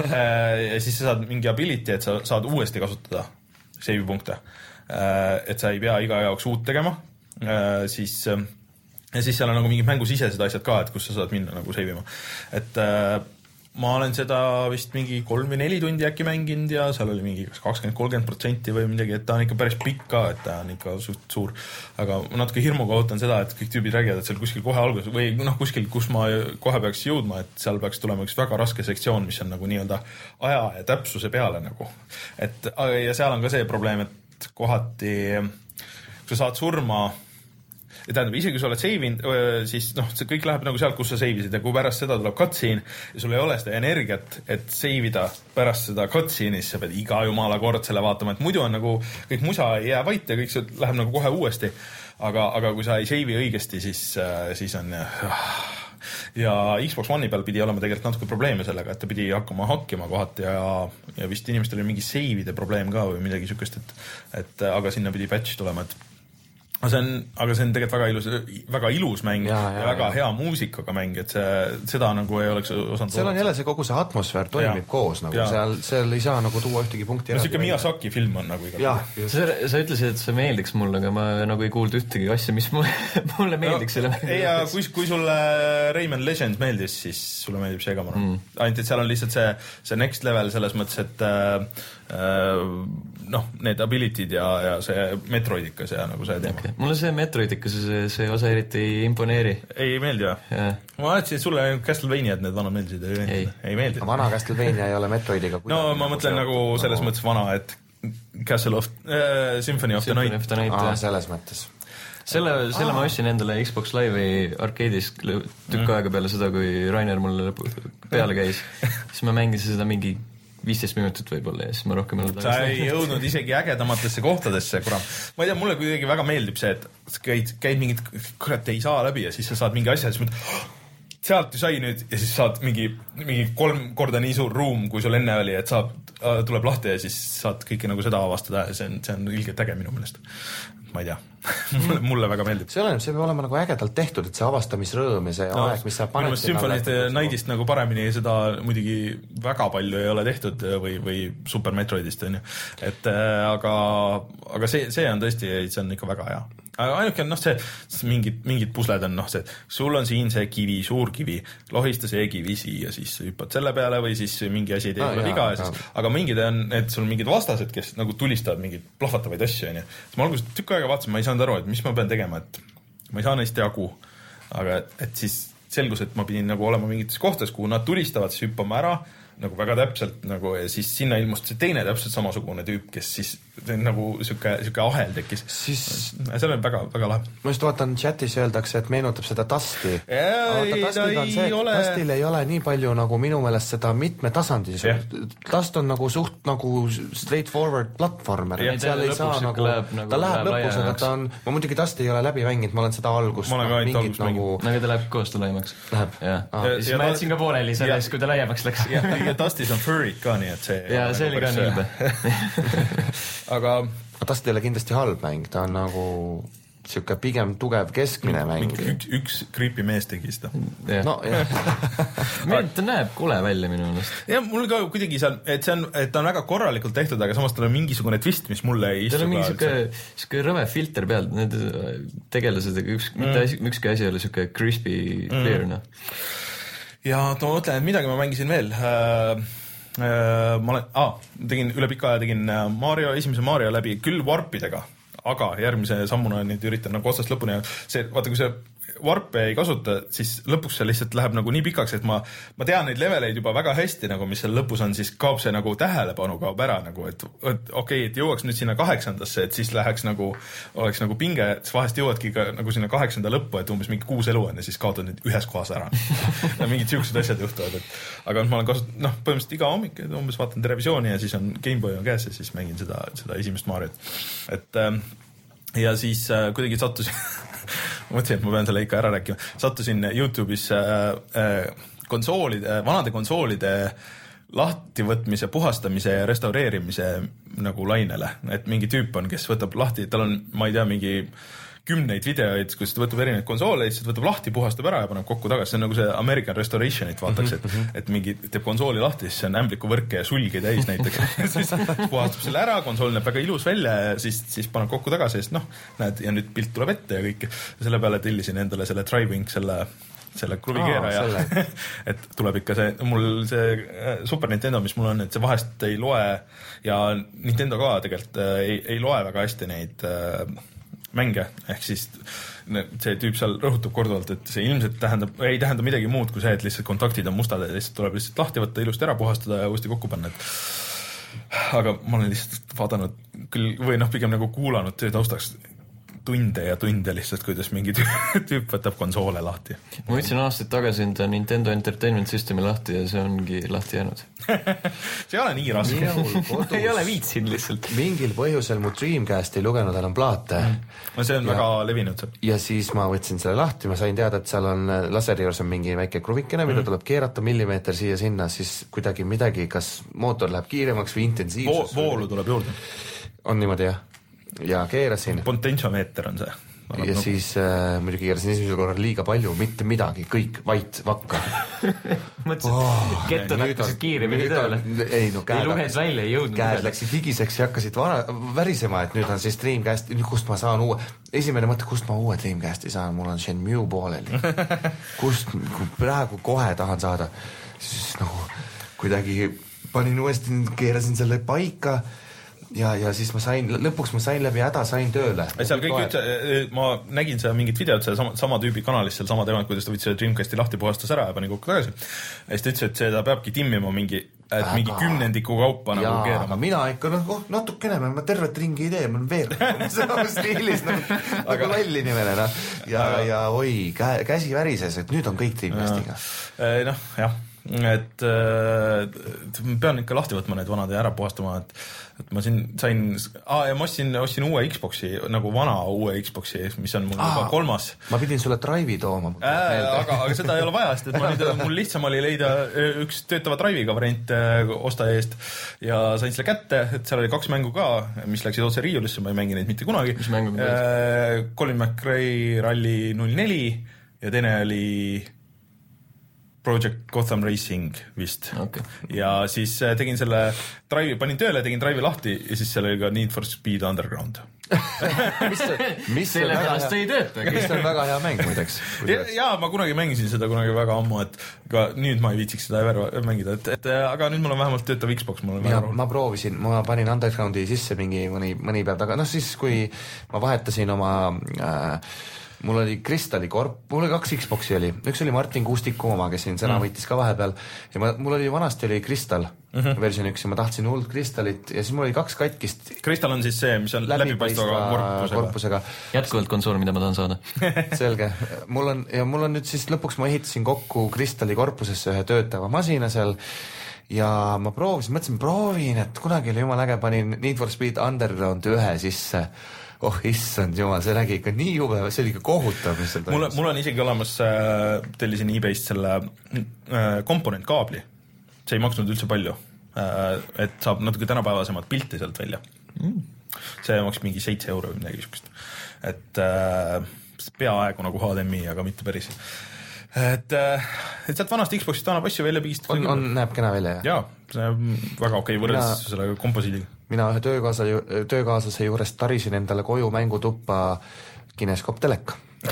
ja siis sa saad mingi ability, et sa saad uuesti kasutada save punkte, et sa ei pea iga jaoks uut tegema, siis ja siis seal on nagu mingid mängusisesed asjad ka, et kus sa saad minna nagu save ima. Et äh, ma olen seda vist mingi kolm või neli tundi äkki mänginud ja seal oli mingi kakskümmend kolmkümmend protsenti või midagi, et ta on ikka päris pikk ka, et ta on ikka suht suur. Aga natuke hirmuga ootan seda, et kõik tüübid räägivad, et seal kuskil kohe alguses või noh, kuskil, kus ma kohe peaks jõudma, et seal peaks tulema üks väga raske sektsioon, mis on nagu nii-öelda aja ja täpsuse peale nagu. Et, ja seal on ka see probleem, et kohati kui sa saad surma ja tähendab, isegi kui sa oled seivinud, siis noh, see kõik läheb nagu sealt, kus sa seivisid ja kui pärast seda tuleb cutscene ja sul ei ole seda energiat, et seivida pärast seda cutscene'i, siis sa pead iga jumala kord selle vaatama, et muidu on nagu kõik musa ei jää vait ja kõik see läheb nagu kohe uuesti. Aga, aga kui sa ei seivi õigesti, siis, siis on ja Xbox One'i peal pidi olema tegelikult natuke probleeme sellega, et ta pidi hakkama hakkima kohati ja, ja vist inimestel oli mingi seivide probleem ka või midagi sükest, et, et aga sinna pidi patch tulema, et aga see on, aga see on tegelikult väga ilus, väga ilus mäng ja, ja, ja väga ja. hea muusikaga mäng, et see, seda nagu ei oleks osanud. Seal on jälle see kogu see atmosfäär toimib ja. koos, nagu ja. seal, seal ei saa nagu tuua ühtegi punkti. No siuke Miyazaki film on nagu igal. Sa, sa ütlesid, et see meeldiks mulle, aga ma nagu ei kuulnud ühtegi asja, mis mulle, mulle meeldiks no, selle mängu. Ei, ja kui, kui sulle Rayman Legends meeldis, siis sulle meeldib see ka mõne. Mm. Ainult, et seal on lihtsalt see, see next level selles mõttes, et äh, noh, need ability'd ja, ja see Metroidikas ja nagu see teema. Okay. Mulle see Metroidikas see, see osa eriti ei imponeeri. Ei meeldi või? Ma mõtlesin, et sulle Castlevania, et need vana meeldisid. Ei, ei. ei meeldi. Vana Castlevania ei ole Metroidiga. No ma mõtlen nagu selles mõttes vana, et Castle of äh, Symphony of the Night. Of the Night Aa, selles mõttes. Selle, selle ma ostsin endale Xbox Live'i arcade'is tükk mm. aega peale seda, kui Rainer mulle peale käis. Siis ma mängisin seda mingi viisteist minutit võib-olla ja siis ma rohkem ei olnud. Sa ei jõudnud isegi ägedamatesse kohtadesse, kuram. Ma ei tea, mulle kuidagi väga meeldib see, et käid, käid mingid, kurat ei saa läbi ja siis sa saad mingi asja ja siis mõtled, sealt ju sai nüüd ja siis saad mingi, mingi kolm korda nii suur ruum, kui sul enne oli, et saab, tuleb lahti ja siis saad kõike nagu seda avastada ja see on, see on ilgelt äge minu meelest. Ma ei tea. mulle, mulle väga meeldib. See, on, see peab olema nagu ägedalt tehtud, et see avastamisrõõm ja see no, aeg, mis sa paned. Minu Symphony Nightist nagu paremini seda muidugi väga palju ei ole tehtud või, või Super Metroidist on ju. Et aga, aga see, see on tõesti, see on ikka väga hea. Aga ainuke on noh, see, mingid, mingid pusled on noh, see, sul on siin see kivi, suur kivi, lohista see kivi siia, siis hüppad selle peale või siis mingi asi ei tee ah, viga ja siis, aga mingid on, et sul mingid vastased, kes nagu tulistavad mingid plahvatavaid asju, on ju. Siis ma alguses tükk aega vaatasin, ma ei saanud aru, et mis ma pean tegema, et ma ei saa neist jagu. Aga et siis selgus, et ma pidin nagu olema mingites kohtades, kuhu nad tulistavad, siis hüppama ära, nagu väga täpselt nagu ja siis sinna ilmust see teine täpselt samasugune tüüp, kes siis nagu siuke, siuke ahel tekkis. Siis see on väga, väga lahe. Ma just vaatan chatis öeldakse, et meenutab seda Dusti. Ei, ta ei ole. Dustil ei ole nii palju nagu minu meelest seda mitmetasandis. Yeah. Dust on nagu suht nagu straightforward platformer. Ja, seal ei saa nagu, läheb, nagu, ta läheb lõpus, aga ta on, ma muidugi Dusti ei ole läbi mänginud, ma olen seda algust. Ma olen ka ainult algust nagu... Aga ta läheb koos ta laiemaks. Läheb. Ja. Ah. Ja, siis ma jätsin ka pooleli sellest, kui ta laiemaks läks. Ja, ja Dustis on furry ka, nii et see... Ja see oli ka nii. Aga... Dust ei ole kindlasti halb mäng, ta on nagu siuke pigem tugev keskmine mäng. Üks, üks creepy mees tegi seda. No, jah. ta näeb kole välja minu ennast. Ja mul ka kuidagi seal, et see on, et ta on väga korralikult tehtud, aga samas tal on mingisugune twist, mis mulle ei istu. Tal on mingi siuke, siuke rõve filter peal, need tegelased, üks, mm. mitte asi, ükski asi oli siuke crispy clear, mm. no. Ja ma mõtlen, et midagi ma mängisin veel. Uh, uh, ma olen, ah, tegin üle pika aja tegin Mario, esimese Mario läbi küll warpidega, aga järgmise sammuna nüüd üritan nagu otsast lõpuni. See, vaata, kui see warpe ei kasuta, siis lõpuks see lihtsalt läheb nagu nii pikaks, et ma, ma tean neid leveleid juba väga hästi, nagu mis seal lõpus on, siis kaob see nagu tähelepanu kaob ära, nagu, et, et okei, okay, et jõuaks nüüd sinna kaheksandasse, et siis läheks nagu, oleks nagu pinge, et vahest jõuadki ka nagu sinna kaheksanda lõppu, et umbes mingi kuus elu on ja siis kaotad nüüd ühes kohas ära. Mingid siuksed asjad juhtuvad, et aga ma olen kasut-, noh, põhimõtteliselt iga hommik, et umbes vaatan televisiooni ja siis on Gameboy on käes ja siis mängin seda, seda esimest Mariot. Et ähm, ja siis äh, kuidagi sattusin mõtlesin, et ma pean selle ikka ära rääkima. Sattusin YouTube'is äh, äh, konsoolide, vanade konsoolide lahtivõtmise, puhastamise ja restaureerimise nagu lainele. Et mingi tüüp on, kes võtab lahti, tal on, ma ei tea, mingi kümneid videoid, kus ta võtab erinevaid konsoole, siis võtab lahti, puhastab ära ja paneb kokku tagasi. See on nagu see American Restorationit vaataks, et, et mingi teeb konsooli lahti, siis see on ämblikuvõrke ja sulgi täis näiteks. siis puhastab selle ära, konsool näeb väga ilus välja ja siis, siis paneb kokku tagasi, sest noh, näed, ja nüüd pilt tuleb ette ja kõik. Selle peale tellisin endale selle Driving, selle selle kruvikeera ja et tuleb ikka see, mul see Super Nintendo, mis mul on, et see vahest ei loe ja Nintendo ka tegelikult ei, ei loe väga hästi neid äh, mänge, ehk siis see tüüp seal rõhutab korduvalt, et see ilmselt tähendab, ei tähenda midagi muud kui see, et lihtsalt kontaktid on mustad ja lihtsalt tuleb lihtsalt lahti võtta, ilusti ära puhastada ja uuesti kokku panna, et aga ma olen lihtsalt vaadanud küll, või noh, pigem nagu kuulanud töö taustaks tunde ja tunde lihtsalt, kuidas mingi tüüp võtab konsoole lahti. Ma võtsin aastaid tagasi enda Nintendo Entertainment Systemi lahti ja see ongi lahti jäänud. see ei ole nii raske. ei ole viitsin lihtsalt. Mingil põhjusel mu Dreamcast ei lugenud enam plaate. No see on ja, väga levinud. Ja siis ma võtsin selle lahti, ma sain teada, et seal on laseri juures on mingi väike kruvikene, mida mm. tuleb keerata millimeeter siia-sinna, siis kuidagi midagi, kas mootor läheb kiiremaks või intensiivsus. Vo- voolu tuleb juurde. On niimoodi, jah. Ja keerasin. Potentsiomeeter on see. Ja nagu... siis äh, muidugi keerasin esimesel korral liiga palju, mitte midagi, kõik vait vakka. Mõtlesin, oh, kettad hakkasid kiiremini tööle. Ei, no käed, ei luhed välja, ei jõudnud. Käed läksid higiseks ja hakkasid vara, värisema, et nüüd on siis Dreamcast, kust ma saan uue. Esimene mõte, kust ma uue Dreamcasti saan, mul on Shenmue pooleli. Kust praegu kohe tahan saada. Siis nagu kuidagi panin uuesti, keerasin selle paika. Ja, ja siis ma sain, lõpuks ma sain läbi häda, sain tööle. Seal kõik üldse, ma nägin seda mingit videot selle sama, sama tüübi kanalist, seal sama teemat, kuidas ta võttis selle Dreamcasti lahti, puhastas ära ja pani kokku tagasi. Ja siis ta ütles, et seda peabki timmima mingi, et aga... mingi kümnendiku kaupa nagu jaa, keerama. Aga mina ikka nagu oh, natukene, ma tervet ringi ei tee, ma olen veel sama stiilis nagu, nagu lolli nimele. No. Ja, aga... ja oi, kä- käsi värises, et nüüd on kõik Dreamcastiga. Noh, jah. Et äh, pean ikka lahti võtma need vanad ja ära puhastama, et, et ma siin sain, aa, ja ma ostsin, ostsin uue Xboxi, nagu vana uue Xboxi, mis on mul juba kolmas. Ma pidin sulle Drive'i tooma. Äh, aga, aga seda ei ole vaja, sest et ma nüüd, mul lihtsam oli leida üks töötava Drive'iga variant osta eest ja sain selle kätte, et seal oli kaks mängu ka, mis läksid otse riiulisse, ma ei mängi neid mitte kunagi. Mis mängu? Äh, Colin McRae Rally null neli ja teine oli Project Gotham Racing vist. Okay. Ja siis tegin selle drive'i, panin tööle, tegin drive'i lahti ja siis seal oli ka Need for Speed Underground. mis mis selle pärast ei tööta. Mis on väga hea mäng muideks. Ja, ja ma kunagi mängisin seda kunagi väga ammu, et ka nüüd ma ei viitsiks seda mängida, et, et aga nüüd mul on vähemalt töötav Xbox. Mul on ja, ma proovisin, ma panin Undergroundi sisse mingi mõni, mõni päev taga, noh siis kui ma vahetasin oma äh, mul oli Kristali korp, mul oli kaks Xboxi oli, üks oli Martin Kuustiku oma, kes siin sõna võitis ka vahepeal ja ma, mul oli vanasti oli Kristal mm -hmm. versioon üks ja ma tahtsin hullult Kristalit ja siis mul oli kaks katkist. Kristal on siis see, mis on läbipaistva korpusega. korpusega. Jätkuvalt konsool, mida ma tahan saada. Selge. Mul on, ja mul on nüüd siis lõpuks ma ehitasin kokku Kristali korpusesse ühe töötava masina seal ja ma proovisin, mõtlesin, proovin, et kunagi oli jumal äge, panin Need for Speed Underground ühe sisse. Oh, issand jumal, see nägi ikka nii jube, see oli ikka kohutav, mis seal toimus. Mul, mul on isegi olemas, äh, tellisin eBayst selle äh, komponentkaabli. See ei maksnud üldse palju, äh, et saab natuke tänapäevasemad pilti sealt välja. Mm. See maks mingi seitse euro või midagi sükust. Et äh, peaaegu nagu H D M I, aga mitte päris. Et, et sealt vanast Xboxist annab asju välja pigistada. On, on, näeb kena välja, jah? Jaa, see on väga okei võrreldes Mina... selle komposiidiga. Mina ühe töökaasa ju, töökaaslase juures tarisin endale koju mängutuppa kineskoop teleka.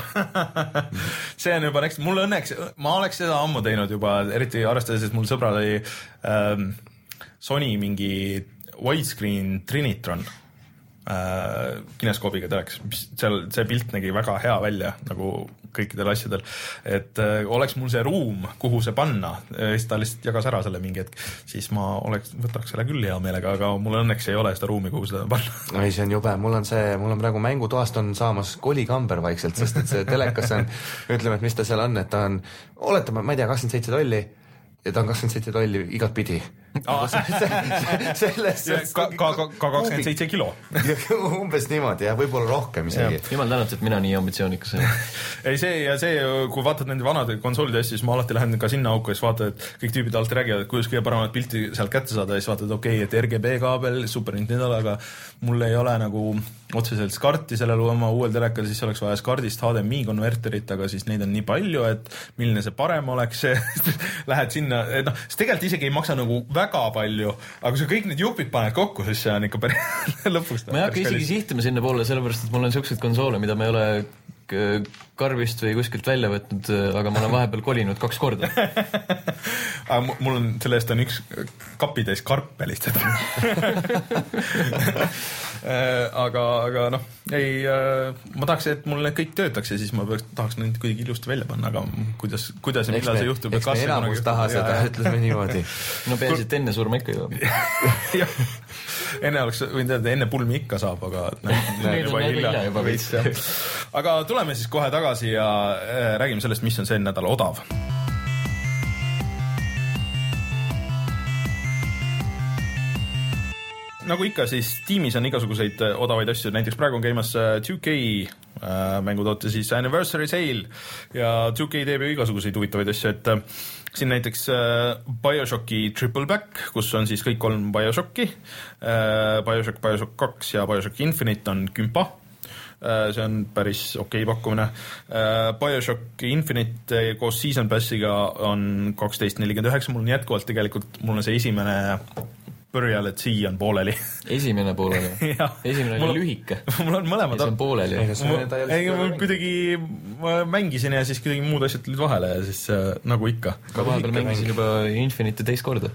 see on juba näks, mul õnneks, ma oleks seda ammu teinud juba, eriti arvestades, et mul sõbral oli ähm, Sony mingi widescreen Trinitron äh, kineskoobiga teleks, mis seal, see pilt nägi väga hea välja, nagu kõikidel asjadel, et äh, oleks mul see ruum, kuhu see panna, siis ta lihtsalt jagas ära selle mingi hetk, siis ma oleks, võtaks selle küll hea meelega, aga mul õnneks ei ole seda ruumi, kuhu seda panna. Ei, see on jube, mul on see, mul on praegu mängutoast on saamas kolikamber vaikselt, sest et see telekas on, ütleme, et mis ta seal on, et ta on, oletame, ma ei tea, kakskümmend seitse tolli ja ta on kakskümmend seitse tolli igat pidi. sellest ka kakskümmend seitse kilo. Umbes niimoodi, jah, võib-olla rohkem isegi. Jumal tänud, et mina nii ambitsioonikas olen. Ei, see ja see, kui vaatad nende vanade konsoolide asja, siis ma alati lähen ka sinna auku ja siis vaatad, et kõik tüübid alati räägivad, et kuidas kõige paremat pilti sealt kätte saada ja siis vaatad, okei, okay, et R G B kaabel, Super Nintendo, aga mul ei ole nagu otseselt skarti sellel oma uuel telekal, siis oleks vaja skardist H D M I konverterit, aga siis neid on nii palju, et milline see parem oleks, lähed sinna, noh, siis tegelikult isegi ei maksa nagu väga palju, aga kui sa kõik need jupid paned kokku, siis see on ikka päris lõpuks. Ma ei hakka isegi sihtima sinna poole, sellepärast, et mul on sellised konsoole, mida ma ei ole karbist või kuskilt välja võtnud, aga ma olen vahepeal kolinud kaks korda. aga mul on, selle eest on üks kapitäis karpe lihtsalt. aga, aga noh, ei, ma tahaks, et mul need kõik töötaks ja siis ma peaks, tahaks neid kuidagi ilusti välja panna, aga kuidas, kuidas ja millal see juhtub? Eks me enamus taha seda, ütleme niimoodi. No peaasi, et enne surma ikka jõuab. jah, enne oleks võinud öelda, enne pulmi ikka saab, aga nüüd on hilja juba veits. Aga tuleme siis kohe tagasi ja räägime sellest, mis on see nädal odav. Nagu ikka, siis Steamis on igasuguseid odavaid asju, näiteks praegu on käimas two K mängutoote siis Anniversary Sale ja two K teeb ju igasuguseid huvitavaid asju, et siin näiteks Bioshocki Triple Back, kus on siis kõik kolm Bioshocki, Bioshock, Bioshock kaks ja Bioshock Infinite on kümpa. See on päris okei okay pakkumine. Bioshock Infinite koos Season Passiga on kaksteist nelikümmend üheksa, mul on jätkuvalt tegelikult, mul on see esimene Burial at Sea on pooleli. Esimene pooleli? Esimene oli lühike. Mul on mõlemad. Ja see on pooleli. Ei, mul kuidagi ma mängisin ja siis kuidagi muud asjad tulid vahele ja siis äh, nagu ikka. Ka vahepeal mängisin juba Infinite teist korda.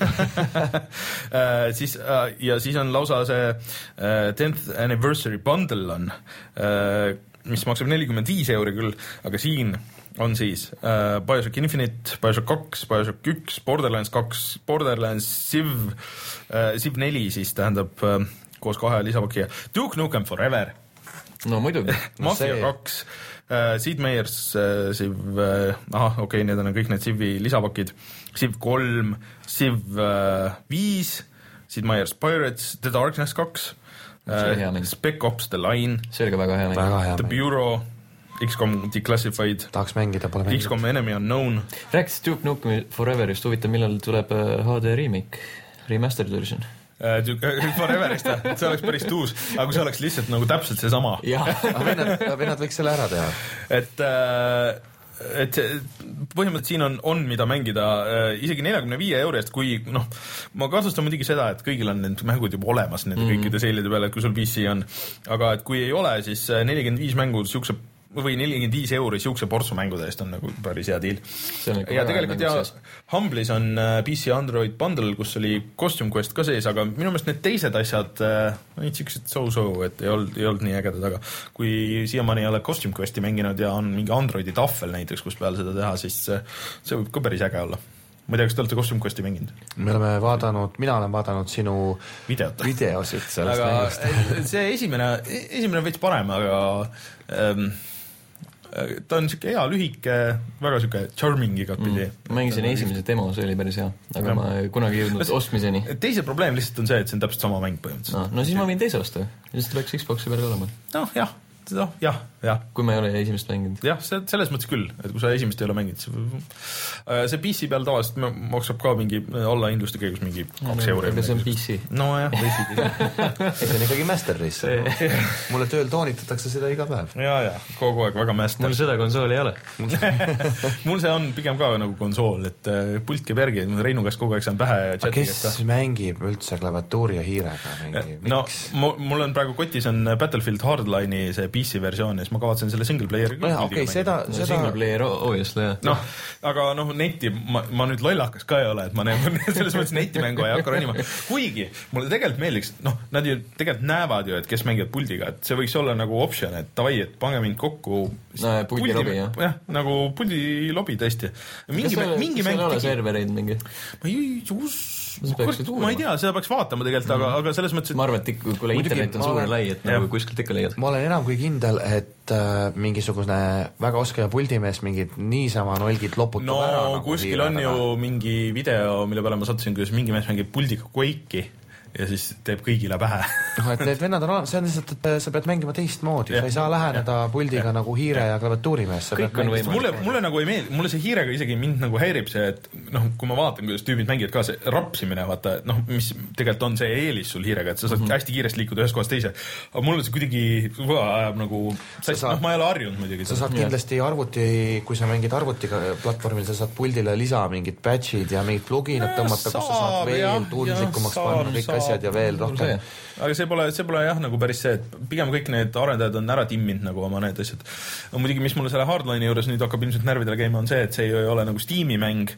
äh, siis, äh, ja siis on lausa see äh, tenth Anniversary Bundle on, äh, mis maksab nelikümmend viis euri küll, aga siin on siis uh, Bioshock Infinite, Bioshock kaks, Bioshock üks, Borderlands kaks, Borderlands Civ, uh, Civ neli siis tähendab uh, koos kahe lisapakiga, Duke Nukem Forever. No muidugi. Mafia kaks, uh, Sid Meier's uh, Civ, uh, aha, okei, okay, need on kõik need Civi lisapakid, Civ kolm, Civ viis, uh, Sid Meier's Pirates, The Darkness kaks, uh, Spec Ops The Line, see oli ka väga hea väga hea The Bureau, X COM Declassified, tahaks mängida, pole mängida. X COM Enemy Unknown. Rääkis Duke Nukem Foreverist, huvitav, millal tuleb H D remake, remastered version? Uh, Duke Foreverist, see oleks päris tuus, aga kui see oleks lihtsalt nagu täpselt see sama. Vennad, vennad võiks selle ära teha. Et, uh, et põhimõtteliselt siin on, on mida mängida uh, isegi neljakümne viie euri eest, kui noh, ma kahtlustan muidugi seda, et kõigil on need mängud juba olemas nende mm. kõikide seilide peale, et kui sul P C on, aga et kui ei ole, siis nelikümmend viis mängu siukse või nelikümmend viis euri siukse portsu mängude eest on nagu päris hea deal. Ja tegelikult ja Humble'is on P C Android bundle, kus oli Costume Quest ka sees, aga minu meelest need teised asjad olid siuksed so-so, et ei olnud, ei olnud nii ägedad, aga kui siiamaani ei ole Costume Questi mänginud ja on mingi Androidi tahvel näiteks, kus peal seda teha, siis see võib ka päris äge olla. Ma ei tea, kas te olete Costume Questi mänginud? Me oleme vaadanud, mina olen vaadanud sinu Videot. videosid sellest aga mängust. See esimene, esimene veits parem, aga ähm, ta on siuke hea lühike, väga siuke charming igat pidi. Mm. Ma mängisin esimese demo, see oli päris hea, aga ja. ma kunagi jõudnud Las, ostmiseni. Teise probleem lihtsalt on see, et see on täpselt sama mäng põhimõtteliselt. No, no siis ma võin teise osta, siis tuleks Xboxi peal olema. Noh, jah, noh, jah, jah. Kui ma ei ole esimest mänginud. Jah, see, selles mõttes küll, et kui sa esimest ei ole mänginud, see, see P C peal tavaliselt maksab ka mingi alla hindluste käigus mingi kaks euri. Aga see on P C. No jah, see on ikkagi Master Race. Mulle tööl toonitatakse seda iga päev. Ja, ja, kogu aeg väga Master. Mul seda konsooli ei ole. Mul see on pigem ka nagu konsool, et pult käib järgi, Reinu käest kogu aeg saan pähe. Aga kes mängib üldse klaviatuuri ja hiirega? Mingi? No, mul on praegu kotis on Battlefield Hardline'i see P C versioon ja siis ma kavatsen selle single player'i no, okay, seda, no, seda... single player obviously, jah. Noh, aga noh, neti, ma, ma nüüd lollakas ka ei ole, et ma näen selles mõttes netimängu ei hakka ronima. Kuigi, mulle tegelikult meeldiks, noh, nad ju tegelikult näevad ju, et kes mängivad puldiga, et see võiks olla nagu option, et tavai, et pange mind kokku no, puldi lobi, jah. jah, nagu puldi lobi tõesti. Mingi, kas mingi seal ei ole servereid mingi? Ma ei, us, ma ei tea, seda peaks vaatama tegelikult, aga, aga selles mõttes, et ma arvan, et kuule, internet on suur ja lai, et nagu kuskilt ikka leiad. Ma olen enam kui kindel, et äh, mingisugune väga oskaja puldimees mingid niisama nolgid loputab no, ära. No nagu kuskil on ju mingi video, mille peale ma sattusin, kuidas mingi mees mängib puldiga Quake'i ja siis teeb kõigile pähe. no, et need vennad on olemas, see on lihtsalt, et sa pead mängima teistmoodi, sa ei saa läheneda ja. puldiga ja. nagu hiire ja klaviatuurimees. Mulle, mulle nagu ei meeldi, mulle see hiirega isegi mind nagu häirib see, et noh, kui ma vaatan, kuidas tüübid mängivad ka see rapsimine, vaata, noh, mis tegelikult on see eelis sul hiirega, et sa saad mm -hmm. hästi kiiresti liikuda ühest kohast teise. Aga mulle see kuidagi ajab nagu, saad, noh, ma ei ole harjunud muidugi. Sa saad kindlasti arvuti, kui sa mängid arvutiga platvormil, sa saad puldile lisa mingid patchid ja mingid pluginad tõmmata, kus sa saad veel tundlikumaks panna kõik asjad ja veel rohkem. Aga see pole, see pole jah nagu päris see, et pigem kõik need arendajad on ära timminud nagu oma need asjad. No, muidugi, mis mulle selle Hardline'i juures nüüd hakkab ilmselt närvidele käima, on see, et see ei ole nagu Steam'i mäng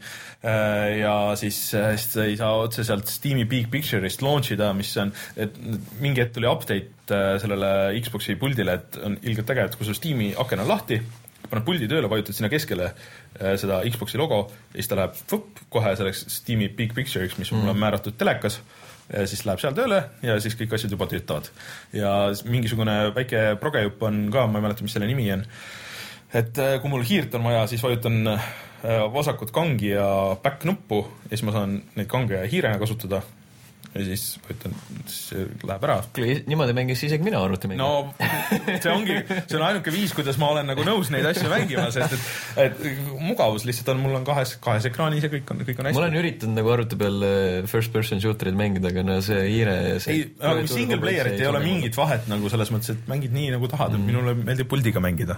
ja siis ei saa otse sealt Steam'i Big Picture'ist launchida, mis on, et mingi hetk tuli update sellele Xbox'i puldile, et on ilgelt äge, et kui sul Steam'i aken on lahti, paned puldi tööle, vajutad sinna keskele seda Xbox'i logo ja siis ta läheb võpp, kohe selleks Steam'i Big Picture'iks, mis mm. mul on määratud telekas, ja siis läheb seal tööle ja siis kõik asjad juba töötavad. Ja mingisugune väike progejupp on ka, ma ei mäleta, mis selle nimi on, et kui mul hiirt on vaja, siis vajutan vasakut kangi ja back nuppu ja siis ma saan neid kange ja hiirena kasutada ja siis vajutan, siis läheb ära. Niimoodi mängis isegi mina arvuti mängima. No see ongi, see on ainuke viis, kuidas ma olen nagu nõus neid asju mängima, sest et, et mugavus lihtsalt on, mul on kahes, kahes ekraanis ja kõik on, kõik on hästi. Ma olen üritanud nagu arvuti peal first person shooterid mängida, aga no see hiire... See ei, aga single playerit ei ole mingit vahet nagu selles mõttes, et mängid nii nagu tahad, mm. minule meeldib puldiga mängida.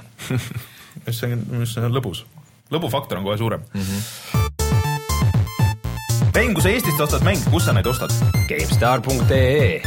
mis on, mis on lõbus. Lõbufaktor on kohe suurem. Mm-hmm. Mäng, kui sa Eestist ostad mäng, kus sa neid ostad? GameStar punkt ee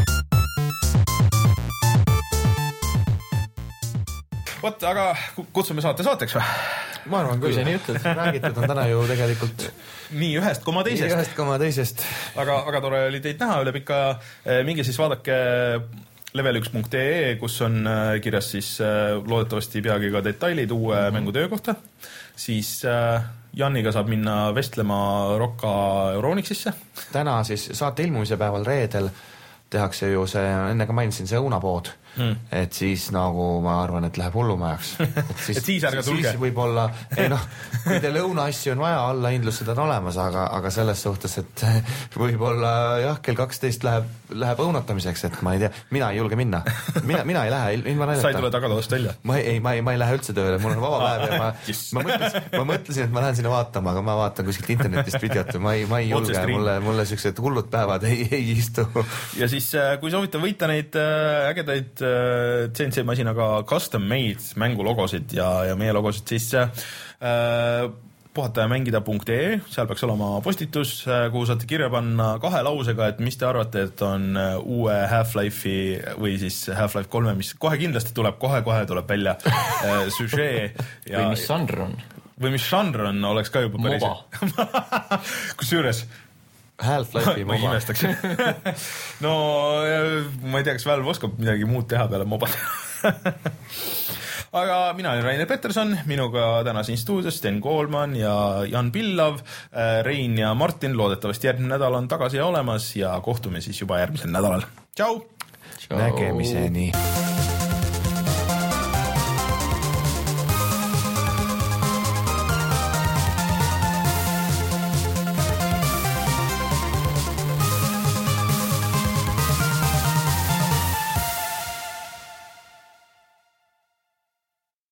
Vot, aga kutsume saate saateks või? Ma arvan küll, nii ütled. Räägitud on täna ju tegelikult nii ühest koma teisest. Nii ühest koma teisest. Aga, aga tore oli teid näha üle pika. Minge siis vaadake level üks punkt ee, kus on kirjas siis loodetavasti peagi ka detailid uue mm-hmm. mängutöö kohta. Siis Janiga saab minna vestlema Rocca Euronixisse. Täna siis saate ilmumise päeval reedel tehakse ju see, enne ka mainisin, see õunapood. Hmm. Et siis nagu ma arvan, et läheb hullumajaks. Et siis, et siis ärge tulge. Siis võib-olla, ei noh, kui teil õunaasju on vaja, alla hindlused on olemas, aga, aga selles suhtes, et võib-olla jah, kell kaksteist läheb, läheb õunatamiseks, et ma ei tea, mina ei julge minna. Mina, mina ei lähe, ilma näidata. Sa ei tule tagatoast välja? Ma ei, ma ei, ma ei lähe üldse tööle, mul on vaba päev ja ma, yes. ma, mõtlesin, ma mõtlesin, et ma lähen sinna vaatama, aga ma vaatan kuskilt internetist videot ja ma ei, ma ei julge, mulle, mulle sellised hullud päevad ei, ei istu. Ja siis, kui soovite võita neid ägedaid C N C masinaga custom made mängulogosid ja, ja meie logosid, siis äh, puhatajamängida punkt ee, seal peaks olema postitus, kuhu saate kirja panna kahe lausega, et mis te arvate, et on uue Half-Life'i või siis Half-Life kolme, mis kohe kindlasti tuleb, kohe-kohe tuleb välja äh, süžee. Ja, või mis žanr on? Või mis žanr on, oleks ka juba päris. Kusjuures Half-Life'i ma imestaks. No ma ei tea, kas Valve oskab midagi muud teha peale mobad. Aga mina olen Rainer Peterson, minuga täna siin stuudios Sten Koolman ja Jan Pillav, Rein ja Martin loodetavasti järgmine nädal on tagasi ja olemas ja kohtume siis juba järgmisel nädalal. Tšau! Nägemiseni!